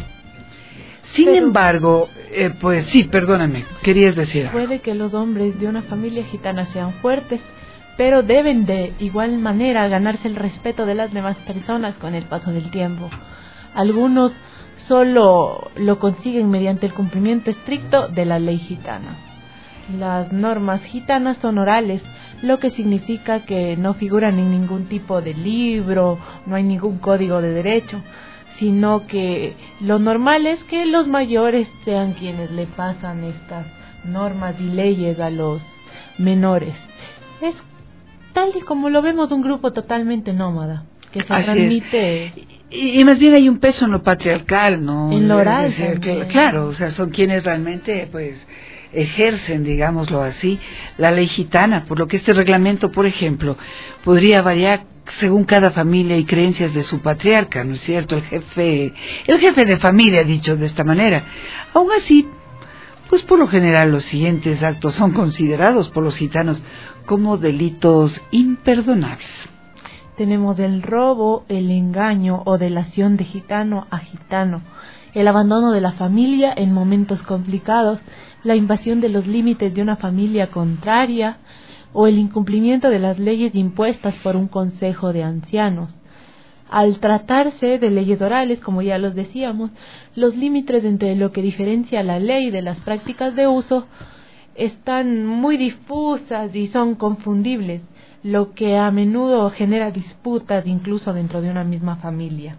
Speaker 5: Sin Pero, embargo, eh, pues sí, perdóname, querías decir algo.
Speaker 7: Puede que los hombres de una familia gitana sean fuertes, pero deben de igual manera ganarse el respeto de las demás personas con el paso del tiempo. Algunos solo lo consiguen mediante el cumplimiento estricto de la ley gitana. Las normas gitanas son orales, lo que significa que no figuran en ningún tipo de libro, no hay ningún código de derecho, sino que lo normal es que los mayores sean quienes le pasan estas normas y leyes a los menores. Es tal y como lo vemos un grupo totalmente nómada, que se
Speaker 5: Así
Speaker 7: transmite...
Speaker 5: Es. Y, y más bien hay un peso en lo patriarcal, ¿no?
Speaker 7: En lo oral
Speaker 5: es decir, que, claro, o sea, son quienes realmente, pues, ejercen, digámoslo así, la ley gitana, por lo que este reglamento, por ejemplo, podría variar según cada familia y creencias de su patriarca, ¿no es cierto? El jefe, el jefe de familia, dicho de esta manera. Aún así, pues por lo general los siguientes actos son considerados por los gitanos como delitos imperdonables.
Speaker 7: Tenemos el robo, el engaño o delación de gitano a gitano, el abandono de la familia en momentos complicados, la invasión de los límites de una familia contraria o el incumplimiento de las leyes impuestas por un consejo de ancianos. Al tratarse de leyes orales, como ya los decíamos, los límites entre lo que diferencia la ley de las prácticas de uso están muy difusas y son confundibles. lo que a menudo genera disputas incluso dentro de una misma familia.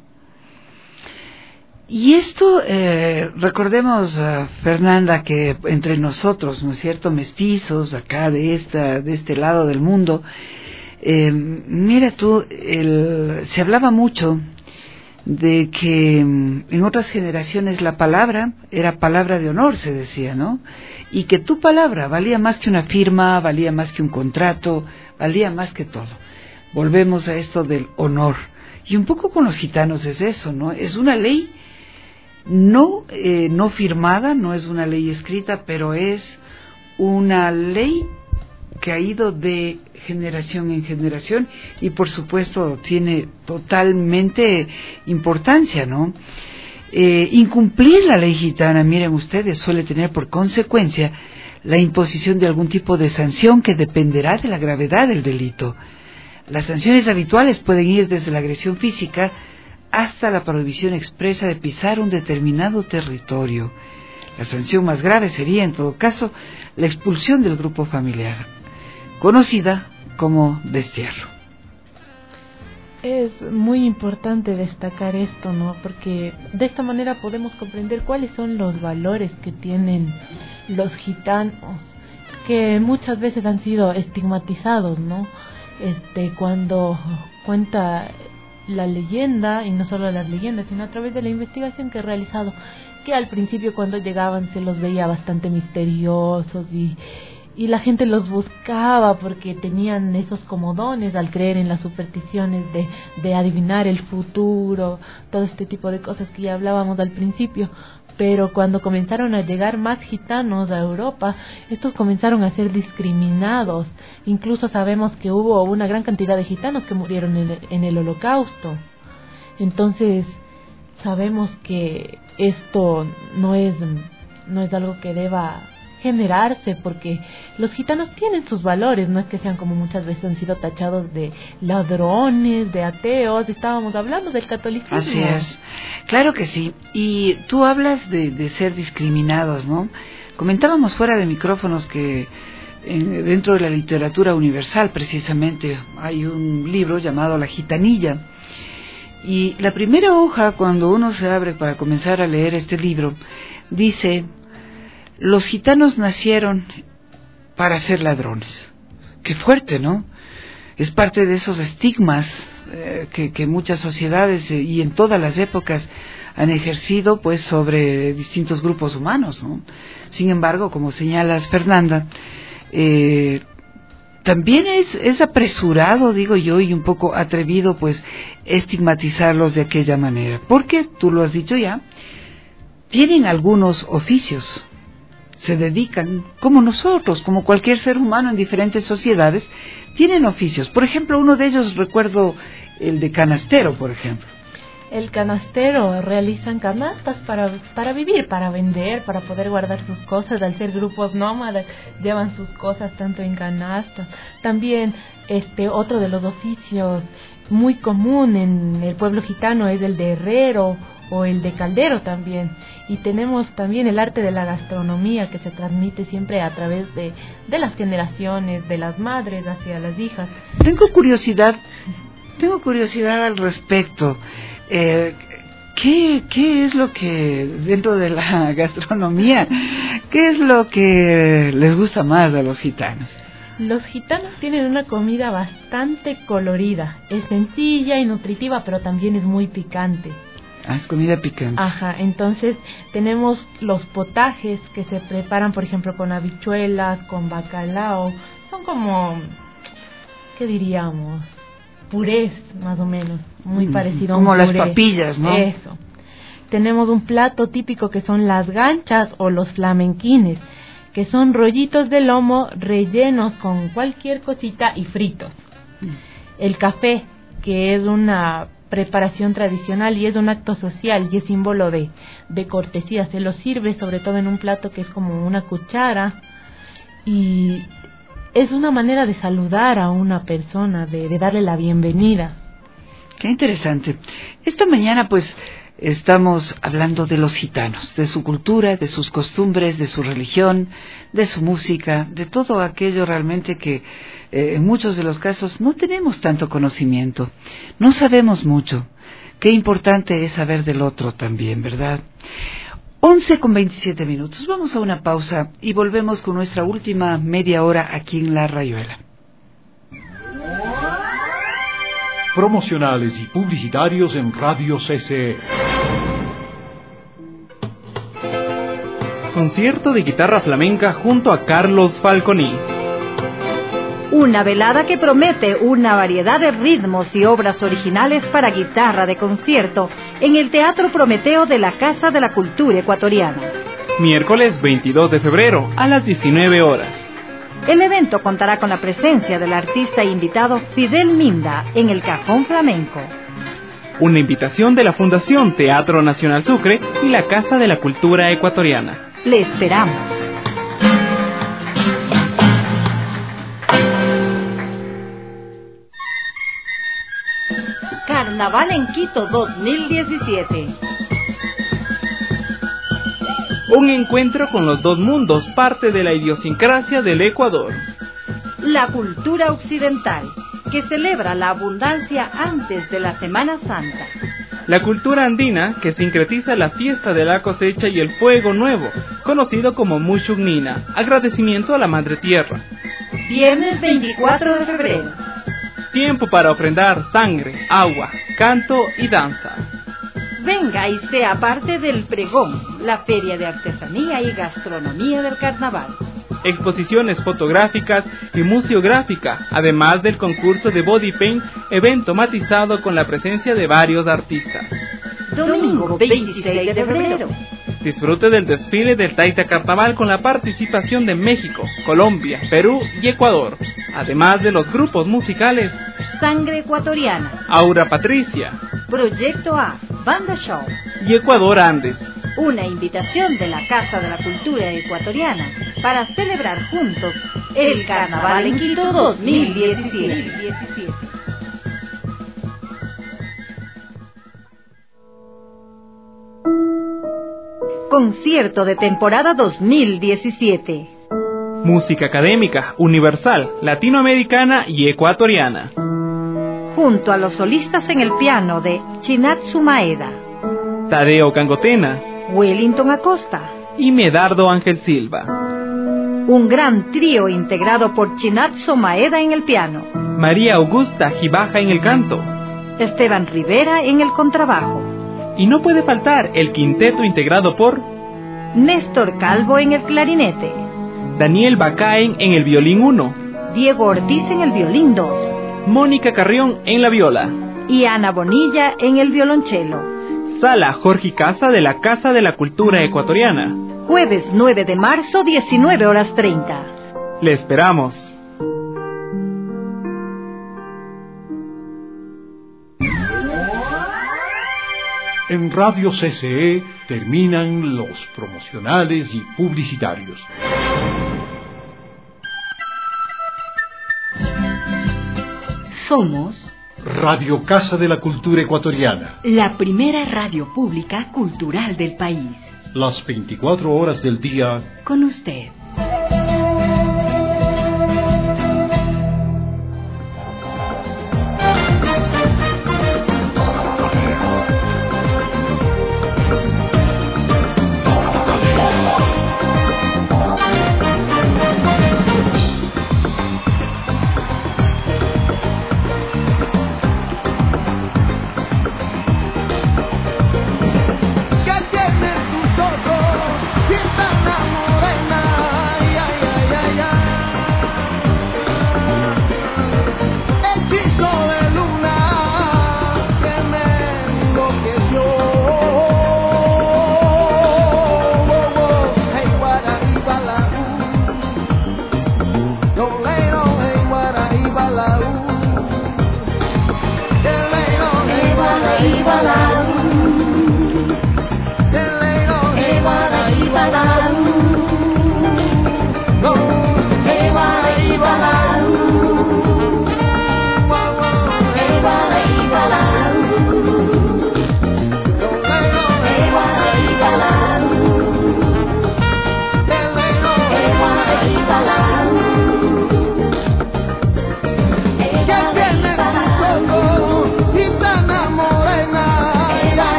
Speaker 5: Y esto, eh, recordemos, uh, Fernanda, que entre nosotros, ¿no es cierto?, mestizos, acá de esta, de este lado del mundo, eh, mira tú, el, se hablaba mucho de que en otras generaciones la palabra era palabra de honor, se decía, ¿no? Y que tu palabra valía más que una firma, valía más que un contrato, valía más que todo. Volvemos a esto del honor. Y un poco con los gitanos es eso, ¿no? Es una ley no, eh, no firmada, no es una ley escrita, pero es una ley que ha ido de generación en generación y por supuesto tiene totalmente importancia, ¿no? Eh, incumplir la ley gitana, miren ustedes, suele tener por consecuencia la imposición de algún tipo de sanción que dependerá de la gravedad del delito. Las sanciones habituales pueden ir desde la agresión física hasta la prohibición expresa de pisar un determinado territorio. La sanción más grave sería, en todo caso, la expulsión del grupo familiar, conocida como destierro.
Speaker 7: Es muy importante destacar esto, ¿no? Porque de esta manera podemos comprender cuáles son los valores que tienen los gitanos, que muchas veces han sido estigmatizados, ¿no? Este, cuando cuenta la leyenda, y no solo las leyendas, sino a través de la investigación que he realizado, que al principio cuando llegaban se los veía bastante misteriosos y, y la gente los buscaba porque tenían esos como dones al creer en las supersticiones de, de adivinar el futuro, todo este tipo de cosas que ya hablábamos al principio. Pero cuando comenzaron a llegar más gitanos a Europa, estos comenzaron a ser discriminados. Incluso sabemos que hubo una gran cantidad de gitanos que murieron en el, en el Holocausto. Entonces, sabemos que esto no es, no es algo que deba generarse, porque los gitanos tienen sus valores, no es que sean como muchas veces han sido tachados de ladrones, de ateos. Estábamos hablando del catolicismo.
Speaker 5: Así es, claro que sí. Y tú hablas de, de ser discriminados, ¿no? Comentábamos fuera de micrófonos que en, dentro de la literatura universal precisamente hay un libro llamado La Gitanilla, y la primera hoja, cuando uno se abre para comenzar a leer este libro, dice: los gitanos nacieron para ser ladrones. Qué fuerte, ¿no? Es parte de esos estigmas eh, que, que muchas sociedades eh, y en todas las épocas han ejercido pues sobre distintos grupos humanos, ¿no? Sin embargo, como señalas, Fernanda, eh, también es, es apresurado, digo yo, y un poco atrevido pues estigmatizarlos de aquella manera, porque, tú lo has dicho ya, tienen algunos oficios, se dedican, como nosotros, como cualquier ser humano en diferentes sociedades, tienen oficios. Por ejemplo, uno de ellos, recuerdo el de canastero, por ejemplo.
Speaker 7: El canastero, realizan canastas para, para vivir, para vender, para poder guardar sus cosas. Al ser grupos nómadas, llevan sus cosas tanto en canastas. También este otro de los oficios muy común en el pueblo gitano es el de herrero o el de caldero también. Y tenemos también el arte de la gastronomía, que se transmite siempre a través de, de las generaciones, de las madres hacia las hijas.
Speaker 5: Tengo curiosidad, tengo curiosidad al respecto. Eh, ¿qué, ¿Qué es lo que, dentro de la gastronomía, qué es lo que les gusta más a los gitanos?
Speaker 7: Los gitanos tienen una comida bastante colorida. Es sencilla y nutritiva, pero también es muy picante.
Speaker 5: Ah, es comida picante.
Speaker 7: Ajá, entonces tenemos los potajes que se preparan, por ejemplo, con habichuelas, con bacalao. Son como, ¿qué diríamos? Purés, más o menos, muy mm, parecido a un
Speaker 5: como
Speaker 7: puré.
Speaker 5: Las papillas, ¿no?
Speaker 7: Eso. Tenemos un plato típico que son las ganchas o los flamenquines, que son rollitos de lomo rellenos con cualquier cosita y fritos. Mm. El café, que es una preparación tradicional y es un acto social y es símbolo de, de cortesía. Se lo sirve sobre todo en un plato que es como una cuchara y es una manera de saludar a una persona, de, de darle la bienvenida.
Speaker 5: Qué interesante. Esta mañana pues Estamos hablando de los gitanos, de su cultura, de sus costumbres, de su religión, de su música, de todo aquello realmente que eh, en muchos de los casos no tenemos tanto conocimiento, no sabemos mucho. Qué importante es saber del otro también, ¿verdad? once con veintisiete minutos, vamos a una pausa y volvemos con nuestra última media hora aquí en La Rayuela.
Speaker 1: Promocionales y publicitarios en Radio C C E.
Speaker 11: Concierto de guitarra flamenca junto a Carlos Falconi.
Speaker 12: Una velada que promete una variedad de ritmos y obras originales para guitarra de concierto en el Teatro Prometeo de la Casa de la Cultura Ecuatoriana.
Speaker 11: Miércoles veintidós de febrero a las diecinueve horas.
Speaker 12: El evento contará con la presencia del artista invitado Fidel Minda en el cajón flamenco.
Speaker 11: Una invitación de la Fundación Teatro Nacional Sucre y la Casa de la Cultura Ecuatoriana.
Speaker 12: Le esperamos. Carnaval en Quito dos mil diecisiete.
Speaker 11: Un encuentro con los dos mundos, parte de la idiosincrasia del Ecuador.
Speaker 12: La cultura occidental, que celebra la abundancia antes de la Semana Santa.
Speaker 11: La cultura andina, que sincretiza la fiesta de la cosecha y el fuego nuevo, conocido como Mushugnina, agradecimiento a la Madre Tierra.
Speaker 12: Viernes veinticuatro de febrero.
Speaker 11: Tiempo para ofrendar sangre, agua, canto y danza.
Speaker 12: Venga y sea parte del pregón, la feria de artesanía y gastronomía del carnaval.
Speaker 11: Exposiciones fotográficas y museográfica, además del concurso de body paint, evento matizado con la presencia de varios artistas.
Speaker 12: Domingo veintiséis de febrero.
Speaker 11: Disfrute del desfile del Taita Carnaval con la participación de México, Colombia, Perú y Ecuador, además de los grupos musicales
Speaker 12: Sangre Ecuatoriana,
Speaker 11: Aura Patricia,
Speaker 12: Proyecto A, Banda Show
Speaker 11: y Ecuador Andes.
Speaker 12: Una invitación de la Casa de la Cultura Ecuatoriana para celebrar juntos el Carnaval en Quito dos mil diecisiete. Concierto de temporada dos mil diecisiete.
Speaker 11: Música académica, universal, latinoamericana y ecuatoriana.
Speaker 12: Junto a los solistas en el piano de Chinatsu Maeda,
Speaker 11: Tadeo Cangotena,
Speaker 12: Wellington Acosta
Speaker 11: y Medardo Ángel Silva.
Speaker 12: Un gran trío integrado por Chinatsu Maeda en el piano,
Speaker 11: María Augusta Gibaja en el canto,
Speaker 12: Esteban Rivera en el contrabajo.
Speaker 11: Y no puede faltar el quinteto integrado por
Speaker 12: Néstor Calvo en el clarinete,
Speaker 11: Daniel Bacaen en el violín uno,
Speaker 12: Diego Ortiz en el violín dos,
Speaker 11: Mónica Carrión en la viola
Speaker 12: y Ana Bonilla en el violonchelo.
Speaker 11: Sala Jorge Casa de la Casa de la Cultura Ecuatoriana.
Speaker 12: Jueves nueve de marzo, diecinueve horas treinta.
Speaker 11: Le esperamos.
Speaker 1: En Radio C C E terminan los promocionales y publicitarios.
Speaker 2: Somos
Speaker 1: Radio Casa de la Cultura Ecuatoriana,
Speaker 2: la primera radio pública cultural del país.
Speaker 1: Las veinticuatro horas del día
Speaker 2: con usted.
Speaker 15: Que tienen tus ojos y tan morena.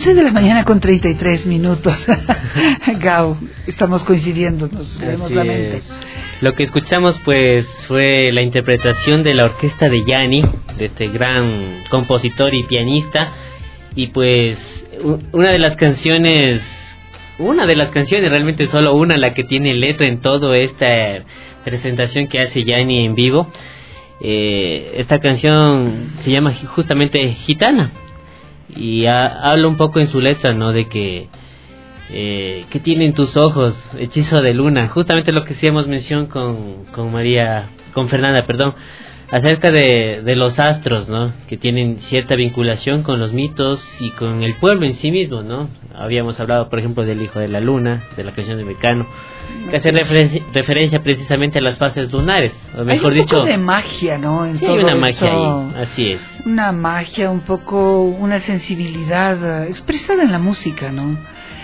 Speaker 5: once de la mañana con treinta y tres minutos. Gao, estamos coincidiendo, nos leemos la mente.
Speaker 6: Es. Lo que escuchamos pues fue la interpretación de la orquesta de Yanni, de este gran compositor y pianista, y pues una de las canciones, una de las canciones, realmente solo una, la que tiene letra en toda esta presentación que hace Yanni en vivo. Eh, esta canción se llama justamente Gitana, y ha, habla un poco en su letra, ¿no? De que eh, que tienen tus ojos, hechizo de luna, justamente lo que hacíamos mención con, con María, con Fernanda, perdón, acerca de, de los astros, ¿no? Que tienen cierta vinculación con los mitos y con el pueblo en sí mismo, ¿no? Habíamos hablado, por ejemplo, del hijo de la luna, de la canción de Mecano, que hace refer- referencia precisamente a las fases lunares, o mejor
Speaker 5: hay un
Speaker 6: dicho,
Speaker 5: poco de magia, ¿no? En
Speaker 6: sí,
Speaker 5: todo
Speaker 6: hay una
Speaker 5: esto.
Speaker 6: magia ahí, así es.
Speaker 5: Una magia, un poco, una sensibilidad uh, expresada en la música, ¿no?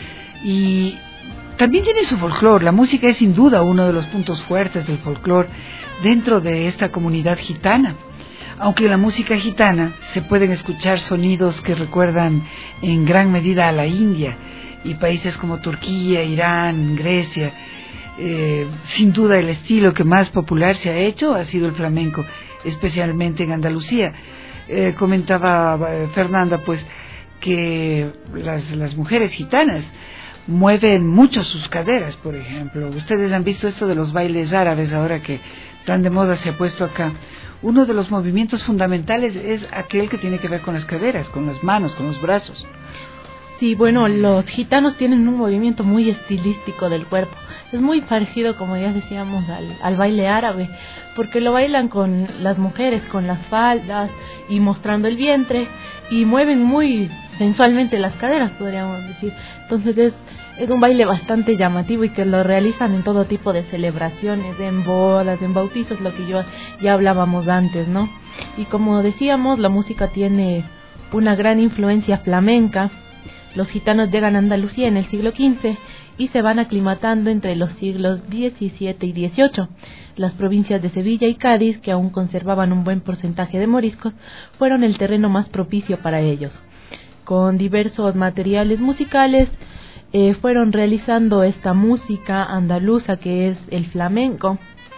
Speaker 5: Y también tiene su folclore. La música es sin duda uno de los puntos fuertes del folclore dentro de esta comunidad gitana. Aunque en la música gitana se pueden escuchar sonidos que recuerdan en gran medida a la India y países como Turquía, Irán, Grecia. Eh, sin duda el estilo que más popular se ha hecho ha sido el flamenco, especialmente en Andalucía. Eh, comentaba eh, Fernanda pues que las, las mujeres gitanas mueven mucho sus caderas, por ejemplo. Ustedes han visto esto de los bailes árabes ahora que tan de moda se ha puesto acá. Uno de los movimientos fundamentales es aquel que tiene que ver con las caderas, con las manos, con los brazos.
Speaker 7: Sí, bueno, los gitanos tienen un movimiento muy estilístico del cuerpo. Es muy parecido, como ya decíamos, al, al baile árabe, porque lo bailan con las mujeres, con las faldas y mostrando el vientre, y mueven muy sensualmente las caderas, podríamos decir. Entonces es, es un baile bastante llamativo y que lo realizan en todo tipo de celebraciones, en bodas, en bautizos, lo que yo ya hablábamos antes, ¿no? Y como decíamos, la música tiene una gran influencia flamenca. Los gitanos llegan a Andalucía en el siglo quince y se van aclimatando entre los siglos diecisiete y dieciocho. Las provincias de Sevilla y Cádiz, que aún conservaban un buen porcentaje de moriscos, fueron el terreno más propicio para ellos. Con diversos materiales musicales eh, fueron realizando esta música andaluza que es el flamenco,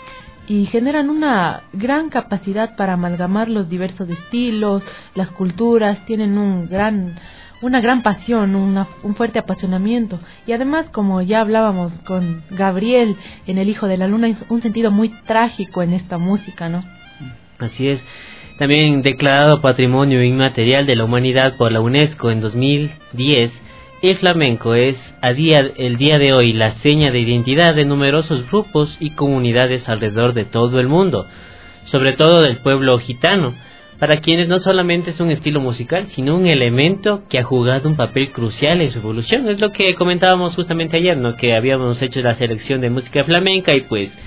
Speaker 7: y generan una gran capacidad para amalgamar los diversos estilos, las culturas, tienen un gran... una gran pasión, una, un fuerte apasionamiento, y además, como ya hablábamos con Gabriel en El Hijo de la Luna, un sentido muy trágico en esta música, ¿no?
Speaker 6: Así es. También declarado Patrimonio Inmaterial de la Humanidad por la UNESCO en dos mil diez, el flamenco es a día, el día de hoy la seña de identidad de numerosos grupos y comunidades alrededor de todo el mundo, sobre todo del pueblo gitano, para quienes no solamente es un estilo musical, sino un elemento que ha jugado un papel crucial en su evolución. Es lo que comentábamos justamente ayer, ¿no? Que habíamos hecho la selección de música flamenca y pues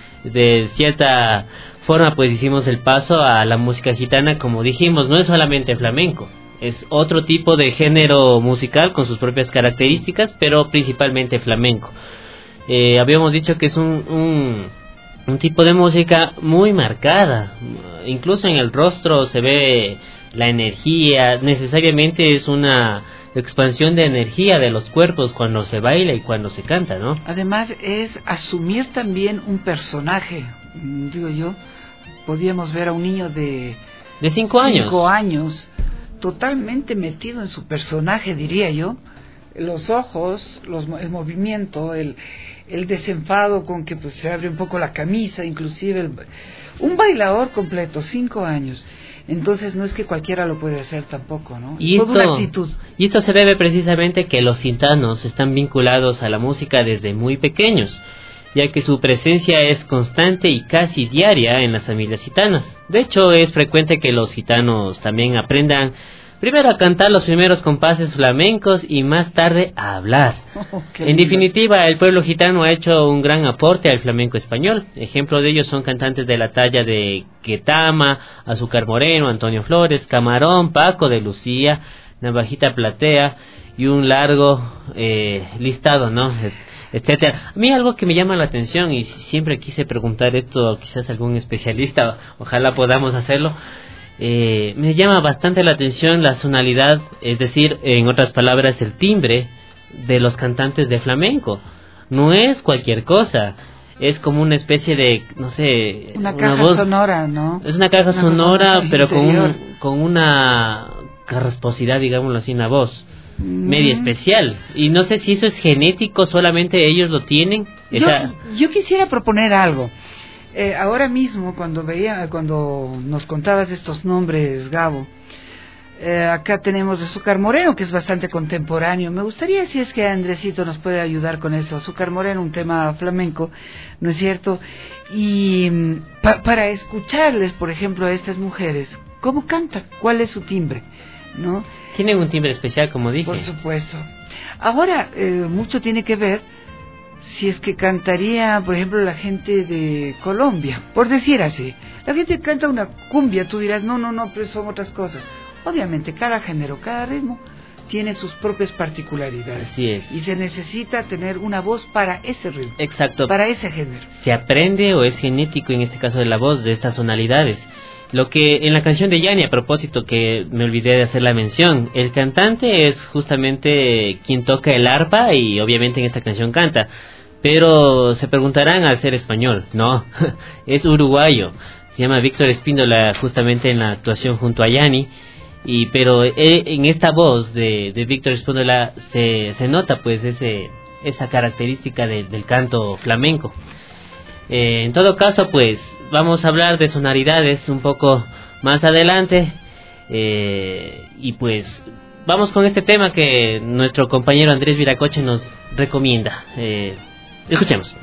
Speaker 6: de cierta forma pues hicimos el paso a la música gitana. Como dijimos, no es solamente flamenco, es otro tipo de género musical con sus propias características, pero principalmente flamenco. Eh, habíamos dicho que es un... un Un tipo de música muy marcada, incluso en el rostro se ve la energía, necesariamente es una expansión de energía de los cuerpos cuando se baila y cuando se canta, ¿no?
Speaker 5: Además es asumir también un personaje, digo yo, podíamos ver a un niño de...
Speaker 6: De cinco años.
Speaker 5: Cinco años, totalmente metido en su personaje, diría yo. Los ojos, los, el movimiento, el, el desenfado con que pues, se abre un poco la camisa, inclusive el, un bailador completo, cinco años. Entonces no es que cualquiera lo puede hacer tampoco, ¿no?
Speaker 6: Y
Speaker 5: Toda
Speaker 6: esto,
Speaker 5: una actitud.
Speaker 6: Y esto se debe precisamente que los gitanos están vinculados a la música desde muy pequeños, ya que su presencia es constante y casi diaria en las familias gitanas. De hecho, es frecuente que los gitanos también aprendan primero a cantar los primeros compases flamencos y más tarde a hablar. Oh, en definitiva, el pueblo gitano ha hecho un gran aporte al flamenco español. Ejemplo de ellos son cantantes de la talla de Ketama, Azúcar Moreno, Antonio Flores, Camarón, Paco de Lucía, Navajita Platea y un largo eh, listado, ¿no? Etcétera. A mí algo que me llama la atención y siempre quise preguntar esto, quizás algún especialista, ojalá podamos hacerlo. eh, me llama bastante la atención la sonoridad, es decir, en otras palabras, el timbre de los cantantes de flamenco. No es cualquier cosa, es como una especie de, no sé,
Speaker 5: una,
Speaker 6: una
Speaker 5: caja
Speaker 6: voz,
Speaker 5: sonora, ¿no?
Speaker 6: Es una caja
Speaker 5: una
Speaker 6: sonora,
Speaker 5: sonora
Speaker 6: pero con,
Speaker 5: interior.
Speaker 6: un, con una carrasposidad, digámoslo así, una voz mm. media especial. Y no sé si eso es genético, solamente ellos lo tienen. Esa...
Speaker 5: Yo, yo quisiera proponer algo. Eh, ahora mismo, cuando veía, cuando nos contabas estos nombres, Gabo, Eh, acá tenemos Azúcar Moreno, que es bastante contemporáneo. Me gustaría, si es que Andresito nos puede ayudar con esto. Azúcar Moreno, un tema flamenco, ¿no es cierto? Y pa para escucharles, por ejemplo, a estas mujeres, ¿cómo cantan? ¿Cuál es su timbre? ¿No?
Speaker 6: Tienen un timbre especial, como dije.
Speaker 5: Por supuesto. Ahora, eh, mucho tiene que ver si es que cantaría, por ejemplo, la gente de Colombia, por decir así. La gente canta una cumbia, tú dirás, no, no, no, pero son otras cosas. Obviamente, cada género, cada ritmo tiene sus propias particularidades.
Speaker 6: Así es.
Speaker 5: Y se necesita tener una voz para ese ritmo.
Speaker 6: Exacto.
Speaker 5: Para ese género.
Speaker 6: Se aprende o es genético, en este caso de la voz, de estas tonalidades. Lo que en la canción de Yanni, a propósito, que me olvidé de hacer la mención, el cantante es justamente quien toca el arpa y obviamente en esta canción canta. Pero se preguntarán al ser español. No, es uruguayo. Se llama Víctor Espíndola, justamente en la actuación junto a Yanni. Y pero eh, en esta voz de, de Víctor Espíndola se, se nota pues ese esa característica de, del canto flamenco. Eh, en todo caso, pues vamos a hablar de sonoridades un poco más adelante. Eh, y pues vamos con este tema que nuestro compañero Andrés Viracocha nos recomienda. Eh, escuchemos.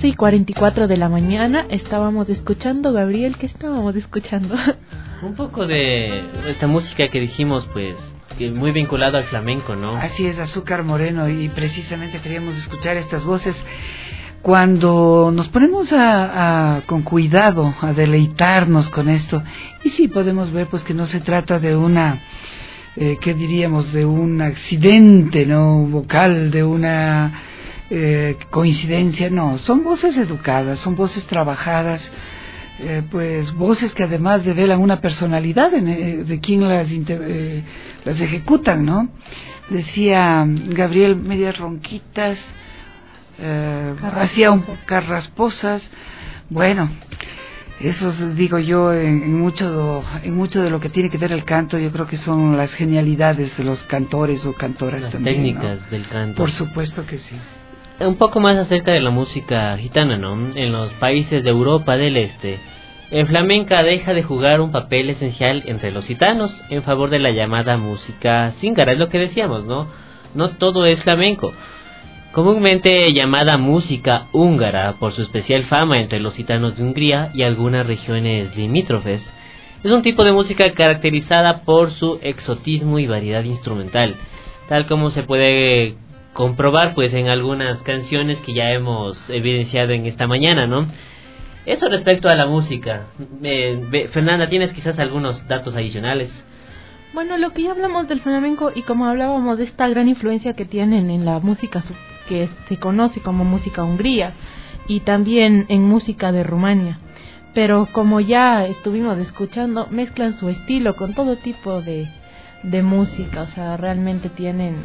Speaker 7: once y cuarenta y cuatro de la mañana. Estábamos escuchando, Gabriel, ¿qué estábamos escuchando?
Speaker 6: Un poco de esta música que dijimos, pues, que muy vinculado al flamenco, ¿no?
Speaker 5: Así es, Azúcar Moreno, y precisamente queríamos escuchar estas voces cuando nos ponemos a, a con cuidado a deleitarnos con esto. Y sí podemos ver pues que no se trata de una eh, ¿qué diríamos? De un accidente, ¿no? Vocal, de una eh, coincidencia, no, son voces educadas, son voces trabajadas, eh, pues voces que además develan una personalidad en, eh, de quien las inter, eh, las ejecutan, ¿no? Decía Gabriel, medias ronquitas, eh, hacía un carrasposas, bueno, eso digo yo en, en mucho en mucho de lo que tiene que ver el canto. Yo creo que son las genialidades de los cantores o cantoras, las también,
Speaker 6: técnicas, ¿no?,
Speaker 5: del
Speaker 6: canto.
Speaker 5: Por supuesto que sí.
Speaker 6: Un poco más acerca de la música gitana, ¿no? En los países de Europa del Este, el flamenca deja de jugar un papel esencial entre los gitanos en favor de la llamada música cíngara. Es lo que decíamos, ¿no? No todo es flamenco. Comúnmente llamada música húngara por su especial fama entre los gitanos de Hungría y algunas regiones limítrofes, es un tipo de música caracterizada por su exotismo y variedad instrumental, tal como se puede comprobar pues en algunas canciones que ya hemos evidenciado en esta mañana, ¿no? Eso respecto a la música. Eh, Fernanda, ¿tienes quizás algunos datos adicionales?
Speaker 7: Bueno, lo que ya hablamos del flamenco y como hablábamos de esta gran influencia que tienen en la música que se conoce como música húngara y también en música de Rumania, pero como ya estuvimos escuchando, mezclan su estilo con todo tipo de, de música, o sea, realmente tienen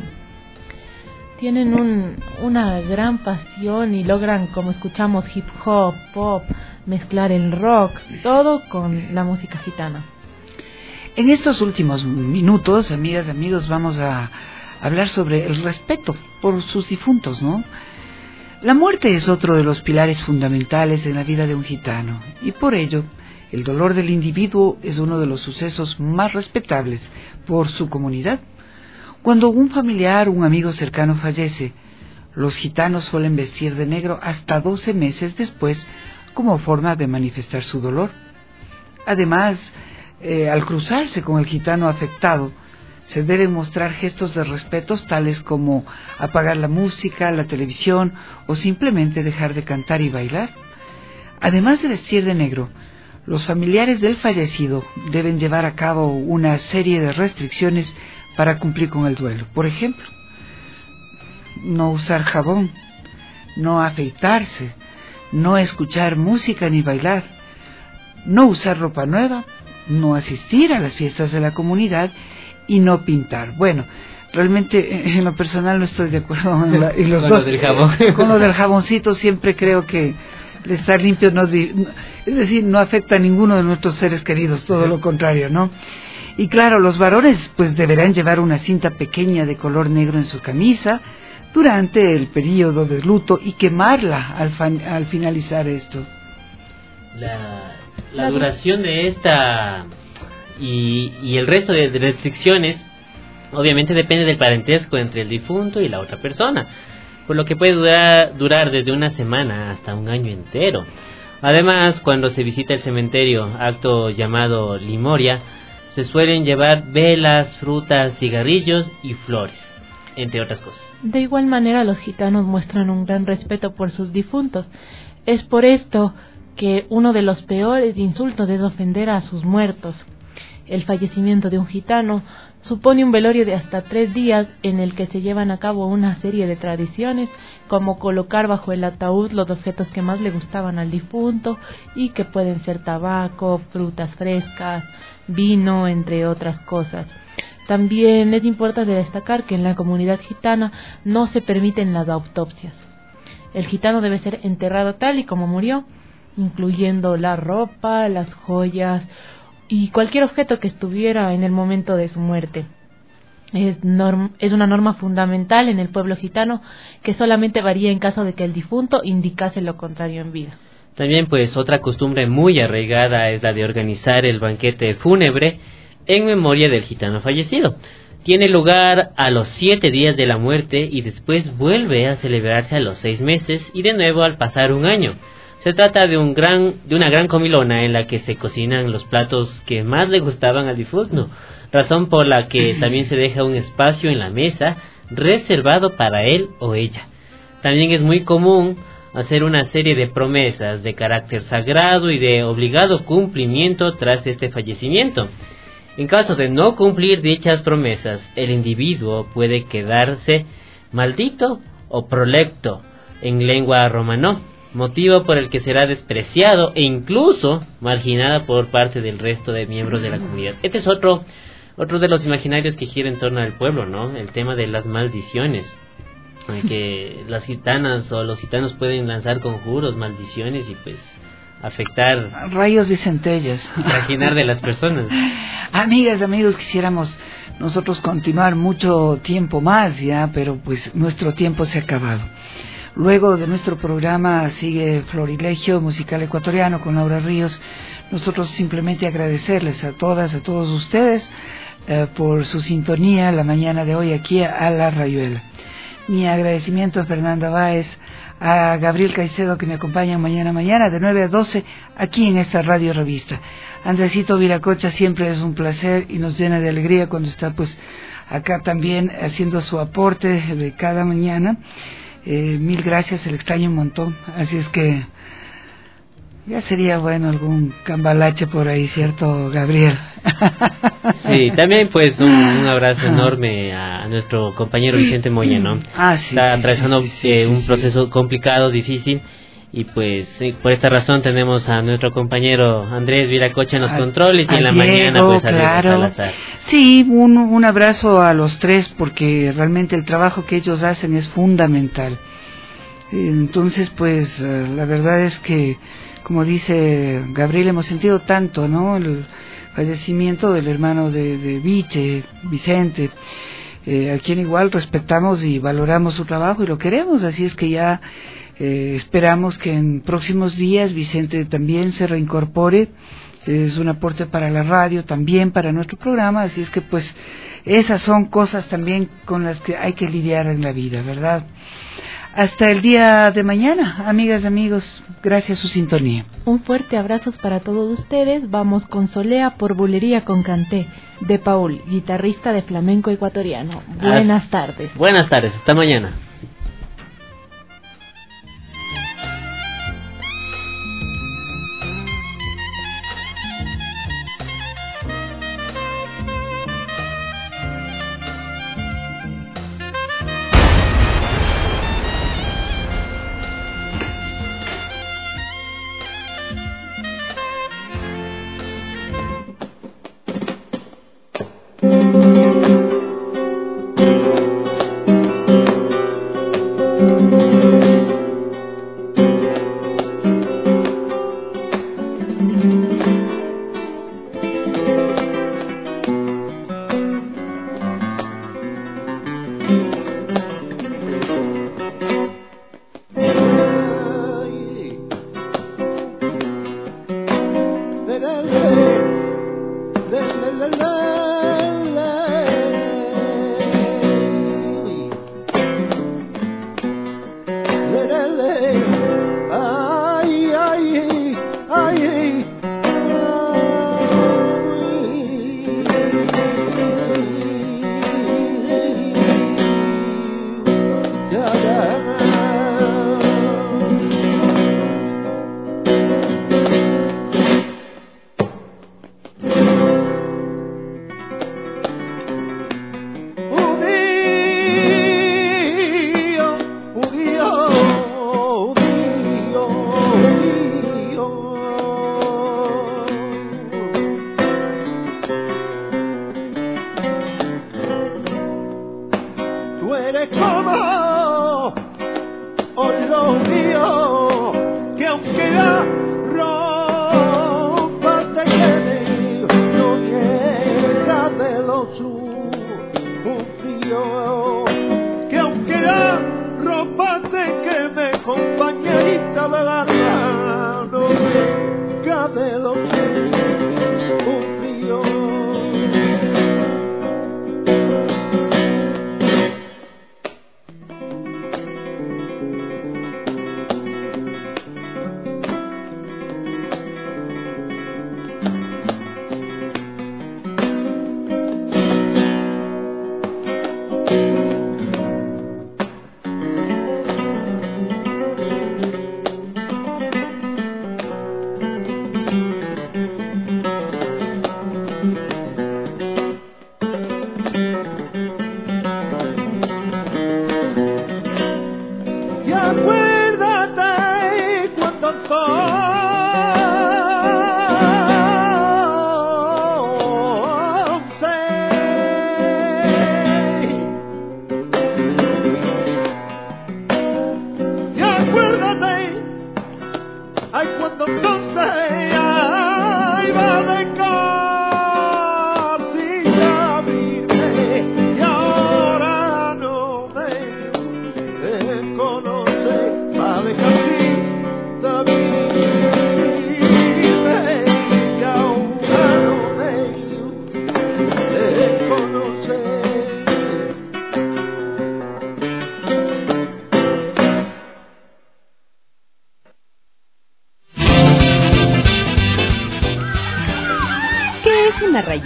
Speaker 7: tienen un, una gran pasión y logran, como escuchamos, hip hop, pop, mezclar el rock, todo con la música gitana.
Speaker 5: En estos últimos minutos, amigas, amigos, vamos a hablar sobre el respeto por sus difuntos, ¿no? La muerte es otro de los pilares fundamentales en la vida de un gitano, y por ello, el dolor del individuo es uno de los sucesos más respetables por su comunidad. Cuando un familiar o un amigo cercano fallece, los gitanos suelen vestir de negro hasta doce meses después como forma de manifestar su dolor. Además, eh, al cruzarse con el gitano afectado, se deben mostrar gestos de respeto tales como apagar la música, la televisión o simplemente dejar de cantar y bailar. Además de vestir de negro, los familiares del fallecido deben llevar a cabo una serie de restricciones para cumplir con el duelo. Por ejemplo, no usar jabón, no afeitarse, no escuchar música ni bailar, no usar ropa nueva, no asistir a las fiestas de la comunidad y no pintar. Bueno, realmente en lo personal no estoy de acuerdo en la, y los
Speaker 6: con
Speaker 5: dos,
Speaker 6: lo del jabón.
Speaker 5: Con lo del jaboncito siempre creo que el estar limpio no, es decir, no afecta a ninguno de nuestros seres queridos, todo lo contrario, ¿no? Y claro, los varones pues deberán llevar una cinta pequeña de color negro en su camisa durante el periodo de luto y quemarla al, fan, al finalizar esto.
Speaker 6: La, la duración de esta y, y el resto de restricciones obviamente depende del parentesco entre el difunto y la otra persona, por lo que puede durar, durar desde una semana hasta un año entero. Además, cuando se visita el cementerio, acto llamado limoria, se suelen llevar velas, frutas, cigarrillos y flores, entre otras cosas.
Speaker 7: De igual manera, los gitanos muestran un gran respeto por sus difuntos. Es por esto que uno de los peores insultos es ofender a sus muertos. El fallecimiento de un gitano supone un velorio de hasta tres días en el que se llevan a cabo una serie de tradiciones, como colocar bajo el ataúd los objetos que más le gustaban al difunto y que pueden ser tabaco, frutas frescas, vino, entre otras cosas. También es importante destacar que en la comunidad gitana no se permiten las autopsias. El gitano debe ser enterrado tal y como murió, incluyendo la ropa, las joyas y cualquier objeto que estuviera en el momento de su muerte. Es, norm, es una norma fundamental en el pueblo gitano que solamente varía en caso de que el difunto indicase lo contrario en vida.
Speaker 6: También pues otra costumbre muy arraigada es la de organizar el banquete fúnebre en memoria del gitano fallecido. tiene lugar a los siete días de la muerte y después vuelve a celebrarse a los seis meses y de nuevo al pasar un año. Se trata de un gran, de una gran comilona en la que se cocinan los platos que más le gustaban al difunto, razón por la que también se deja un espacio en la mesa reservado para él o ella. También es muy común hacer una serie de promesas de carácter sagrado y de obligado cumplimiento tras este fallecimiento. En caso de no cumplir dichas promesas, el individuo puede quedarse maldito o prolecto en lengua romano, motivo por el que será despreciado e incluso marginada por parte del resto de miembros de la comunidad. Este es otro otro de los imaginarios que gira en torno al pueblo, ¿no? El tema de las maldiciones, que las gitanas o los gitanos pueden lanzar conjuros, maldiciones y pues afectar
Speaker 5: rayos y centellas,
Speaker 6: imaginar de las personas.
Speaker 5: Amigas, amigos, quisiéramos nosotros continuar mucho tiempo más ya, pero pues nuestro tiempo se ha acabado. Luego de nuestro programa sigue Florilegio Musical Ecuatoriano con Laura Ríos. Nosotros simplemente agradecerles a todas, a todos ustedes eh, por su sintonía la mañana de hoy aquí a La Rayuela. Mi agradecimiento a Fernanda Báez, a Gabriel Caicedo que me acompañan mañana mañana de nueve a doce aquí en esta radio revista. Andresito Viracocha, siempre es un placer y nos llena de alegría cuando está pues acá también haciendo su aporte de cada mañana. Eh, mil gracias, se le extraña un montón, así es que ya sería bueno algún cambalache por ahí, ¿cierto, Gabriel?
Speaker 6: Sí, también pues un, un abrazo enorme a, a nuestro compañero Vicente Moya, ¿no?
Speaker 5: Ah, sí,
Speaker 6: Está
Speaker 5: sí,
Speaker 6: atravesando
Speaker 5: sí, sí,
Speaker 6: eh,
Speaker 5: sí,
Speaker 6: un
Speaker 5: sí.
Speaker 6: proceso complicado, difícil, y pues sí, por esta razón tenemos a nuestro compañero Andrés Viracocha en los
Speaker 5: A-
Speaker 6: controles y
Speaker 5: a
Speaker 6: en la
Speaker 5: Diego,
Speaker 6: mañana pues a Diego
Speaker 5: claro.
Speaker 6: Salazar.
Speaker 5: Sí, un, un abrazo a los tres porque realmente el trabajo que ellos hacen es fundamental. Entonces, pues eh, la verdad es que, como dice Gabriel, hemos sentido tanto, ¿no? El fallecimiento del hermano de, de Viche, Vicente, eh, a quien igual respetamos y valoramos su trabajo y lo queremos, así es que ya eh, esperamos que en próximos días Vicente también se reincorpore. Es un aporte para la radio, también para nuestro programa, así es que pues esas son cosas también con las que hay que lidiar en la vida, ¿verdad? Hasta el día de mañana, amigas y amigos, gracias a su sintonía.
Speaker 4: Un fuerte abrazo para todos ustedes. Vamos con Solea por Bulería con Canté, de Paul, guitarrista de flamenco ecuatoriano. Buenas
Speaker 6: Ah,
Speaker 4: tardes.
Speaker 6: Buenas tardes, hasta mañana.
Speaker 15: de los un frío.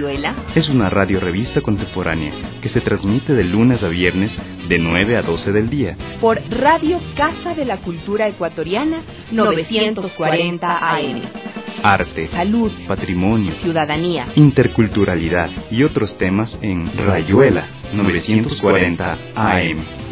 Speaker 8: Rayuela
Speaker 9: es una radiorevista contemporánea que se transmite de lunes a viernes de nueve a doce del día
Speaker 8: por Radio Casa de la Cultura Ecuatoriana novecientos cuarenta A M.
Speaker 9: Arte,
Speaker 8: salud,
Speaker 9: patrimonio,
Speaker 8: ciudadanía,
Speaker 9: interculturalidad y otros temas en Rayuela novecientos cuarenta A M.